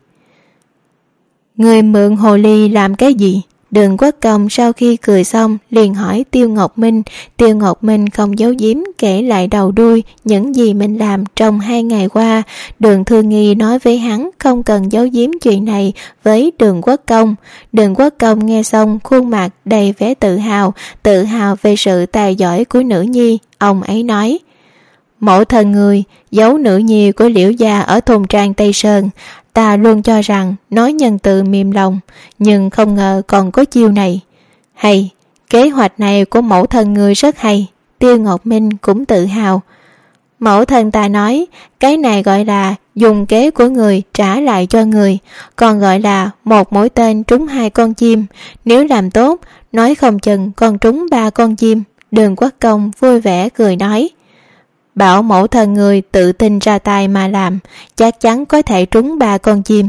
Người mượn hồ ly làm cái gì? Đường Quốc Công sau khi cười xong liền hỏi Tiêu Ngọc Minh. Tiêu Ngọc Minh không giấu giếm kể lại đầu đuôi những gì mình làm trong hai ngày qua. Đường Thư Nghi nói với hắn không cần giấu giếm chuyện này với Đường Quốc Công. Đường Quốc Công nghe xong khuôn mặt đầy vẻ tự hào, tự hào về sự tài giỏi của nữ nhi. Ông ấy nói, mẫu thân người giấu nữ nhi của Liễu gia ở thôn trang Tây Sơn. Ta luôn cho rằng nói nhân từ mềm lòng, nhưng không ngờ còn có chiêu này. Hay, kế hoạch này của mẫu thân người rất hay. Tiêu Ngọc Minh cũng tự hào. Mẫu thân ta nói, cái này gọi là dùng kế của người trả lại cho người, còn gọi là một mũi tên trúng hai con chim. Nếu làm tốt, nói không chừng còn trúng ba con chim. Đường Quốc Công vui vẻ cười nói, bảo mẫu thân người tự tin ra tay mà làm, chắc chắn có thể trúng ba con chim.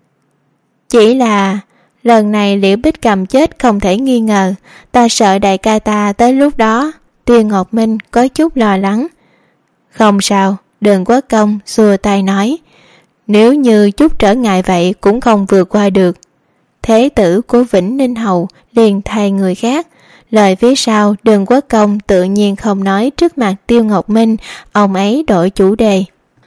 Chỉ là lần này Liễu Bích Cầm chết không thể nghi ngờ, ta sợ đại ca ta tới lúc đó. Tiêu Ngọc Minh có chút lo lắng. Không sao, Đường Quốc Công xua tay nói, nếu như chút trở ngại vậy cũng không vượt qua được. Thế tử của Vĩnh Ninh Hầu liền thay người khác. Lời phía sau Đường Quốc Công tự nhiên không nói trước mặt Tiêu Ngọc Minh. Ông ấy đổi chủ đề.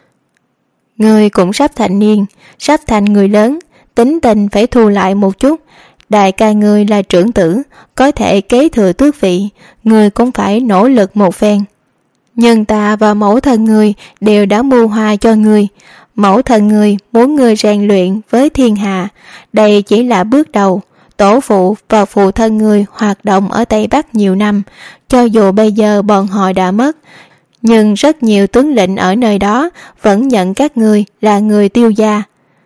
Người cũng sắp thành niên, sắp thành người lớn, tính tình phải thu lại một chút. Đại ca người là trưởng tử, có thể kế thừa tước vị, người cũng phải nỗ lực một phen. Nhưng ta và mẫu thân người đều đã mưu hoa cho người. Mẫu thân người muốn người rèn luyện với thiên hạ, đây chỉ là bước đầu. Tổ phụ và phụ thân người hoạt động ở Tây Bắc nhiều năm, cho dù bây giờ bọn họ đã mất, nhưng rất nhiều tướng lĩnh ở nơi đó vẫn nhận các người là người Tiêu gia.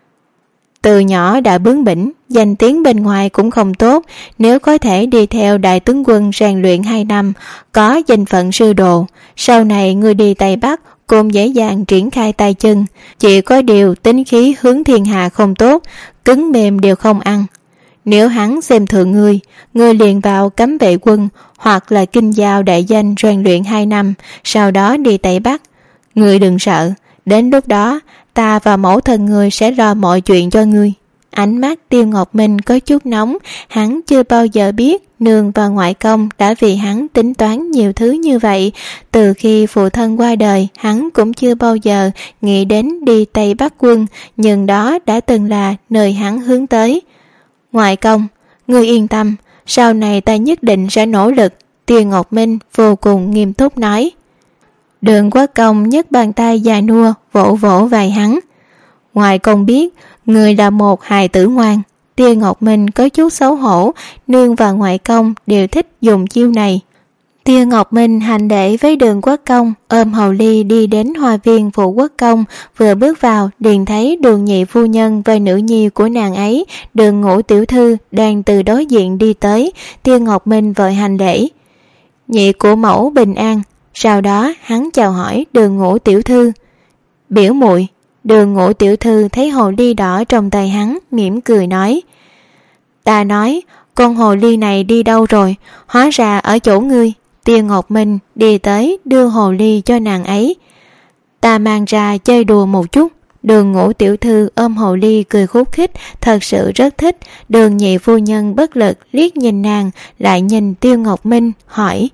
Từ nhỏ đã bướng bỉnh, danh tiếng bên ngoài cũng không tốt. Nếu có thể đi theo đại tướng quân rèn luyện hai năm, có danh phận sư đồ, sau này người đi Tây Bắc cũng dễ dàng triển khai tay chân. Chỉ có điều tính khí hướng thiên hạ không tốt, cứng mềm đều không ăn. Nếu hắn xem thường ngươi, ngươi liền vào cấm vệ quân hoặc là kinh giao đại danh rèn luyện hai năm, sau đó đi Tây Bắc. Ngươi đừng sợ, đến lúc đó ta và mẫu thân ngươi sẽ lo mọi chuyện cho ngươi. Ánh mắt Tiêu Ngọc Minh có chút nóng, hắn chưa bao giờ biết nương và ngoại công đã vì hắn tính toán nhiều thứ như vậy. Từ khi phụ thân qua đời, hắn cũng chưa bao giờ nghĩ đến đi Tây Bắc quân, nhưng đó đã từng là nơi hắn hướng tới. Ngoại công, ngươi yên tâm, sau này ta nhất định sẽ nỗ lực. Tiêu Ngọc Minh vô cùng nghiêm túc nói. Đường Quốc Công nhấc bàn tay dài nua vỗ vỗ vai hắn. Ngoại công biết người là một hài tử ngoan. Tiêu Ngọc Minh có chút xấu hổ, nương và ngoại công đều thích dùng chiêu này. Tiêu Ngọc Minh hành lễ với Đường Quốc Công, ôm hầu ly đi đến hoa viên Phụ Quốc Công. Vừa bước vào liền thấy Đường nhị phu nhân và nữ nhi của nàng ấy, Đường Ngũ tiểu thư đang từ đối diện đi tới. Tiêu Ngọc Minh vội hành lễ. Nhị của mẫu bình an. Sau đó hắn chào hỏi Đường Ngũ tiểu thư. Biểu muội. Đường Ngũ tiểu thư thấy hồ ly đỏ trong tay hắn, mỉm cười nói. Ta nói, con hồ ly này đi đâu rồi? Hóa ra ở chỗ ngươi. Tiêu Ngọc Minh đi tới đưa hồ ly cho nàng ấy. Ta mang ra chơi đùa một chút. Đường Ngũ tiểu thư ôm hồ ly cười khúc khích, thật sự rất thích. Đường nhị phu nhân bất lực liếc nhìn nàng, lại nhìn Tiêu Ngọc Minh hỏi: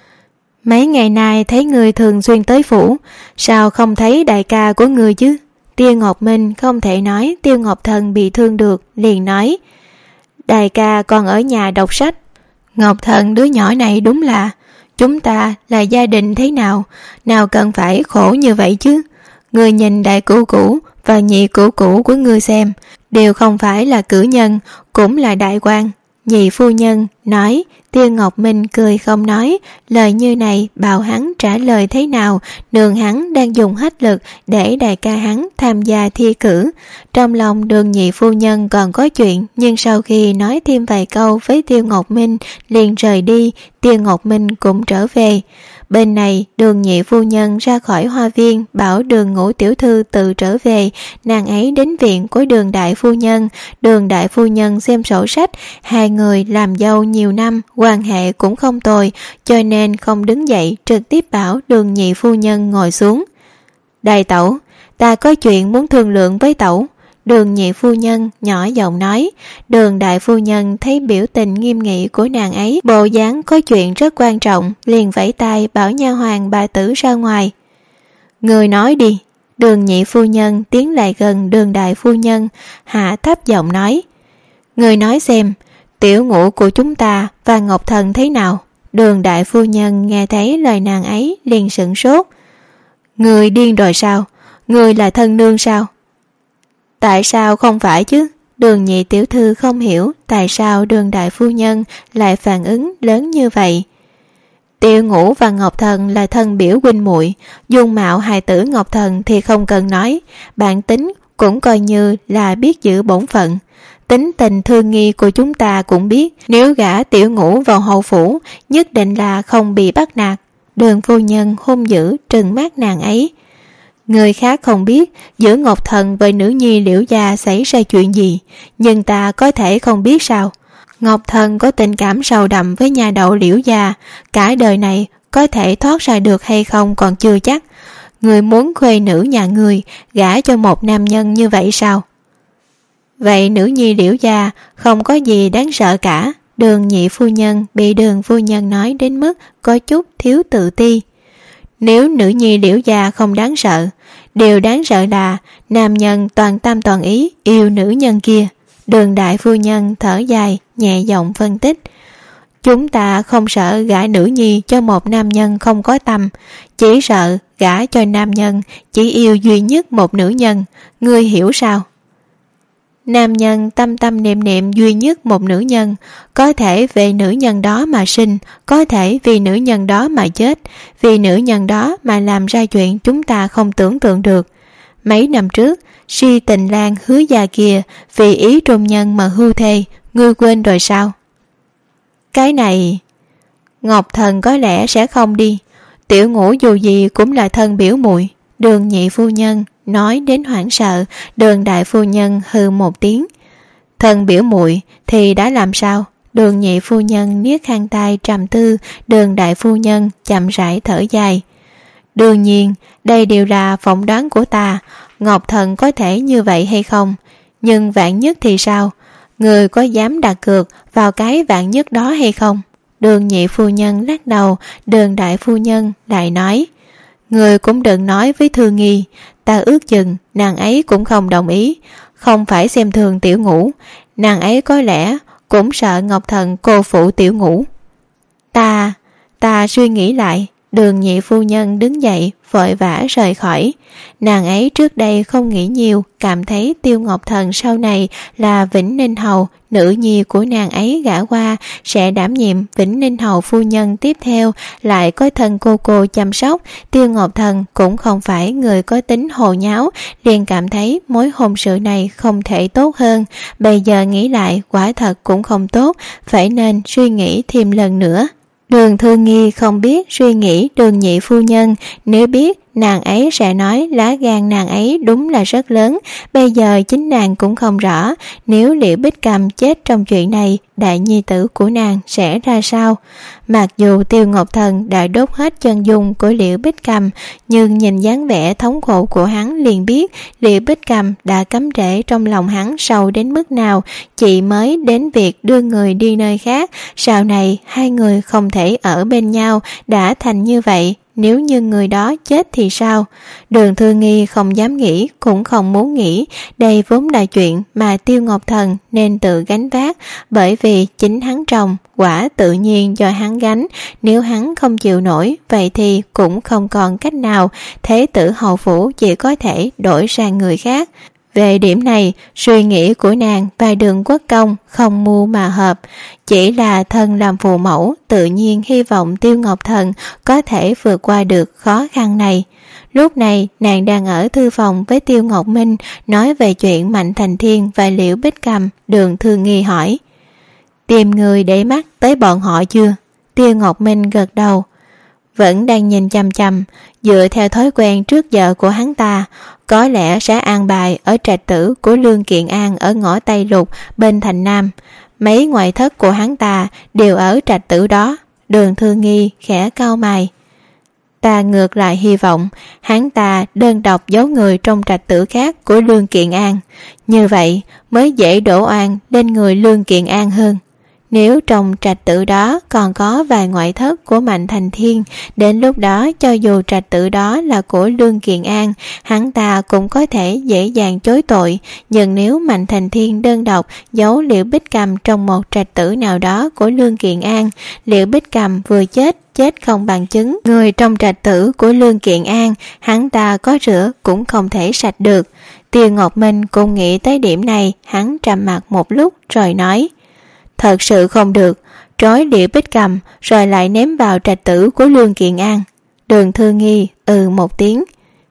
mấy ngày nay thấy người thường xuyên tới phủ, sao không thấy đại ca của người chứ? Tiêu Ngọc Minh không thể nói Tiêu Ngọc Thần bị thương được, liền nói: đại ca còn ở nhà đọc sách. Ngọc Thần đứa nhỏ này đúng là, chúng ta là gia đình thế nào, nào cần phải khổ như vậy chứ? Người nhìn đại cửu cửu và nhị cửu cửu của ngươi xem, đều không phải là cử nhân, cũng là đại quan. Nhị phu nhân nói. Tiêu Ngọc Minh cười không nói, lời như này bảo hắn trả lời thế nào. Đường hắn đang dùng hết lực để đại ca hắn tham gia thi cử. Trong lòng Đường nhị phu nhân còn có chuyện, nhưng sau khi nói thêm vài câu với Tiêu Ngọc Minh liền rời đi. Tiêu Ngọc Minh cũng trở về. Bên này Đường nhị phu nhân ra khỏi hoa viên, bảo Đường Ngũ tiểu thư tự trở về. Nàng ấy đến viện của Đường đại phu nhân. Đường đại phu nhân xem sổ sách, hai người làm dâu nhiều năm, quan hệ cũng không tồi, cho nên không đứng dậy, trực tiếp bảo Đường nhị phu nhân ngồi xuống. Đại tẩu, ta có chuyện muốn thương lượng với tẩu. Đường nhị phu nhân nhỏ giọng nói. Đường đại phu nhân thấy biểu tình nghiêm nghị của nàng ấy, bộ dáng có chuyện rất quan trọng, liền vẫy tay bảo nha hoàn bà tử ra ngoài. Người nói đi. Đường nhị phu nhân tiến lại gần Đường đại phu nhân, hạ thấp giọng nói: người nói xem, tiểu Ngũ của chúng ta và Ngọc Thần thế nào? Đường đại phu nhân nghe thấy lời nàng ấy liền sửng sốt. Người điên rồi sao? Người là thân nương sao? Tại sao không phải chứ? Đường nhị tiểu thư không hiểu tại sao Đường đại phu nhân lại phản ứng lớn như vậy. Tiểu Ngũ và Ngọc Thần là thân biểu huynh muội, dung mạo hài tử Ngọc Thần thì không cần nói, bản tính cũng coi như là biết giữ bổn phận. Tính tình thương nghi của chúng ta cũng biết, nếu gả Tiểu Ngũ vào hầu phủ nhất định là không bị bắt nạt. Đường phu nhân hung dữ trừng mắt nàng ấy. Người khác không biết giữa Ngọc Thần với nữ nhi Liễu gia xảy ra chuyện gì, nhưng ta có thể không biết sao? Ngọc Thần có tình cảm sâu đậm với nhà đậu Liễu gia, cả đời này có thể thoát ra được hay không còn chưa chắc. Người muốn khuê nữ nhà người gả cho một nam nhân như vậy sao? Vậy nữ nhi Liễu gia không có gì đáng sợ cả. Đường nhị phu nhân bị Đường phu nhân nói đến mức có chút thiếu tự ti. Nếu nữ nhi Liễu gia không đáng sợ, điều đáng sợ là nam nhân toàn tâm toàn ý yêu nữ nhân kia. Đường đại phu nhân thở dài, nhẹ giọng phân tích. Chúng ta không sợ gả nữ nhi cho một nam nhân không có tâm, chỉ sợ gả cho nam nhân chỉ yêu duy nhất một nữ nhân. Ngươi hiểu sao? Nam nhân tâm tâm niệm niệm duy nhất một nữ nhân, có thể vì nữ nhân đó mà sinh, có thể vì nữ nhân đó mà chết, vì nữ nhân đó mà làm ra chuyện chúng ta không tưởng tượng được. Mấy năm trước, Si Tình Lang Hứa gia kia vì ý trung nhân mà hưu thê, ngươi quên rồi sao? Cái này Ngọc Thần có lẽ sẽ không đi. Tiểu Ngũ dù gì cũng là thân biểu muội. Đường nhị phu nhân nói đến hoảng sợ. Đường đại phu nhân hừ một tiếng. Thân biểu muội thì đã làm sao? Đường nhị phu nhân niết khăn tay trầm tư. Đường đại phu nhân chậm rãi thở dài. Đương nhiên đây đều là phỏng đoán của ta. Ngọc Thần có thể như vậy hay không? Nhưng vạn nhất thì sao? Người có dám đặt cược vào cái vạn nhất đó hay không? Đường nhị phu nhân lắc đầu. Đường đại phu nhân lại nói. Người cũng đừng nói với Thư Nghi, ta ước chừng nàng ấy cũng không đồng ý. Không phải xem thường Tiểu Ngũ, nàng ấy có lẽ cũng sợ Ngọc Thần cô phụ Tiểu Ngũ. Ta, ta suy nghĩ lại. Đường nhị phu nhân đứng dậy vội vã rời khỏi. Nàng ấy trước đây không nghĩ nhiều, cảm thấy Tiêu Ngọc Thần sau này là Vĩnh Ninh Hầu, nữ nhi của nàng ấy gả qua sẽ đảm nhiệm Vĩnh Ninh Hầu phu nhân tiếp theo, lại có thân cô cô chăm sóc. Tiêu Ngọc Thần cũng không phải người có tính hồ nháo, liền cảm thấy mối hôn sự này không thể tốt hơn. Bây giờ nghĩ lại quả thật cũng không tốt, phải nên suy nghĩ thêm lần nữa. Đường Thư Nghi không biết suy nghĩ Đường nhị phu nhân, nếu biết nàng ấy sẽ nói lá gan nàng ấy đúng là rất lớn. Bây giờ chính nàng cũng không rõ, nếu Liễu Bích Cầm chết trong chuyện này, đại nhi tử của nàng sẽ ra sao. Mặc dù Tiêu Ngọc Thần đã đốt hết chân dung của Liễu Bích Cầm, nhưng nhìn dáng vẻ thống khổ của hắn liền biết Liễu Bích Cầm đã cắm rễ trong lòng hắn sâu đến mức nào, chỉ mới đến việc đưa người đi nơi khác. Sau này hai người không thể ở bên nhau, đã thành như vậy. Nếu như người đó chết thì sao? Đường Thư Nghi không dám nghĩ, cũng không muốn nghĩ. Đây vốn là chuyện mà Tiêu Ngọc Thần nên tự gánh vác, bởi vì chính hắn trồng, quả tự nhiên do hắn gánh. Nếu hắn không chịu nổi, vậy thì cũng không còn cách nào. Thế tử hầu phủ chỉ có thể đổi sang người khác. Về điểm này, suy nghĩ của nàng và Đường Quốc Công không mưu mà hợp. Chỉ là thân làm phụ mẫu, tự nhiên hy vọng Tiêu Ngọc Thần có thể vượt qua được khó khăn này. Lúc này, nàng đang ở thư phòng với Tiêu Ngọc Minh, nói về chuyện Mạnh Thành Thiên và Liễu Bích Cầm. Đường Thư Nghi hỏi: tìm người để mắt tới bọn họ chưa? Tiêu Ngọc Minh gật đầu. Vẫn đang nhìn chằm chằm, dựa theo thói quen trước giờ của hắn ta, có lẽ sẽ an bài ở trạch tử của Lương Kiện An ở ngõ Tây Lục bên thành Nam. Mấy ngoại thất của hắn ta đều ở trạch tử đó. Đường Thư Nghi khẽ cau mày. Ta ngược lại hy vọng hắn ta đơn độc giấu người trong trạch tử khác của Lương Kiện An, như vậy mới dễ đổ oan lên người Lương Kiện An hơn. Nếu trong trạch tử đó còn có vài ngoại thất của Mạnh Thành Thiên, đến lúc đó cho dù trạch tử đó là của Lương Kiện An, hắn ta cũng có thể dễ dàng chối tội. Nhưng nếu Mạnh Thành Thiên đơn độc giấu Liễu Bích Cầm trong một trạch tử nào đó của Lương Kiện An, Liễu Bích Cầm vừa chết, chết không bằng chứng. Người trong trạch tử của Lương Kiện An, hắn ta có rửa cũng không thể sạch được. Tiêu Ngọc Minh cũng nghĩ tới điểm này, hắn trầm mặc một lúc rồi nói: thật sự không được, trói Liễu Bích Cầm rồi lại ném vào trạch tử của Lương Kiện An. Đường Thư Nghi ừ một tiếng.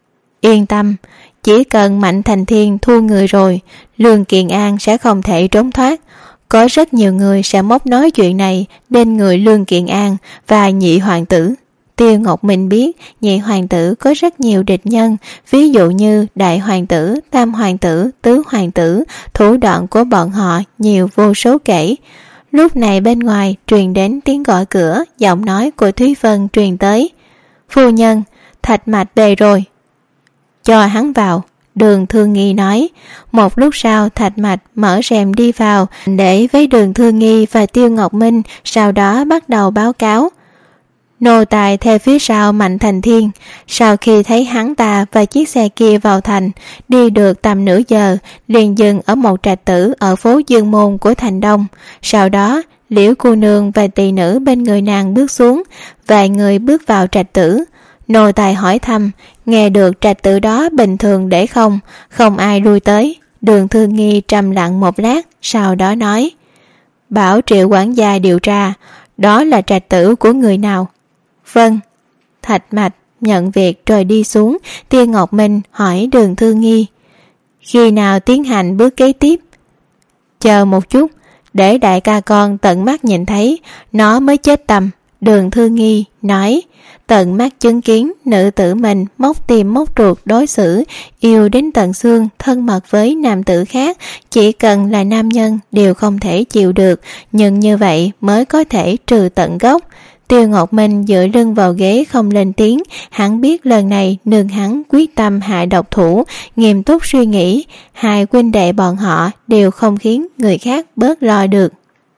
Yên tâm, chỉ cần Mạnh Thành Thiên thu người rồi, Lương Kiện An sẽ không thể trốn thoát. Có rất nhiều người sẽ móc nói chuyện này đến người Lương Kiện An và nhị hoàng tử. Tiêu Ngọc Minh biết nhị hoàng tử có rất nhiều địch nhân, ví dụ như đại hoàng tử, tam hoàng tử, tứ hoàng tử, thủ đoạn của bọn họ nhiều vô số kể. Lúc này bên ngoài truyền đến tiếng gõ cửa, giọng nói của Thúy Vân truyền tới: phu nhân, Thạch Mạch về rồi. Cho hắn vào. Đường Thư Nghi nói. Một lúc sau Thạch Mạch mở rèm đi vào, để với Đường Thư Nghi và Tiêu Ngọc Minh, sau đó bắt đầu báo cáo. Nô tài theo phía sau Mạnh Thành Thiên, sau khi thấy hắn ta và chiếc xe kia vào thành, đi được tầm nửa giờ, liền dừng ở một trạch tử ở phố Dương Môn của thành Đông. Sau đó Liễu cô nương và tỳ nữ bên người nàng bước xuống, vài người bước vào trạch tử. Nô tài hỏi thăm, nghe được trạch tử đó bình thường để không, không ai lui tới. Đường Thư Nghi trầm lặng một lát, sau đó nói: bảo Triệu quản gia điều tra, đó là trạch tử của người nào? Vâng. Thạch Mạch nhận việc rồi đi xuống. Tiêu Ngọc Minh hỏi Đường Thư Nghi: khi nào tiến hành bước kế tiếp? Chờ một chút, để đại ca con tận mắt nhìn thấy, nó mới chết tâm. Đường Thư Nghi nói: tận mắt chứng kiến nữ tử mình móc tim móc ruột đối xử, yêu đến tận xương, thân mật với nam tử khác, chỉ cần là nam nhân đều không thể chịu được, nhưng như vậy mới có thể trừ tận gốc. Tiêu Ngọc Minh dựa lưng vào ghế không lên tiếng, hắn biết lần này nương hắn quyết tâm hạ độc thủ, nghiêm túc suy nghĩ, hai huynh đệ bọn họ đều không khiến người khác bớt lo được.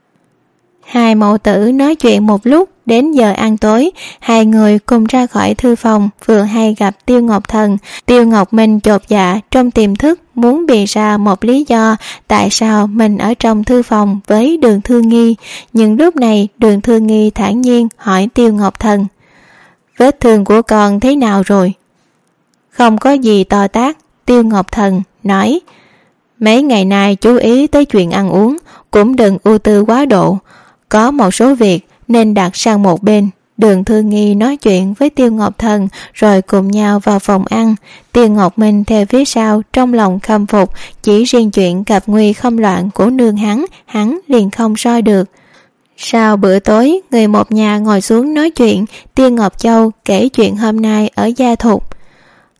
Hai mẫu tử nói chuyện một lúc, đến giờ ăn tối, hai người cùng ra khỏi thư phòng, vừa hay gặp Tiêu Ngọc Thần. Tiêu Ngọc Minh chột dạ trong tiềm thức, muốn bì ra một lý do tại sao mình ở trong thư phòng với Đường Thư Nghi. Nhưng lúc này Đường Thư Nghi thản nhiên hỏi Tiêu Ngọc Thần: vết thương của con thế nào rồi? Không có gì to tát. Tiêu Ngọc Thần nói: mấy ngày nay chú ý tới chuyện ăn uống, cũng đừng ưu tư quá độ, có một số việc nên đặt sang một bên. Đường Thư Nghi nói chuyện với Tiêu Ngọc Thần rồi cùng nhau vào phòng ăn. Tiêu Ngọc Minh theo phía sau, trong lòng khâm phục, chỉ riêng chuyện gặp nguy không loạn của nương hắn, hắn liền không soi được. Sau bữa tối, người một nhà ngồi xuống nói chuyện. Tiêu Ngọc Châu kể chuyện hôm nay ở Gia Thục.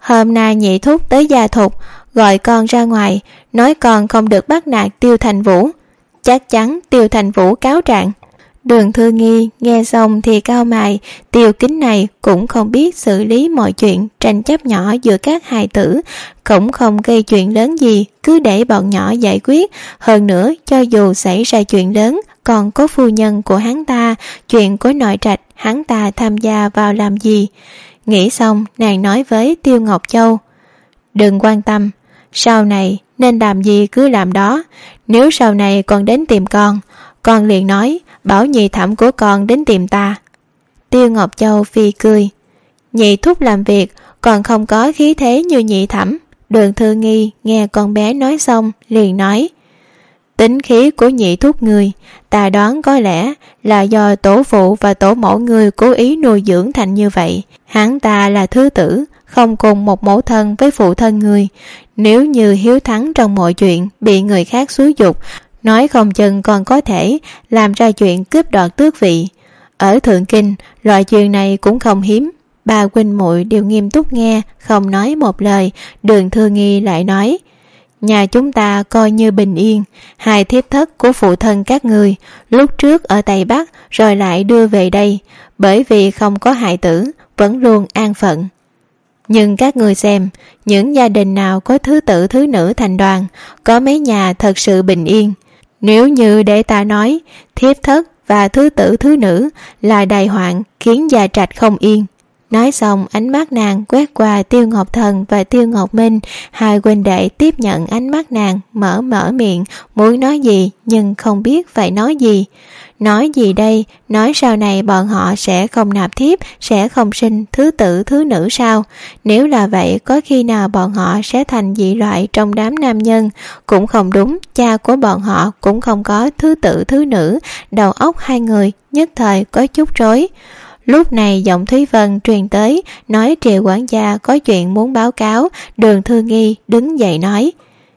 Hôm nay nhị thúc tới gia thục, gọi con ra ngoài, nói con không được bắt nạt Tiêu Thành Vũ. Chắc chắn Tiêu Thành Vũ cáo trạng. Đường Thư Nghi nghe xong thì cau mày, Tiêu Kính này cũng không biết xử lý mọi chuyện tranh chấp nhỏ giữa các hài tử, cũng không gây chuyện lớn gì, cứ để bọn nhỏ giải quyết. Hơn nữa, cho dù xảy ra chuyện lớn, còn có phu nhân của hắn ta, chuyện của nội trạch hắn ta tham gia vào làm gì. Nghĩ xong, nàng nói với Tiêu Ngọc Châu, đừng quan tâm, sau này nên làm gì cứ làm đó. Nếu sau này còn đến tìm con, con liền nói bảo nhị thẩm của con đến tìm ta. Tiêu Ngọc Châu phi cười, nhị thúc làm việc còn không có khí thế như nhị thẩm. Đường Thư Nghi nghe con bé nói xong liền nói, tính khí của nhị thúc người, ta đoán có lẽ là do tổ phụ và tổ mẫu người cố ý nuôi dưỡng thành như vậy. Hắn ta là thứ tử, không cùng một mẫu thân với phụ thân người. Nếu như hiếu thắng trong mọi chuyện bị người khác xúi giục, nói không chừng còn có thể làm ra chuyện cướp đoạt tước vị. Ở Thượng Kinh, loại chuyện này cũng không hiếm. Ba huynh muội đều nghiêm túc nghe, không nói một lời. Đường Thư Nghi lại nói, nhà chúng ta coi như bình yên. Hai thiếp thất của phụ thân các người lúc trước ở Tây Bắc rồi lại đưa về đây, bởi vì không có hại tử, vẫn luôn an phận. Nhưng các người xem, những gia đình nào có thứ tử thứ nữ thành đoàn, có mấy nhà thật sự bình yên. Nếu như để ta nói, thiếp thất và thứ tử thứ nữ là đại hoạn khiến gia trạch không yên. Nói xong, ánh mắt nàng quét qua Tiêu Ngọc Thần và Tiêu Ngọc Minh. Hai huynh đệ tiếp nhận ánh mắt nàng, mở mở miệng muốn nói gì nhưng không biết phải nói gì. Nói gì đây? Nói sau này bọn họ sẽ không nạp thiếp, sẽ không sinh thứ tử thứ nữ sao? Nếu là vậy, có khi nào bọn họ sẽ thành dị loại trong đám nam nhân? Cũng không đúng, cha của bọn họ cũng không có thứ tử thứ nữ. Đầu óc hai người nhất thời có chút rối. Lúc này giọng Thúy Vân truyền tới, nói Triệu quản gia có chuyện muốn báo cáo. Đường Thư Nghi đứng dậy nói,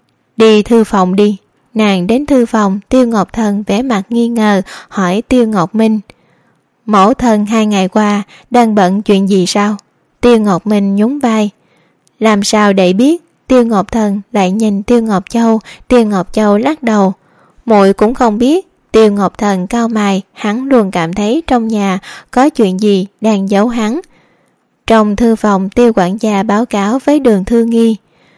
đi thư phòng đi. Nàng đến thư phòng, Tiêu Ngọc Thần vẻ mặt nghi ngờ hỏi Tiêu Ngọc Minh, mẫu thân hai ngày qua đang bận chuyện gì sao? Tiêu Ngọc Minh nhún vai, làm sao để biết? Tiêu Ngọc Thần lại nhìn Tiêu Ngọc Châu. Tiêu Ngọc Châu lắc đầu, muội cũng không biết. Tiêu Ngọc Thần cau mày, hắn luôn cảm thấy trong nhà có chuyện gì đang giấu hắn. Trong thư phòng, Tiêu quản gia báo cáo với Đường Thư Nghi,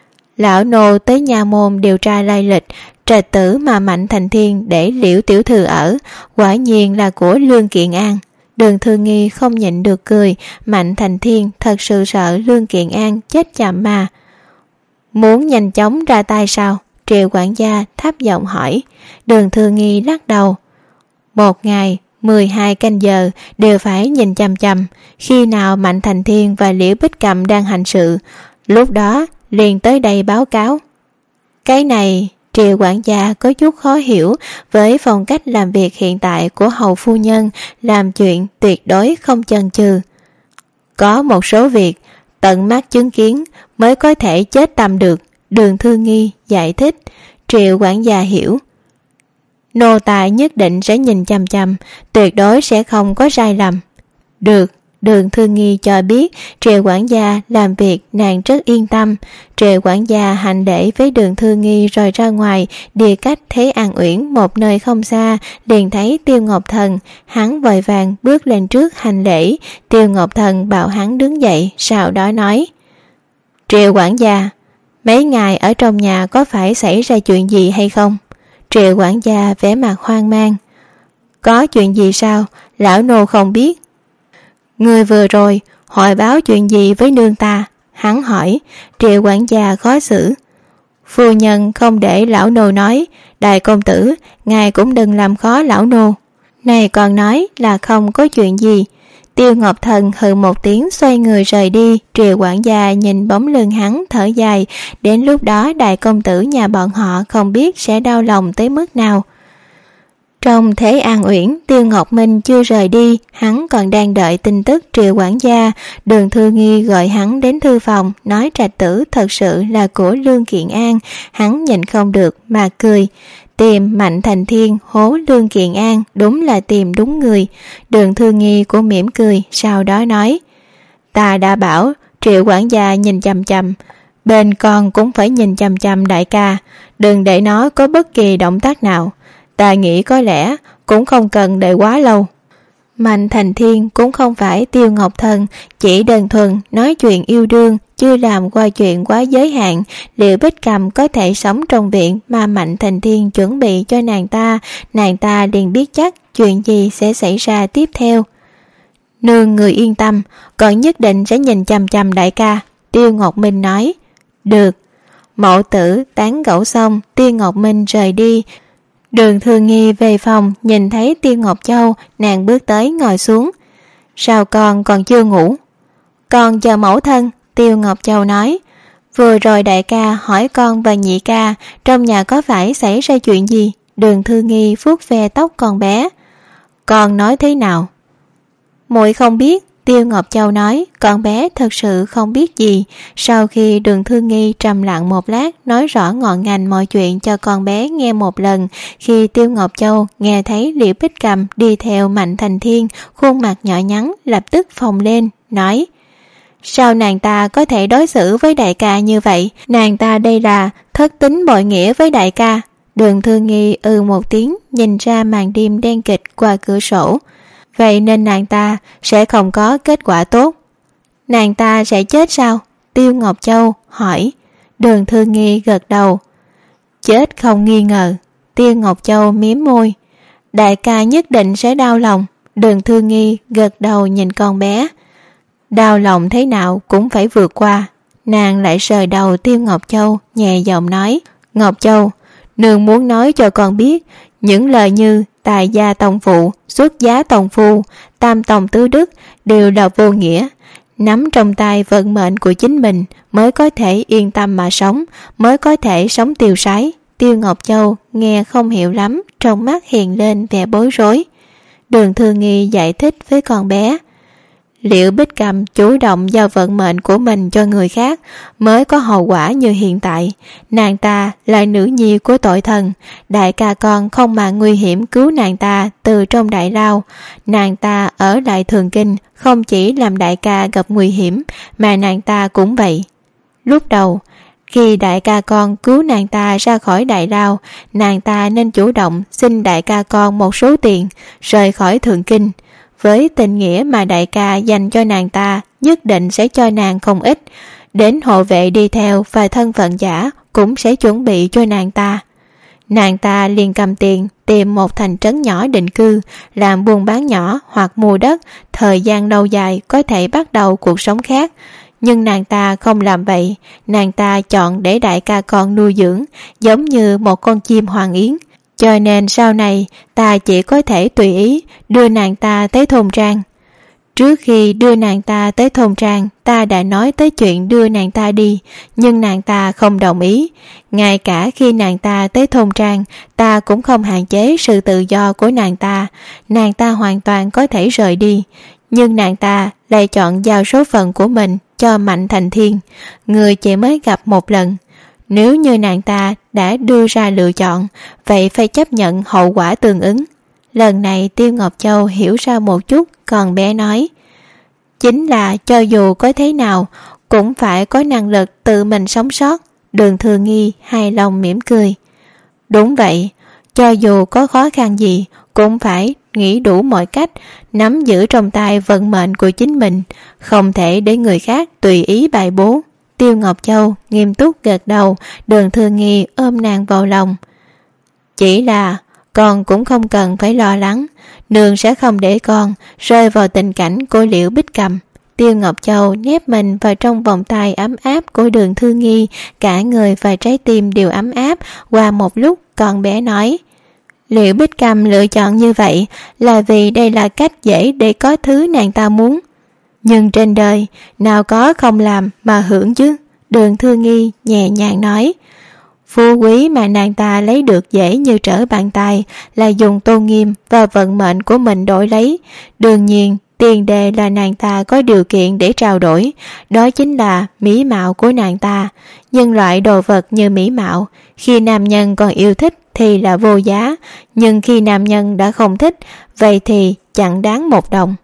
lão nô tới nhà môn điều tra lai lịch trạch tử mà Mạnh Thành Thiên để Liễu tiểu thư ở, quả nhiên là của Lương Kiện An. Đường Thư Nghi không nhịn được cười, Mạnh Thành Thiên thật sự sợ Lương Kiện An chết chậm mà. Muốn nhanh chóng ra tay sao? Triệu quản gia thấp giọng hỏi. Đường Thư Nghi lắc đầu, một ngày mười hai canh giờ đều phải nhìn chằm chằm, khi nào Mạnh Thành Thiên và Liễu Bích Cầm đang hành sự, lúc đó liền tới đây báo cáo. Cái này Triệu quản gia có chút khó hiểu với phong cách làm việc hiện tại của hầu phu nhân, làm chuyện tuyệt đối không chần chừ. Có một số việc tận mắt chứng kiến mới có thể chết tâm được. Đường Thư Nghi giải thích. Triệu quản gia hiểu, nô tài nhất định sẽ nhìn chằm chằm, tuyệt đối sẽ không có sai lầm. Được. Đường Thư Nghi cho biết Triệu quản gia làm việc nàng rất yên tâm. Triệu quản gia hành lễ với Đường Thư Nghi rồi ra ngoài, đi cách Thế An Uyển một nơi không xa, liền thấy Tiêu Ngọc Thần. Hắn vội vàng bước lên trước hành lễ. Tiêu Ngọc Thần bảo hắn đứng dậy, sau đó nói, Triệu quản gia, mấy ngày ở trong nhà có phải xảy ra chuyện gì hay không? Triệu quản gia vẻ mặt hoang mang, có chuyện gì sao? Lão nô không biết. Người vừa rồi hỏi báo chuyện gì với nương ta? Hắn hỏi. Triệu quản gia khó xử, phu nhân không để lão nô nói. Đại công tử, ngài cũng đừng làm khó lão nô. Này còn nói là không có chuyện gì. Tiêu Ngọc Thần hừ một tiếng xoay người rời đi. Triệu quản gia nhìn bóng lưng hắn thở dài. Đến lúc đó đại công tử nhà bọn họ không biết sẽ đau lòng tới mức nào. Trong Thế An Uyển, Tiêu Ngọc Minh chưa rời đi, hắn còn đang đợi tin tức Triệu quản gia. Đường Thư Nghi gọi hắn đến thư phòng, nói trạch tử thật sự là của Lương Kiện An. Hắn nhìn không được mà cười. Tìm Mạnh Thành Thiên hố Lương Kiện An, đúng là tìm đúng người. Đường Thư Nghi cũng mỉm cười, sau đó nói, ta đã bảo Triệu quản gia nhìn chằm chằm. Bên con cũng phải nhìn chằm chằm đại ca, đừng để nó có bất kỳ động tác nào. Ta nghĩ có lẽ cũng không cần đợi quá lâu. Mạnh Thành Thiên cũng không phải Tiêu Ngọc Thần, chỉ đơn thuần nói chuyện yêu đương, chưa làm qua chuyện quá giới hạn. Liệu Bích Cầm có thể sống trong viện mà Mạnh Thành Thiên chuẩn bị cho nàng ta, nàng ta liền biết chắc chuyện gì sẽ xảy ra tiếp theo. Nương người yên tâm, con nhất định sẽ nhìn chằm chằm đại ca, Tiêu Ngọc Minh nói. Được. Mẫu tử tán gẫu xong, Tiêu Ngọc Minh rời đi. Đường Thư Nghi về phòng, nhìn thấy Tiêu Ngọc Châu, nàng bước tới ngồi xuống. Sao con còn chưa ngủ? Con chờ mẫu thân, Tiêu Ngọc Châu nói. Vừa rồi đại ca hỏi con và nhị ca trong nhà có phải xảy ra chuyện gì? Đường Thư Nghi vuốt ve tóc con bé. Con nói thế nào? Muội không biết, Tiêu Ngọc Châu nói. Con bé thật sự không biết gì. Sau khi Đường Thư Nghi trầm lặng một lát, nói rõ ngọn ngành mọi chuyện cho con bé nghe một lần. Khi Tiêu Ngọc Châu nghe thấy Liễu Bích Cầm đi theo Mạnh Thành Thiên, khuôn mặt nhỏ nhắn lập tức phồng lên, nói: Sao nàng ta có thể đối xử với đại ca như vậy? Nàng ta đây là thất tín bội nghĩa với đại ca. Đường Thư Nghi ừ một tiếng, nhìn ra màn đêm đen kịch qua cửa sổ. Vậy nên nàng ta sẽ không có kết quả tốt. Nàng ta sẽ chết sao? Tiêu Ngọc Châu hỏi. Đường Thư Nghi gật đầu. Chết không nghi ngờ. Tiêu Ngọc Châu mím môi. Đại ca nhất định sẽ đau lòng. Đường Thư Nghi gật đầu nhìn con bé. Đau lòng thế nào cũng phải vượt qua. Nàng lại sờ đầu Tiêu Ngọc Châu, nhẹ giọng nói: Ngọc Châu, nương muốn nói cho con biết, những lời như tài gia tông phụ, xuất giá tông phu, tam tông tứ đức đều là vô nghĩa. Nắm trong tay vận mệnh của chính mình mới có thể yên tâm mà sống, mới có thể sống tiêu sái. Tiêu Ngọc Châu nghe không hiểu lắm, trong mắt hiện lên vẻ bối rối. Đường Thư Nghi giải thích với con bé: Liễu Bích Cầm chủ động giao vận mệnh của mình cho người khác mới có hậu quả như hiện tại. Nàng ta là nữ nhi của tội thần, đại ca con không màng nguy hiểm cứu nàng ta từ trong đại lao. Nàng ta ở lại Thường Kinh không chỉ làm đại ca gặp nguy hiểm, mà nàng ta cũng vậy. Lúc đầu khi đại ca con cứu nàng ta ra khỏi đại lao, nàng ta nên chủ động xin đại ca con một số tiền rời khỏi Thường Kinh. Với tình nghĩa mà đại ca dành cho nàng ta, nhất định sẽ cho nàng không ít. Đến hộ vệ đi theo và thân phận giả cũng sẽ chuẩn bị cho nàng ta. Nàng ta liền cầm tiền tìm một thành trấn nhỏ định cư, làm buôn bán nhỏ hoặc mua đất, thời gian lâu dài có thể bắt đầu cuộc sống khác. Nhưng nàng ta không làm vậy, nàng ta chọn để đại ca con nuôi dưỡng, giống như một con chim hoàng yến. Cho nên sau này ta chỉ có thể tùy ý đưa nàng ta tới thôn trang. Trước khi đưa nàng ta tới thôn trang, ta đã nói tới chuyện đưa nàng ta đi, nhưng nàng ta không đồng ý. Ngay cả khi nàng ta tới thôn trang, ta cũng không hạn chế sự tự do của nàng ta. Nàng ta hoàn toàn có thể rời đi, nhưng nàng ta lại chọn giao số phận của mình cho Mạnh Thành Thiên, người chỉ mới gặp một lần. Nếu như nàng ta đã đưa ra lựa chọn, vậy phải chấp nhận hậu quả tương ứng. Lần này Tiêu Ngọc Châu hiểu ra một chút, còn bé nói: Chính là cho dù có thế nào, cũng phải có năng lực tự mình sống sót. Đường Thư Nghi hài lòng mỉm cười. Đúng vậy, cho dù có khó khăn gì, cũng phải nghĩ đủ mọi cách, nắm giữ trong tay vận mệnh của chính mình, không thể để người khác tùy ý bài bố. Tiêu Ngọc Châu nghiêm túc gật đầu. Đường Thư Nghi ôm nàng vào lòng. Chỉ là con cũng không cần phải lo lắng, nương sẽ không để con rơi vào tình cảnh của Liễu Bích Cầm. Tiêu Ngọc Châu nép mình vào trong vòng tay ấm áp của Đường Thư Nghi, cả người và trái tim đều ấm áp. Qua một lúc con bé nói: Liễu Bích Cầm lựa chọn như vậy là vì đây là cách dễ để có thứ nàng ta muốn. Nhưng trên đời nào có không làm mà hưởng chứ? Đường Thư Nghi nhẹ nhàng nói. Phú quý mà nàng ta lấy được dễ như trở bàn tay là dùng tôn nghiêm và vận mệnh của mình đổi lấy. Đương nhiên tiền đề là nàng ta có điều kiện để trao đổi, đó chính là mỹ mạo của nàng ta. Nhưng loại đồ vật như mỹ mạo, khi nam nhân còn yêu thích thì là vô giá, nhưng khi nam nhân đã không thích, vậy thì chẳng đáng một đồng.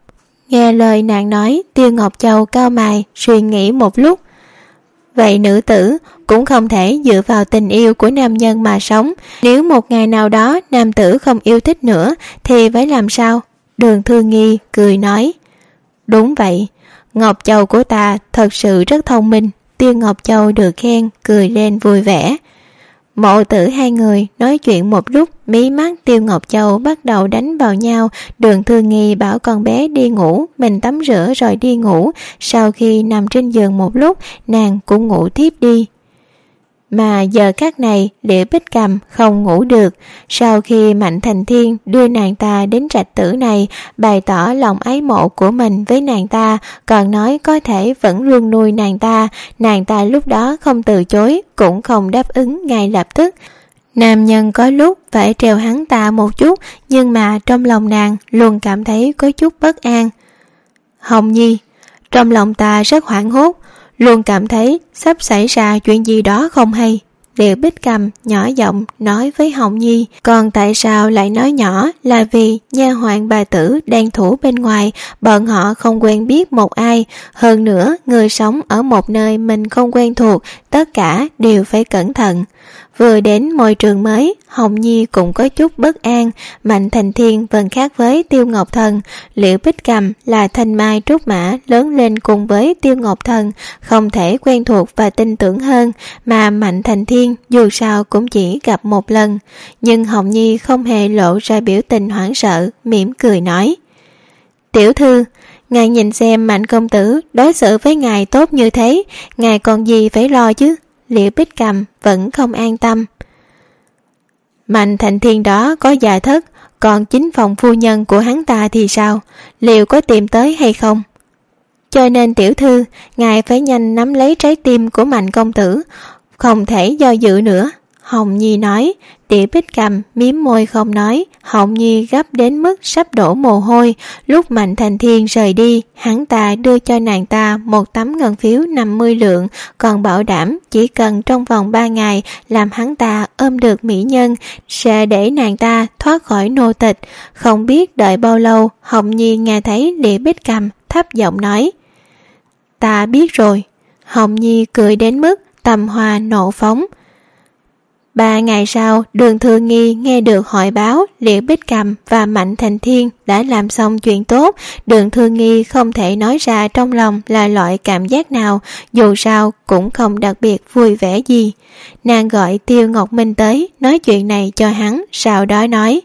Nghe lời nàng nói, Tiêu Ngọc Châu cau mày suy nghĩ một lúc. Vậy nữ tử cũng không thể dựa vào tình yêu của nam nhân mà sống. Nếu một ngày nào đó nam tử không yêu thích nữa thì phải làm sao? Đường Thư Nghi cười nói. Đúng vậy, Ngọc Châu của ta thật sự rất thông minh. Tiêu Ngọc Châu được khen, cười lên vui vẻ. Mộ tử hai người nói chuyện một lúc, mí mắt Tiêu Ngọc Châu bắt đầu đánh vào nhau. Đường Thư Nghi bảo con bé đi ngủ, mình tắm rửa rồi đi ngủ. Sau khi nằm trên giường một lúc, nàng cũng ngủ tiếp đi. Mà giờ khắc này Liễu Bích Cầm không ngủ được. Sau khi Mạnh Thành Thiên đưa nàng ta đến trạch tử này, bày tỏ lòng ái mộ của mình với nàng ta, còn nói có thể vẫn luôn nuôi nàng ta. Nàng ta lúc đó không từ chối, cũng không đáp ứng ngay lập tức. Nam nhân có lúc phải treo hắn ta một chút, nhưng mà trong lòng nàng luôn cảm thấy có chút bất an. Hồng Nhi, trong lòng ta rất hoảng hốt, luôn cảm thấy sắp xảy ra chuyện gì đó không hay. Liễu Bích Cầm nhỏ giọng nói với Hồng Nhi. Còn tại sao lại nói nhỏ? Là vì nha hoàn bà tử đang thủ bên ngoài, bọn họ không quen biết một ai. Hơn nữa, người sống ở một nơi mình không quen thuộc, tất cả đều phải cẩn thận. Vừa đến môi trường mới, Hồng Nhi cũng có chút bất an. Mạnh Thành Thiên vẫn khác với Tiêu Ngọc Thần. Liễu Bích Cầm là thanh mai trúc mã lớn lên cùng với Tiêu Ngọc Thần, không thể quen thuộc và tin tưởng hơn. Mà Mạnh Thành Thiên dù sao cũng chỉ gặp một lần. Nhưng Hồng Nhi không hề lộ ra biểu tình hoảng sợ, mỉm cười nói. Tiểu thư, ngài nhìn xem Mạnh công tử đối xử với ngài tốt như thế, ngài còn gì phải lo chứ? Liễu Bích Cầm vẫn không an tâm. Mạnh Thành Thiên đó có gia thất, còn chính phòng phu nhân của hắn ta thì sao? Liệu có tìm tới hay không? Cho nên tiểu thư, ngài phải nhanh nắm lấy trái tim của Mạnh công tử, không thể do dự nữa. Hồng Nhi nói. Liễu Bích Cầm mím môi không nói. Hồng Nhi gấp đến mức sắp đổ mồ hôi. Lúc Mạnh Thành Thiên rời đi, hắn ta đưa cho nàng ta một tấm ngân phiếu năm mươi lượng, còn bảo đảm chỉ cần trong vòng ba ngày làm hắn ta ôm được mỹ nhân, sẽ để nàng ta thoát khỏi nô tịch. Không biết đợi bao lâu, Hồng Nhi nghe thấy Liễu Bích Cầm thấp giọng nói. Ta biết rồi. Hồng Nhi cười đến mức tâm hoa nộ phóng. Ba ngày sau, Đường Thư Nghi nghe được hội báo Liễu Bích Cầm và Mạnh Thành Thiên đã làm xong chuyện tốt. Đường Thư Nghi không thể nói ra trong lòng là loại cảm giác nào, dù sao cũng không đặc biệt vui vẻ gì. Nàng gọi Tiêu Ngọc Minh tới, nói chuyện này cho hắn, sau đó nói.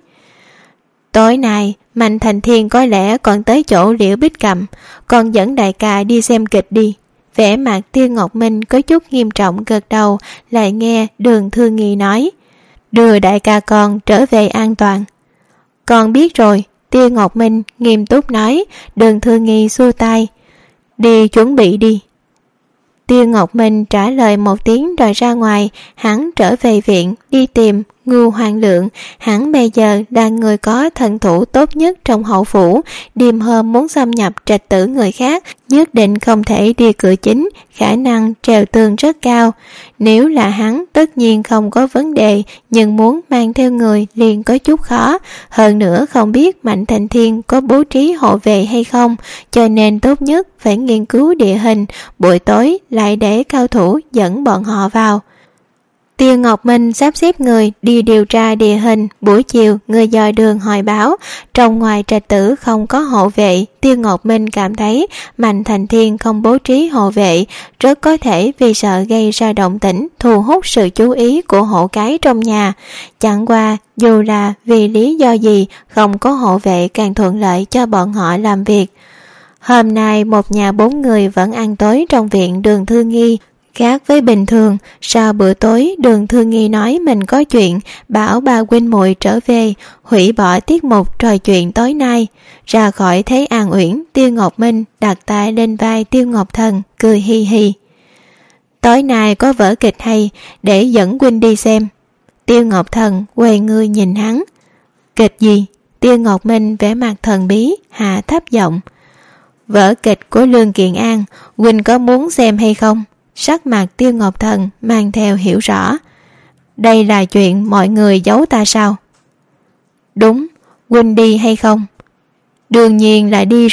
Tối nay, Mạnh Thành Thiên có lẽ còn tới chỗ Liễu Bích Cầm, còn dẫn đại ca đi xem kịch đi. Vẻ mặt Tiêu Ngọc Minh có chút nghiêm trọng gật đầu, lại nghe Đường Thư Nghi nói. Đưa đại ca con trở về an toàn. Con biết rồi. Tiêu Ngọc Minh nghiêm túc nói. Đường Thư Nghi xua tay. Đi chuẩn bị đi. Tiêu Ngọc Minh trả lời một tiếng rồi ra ngoài. Hắn trở về viện đi tìm Ngưu Hoàng Lượng. Hắn bây giờ là người có thần thủ tốt nhất trong hậu phủ. Đêm hôm muốn xâm nhập trạch tử người khác, nhất định không thể đi cửa chính, khả năng trèo tường rất cao. Nếu là hắn tất nhiên không có vấn đề, nhưng muốn mang theo người liền có chút khó. Hơn nữa không biết Mạnh Thành Thiên có bố trí hộ vệ hay không, cho nên tốt nhất phải nghiên cứu địa hình, buổi tối lại để cao thủ dẫn bọn họ vào. Tiêu Ngọc Minh sắp xếp người đi điều tra địa hình. Buổi chiều, người dò đường hỏi báo trong ngoài trạch tử không có hộ vệ. Tiêu Ngọc Minh cảm thấy Mạnh Thành Thiên không bố trí hộ vệ, rất có thể vì sợ gây ra động tĩnh, thu hút sự chú ý của hộ cái trong nhà. Chẳng qua, dù là vì lý do gì, không có hộ vệ càng thuận lợi cho bọn họ làm việc. Hôm nay, một nhà bốn người vẫn ăn tối trong viện Đường Thư Nghi. Khác với bình thường, sau bữa tối Đường Thư Nghi nói mình có chuyện, bảo ba huynh muội trở về, hủy bỏ tiết mục trò chuyện tối nay. Ra khỏi Thế An Uyển, Tiêu Ngọc Minh đặt tay lên vai Tiêu Ngọc Thần, cười hi hi. Tối nay có vở kịch hay, để dẫn huynh đi xem. Tiêu Ngọc Thần quay người nhìn hắn. Kịch gì? Tiêu Ngọc Minh vẻ mặt thần bí, hạ thấp giọng. Vở kịch của Lương Kiện An, huynh có muốn xem hay không? Sắc mặt Tiêu Ngọc Thần mang theo hiểu rõ. Đây là chuyện mọi người giấu ta sao? Đúng, huynh đi hay không? Đương nhiên là đi rồi.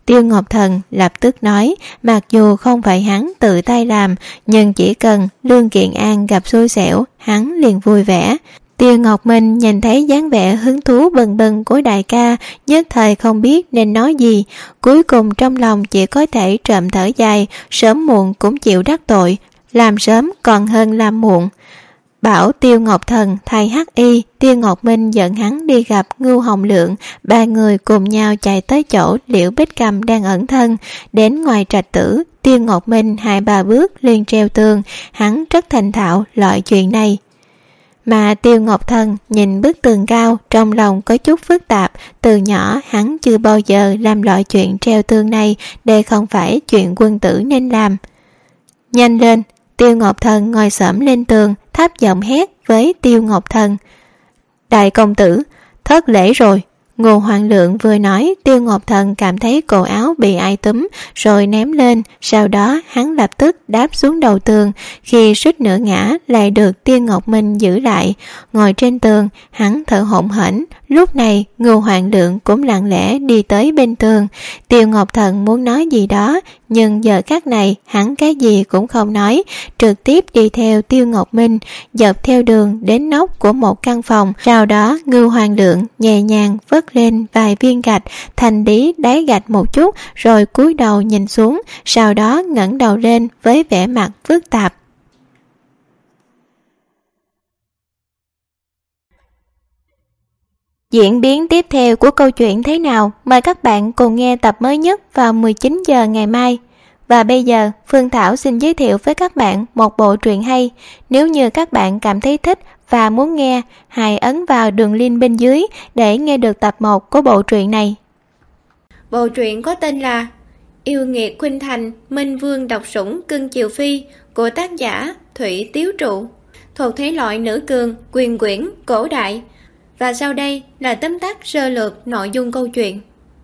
Tiêu Ngọc Thần lập tức nói, mặc dù không phải hắn tự tay làm, nhưng chỉ cần Lương Kiện An gặp xui xẻo, hắn liền vui vẻ. Tiêu Ngọc Minh nhìn thấy dáng vẻ hứng thú bừng bừng của đại ca, nhất thời không biết nên nói gì, cuối cùng trong lòng chỉ có thể trộm thở dài, sớm muộn cũng chịu đắc tội, làm sớm còn hơn làm muộn. Bảo Tiêu Ngọc Thần thay hắc y, Tiêu Ngọc Minh dẫn hắn đi gặp Ngưu Hồng Lượng, ba người cùng nhau chạy tới chỗ Liễu Bích Cầm đang ẩn thân. Đến ngoài trạch tử, Tiêu Ngọc Minh hai ba bước liền treo tường, hắn rất thành thạo loại chuyện này. Mà Tiêu Ngọc Thần nhìn bức tường cao, trong lòng có chút phức tạp, từ nhỏ hắn chưa bao giờ làm loại chuyện treo tường này, đây không phải chuyện quân tử nên làm. Nhanh lên! Tiêu Ngọc Thần ngồi xổm lên tường, thấp giọng hét với Tiêu Ngọc Thần. Đại công tử, thất lễ rồi. Ngô Hoàng Lượng vừa nói, Tiêu Ngọc Thần cảm thấy cổ áo bị ai túm rồi ném lên, sau đó hắn lập tức đáp xuống đầu tường, khi suýt nửa ngã lại được Tiêu Ngọc Minh giữ lại. Ngồi trên tường, hắn thở hổn hển. Lúc này Ngô Hoàng Lượng cũng lặng lẽ đi tới bên tường. Tiêu Ngọc Thần muốn nói gì đó, nhưng giờ khắc này hắn cái gì cũng không nói, trực tiếp đi theo Tiêu Ngọc Minh, dọc theo đường đến nóc của một căn phòng. Sau đó Ngô Hoàng Lượng nhẹ nhàng vớt lên vài viên gạch, thành đí đáy gạch một chút, rồi cúi đầu nhìn xuống, sau đó ngẩng đầu lên với vẻ mặt phức tạp. Diễn biến tiếp theo của câu chuyện thế nào? Mời các bạn cùng nghe tập mới nhất vào mười chín giờ ngày mai. Và bây giờ, Phương Thảo xin giới thiệu với các bạn một bộ truyện hay. Nếu như các bạn cảm thấy thích và muốn nghe, hãy ấn vào đường link bên dưới để nghe được tập một của bộ truyện này. Bộ truyện có tên là Yêu Nghiệt Khuynh Thành, Minh Vương Độc Sủng Cưng Chiều Phi của tác giả Thủy Tiếu Trụ, thuộc thể loại nữ cường, quyền quyển, cổ đại. Và sau đây là tóm tắt sơ lược nội dung câu chuyện.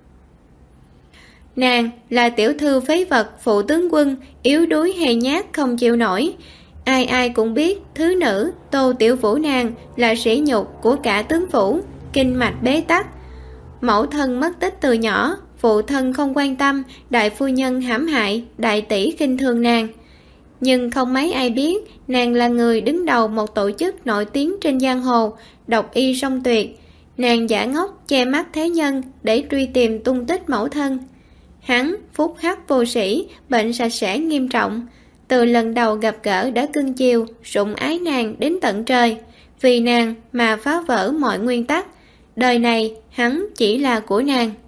Nàng là tiểu thư phế vật phụ tướng quân, yếu đuối hèn nhát không chịu nổi. Ai ai cũng biết thứ nữ Tô Tiểu Vũ nàng là sỉ nhục của cả tướng phủ, kinh mạch bế tắc. Mẫu thân mất tích từ nhỏ, phụ thân không quan tâm, đại phu nhân hãm hại, đại tỷ khinh thường nàng. Nhưng không mấy ai biết nàng là người đứng đầu một tổ chức nổi tiếng trên giang hồ, độc y song tuyệt. Nàng giả ngốc che mắt thế nhân để truy tìm tung tích mẫu thân. Hắn phúc hắc vô sĩ, bệnh sạch sẽ nghiêm trọng, từ lần đầu gặp gỡ đã cưng chiều, sủng ái nàng đến tận trời, vì nàng mà phá vỡ mọi nguyên tắc. Đời này hắn chỉ là của nàng.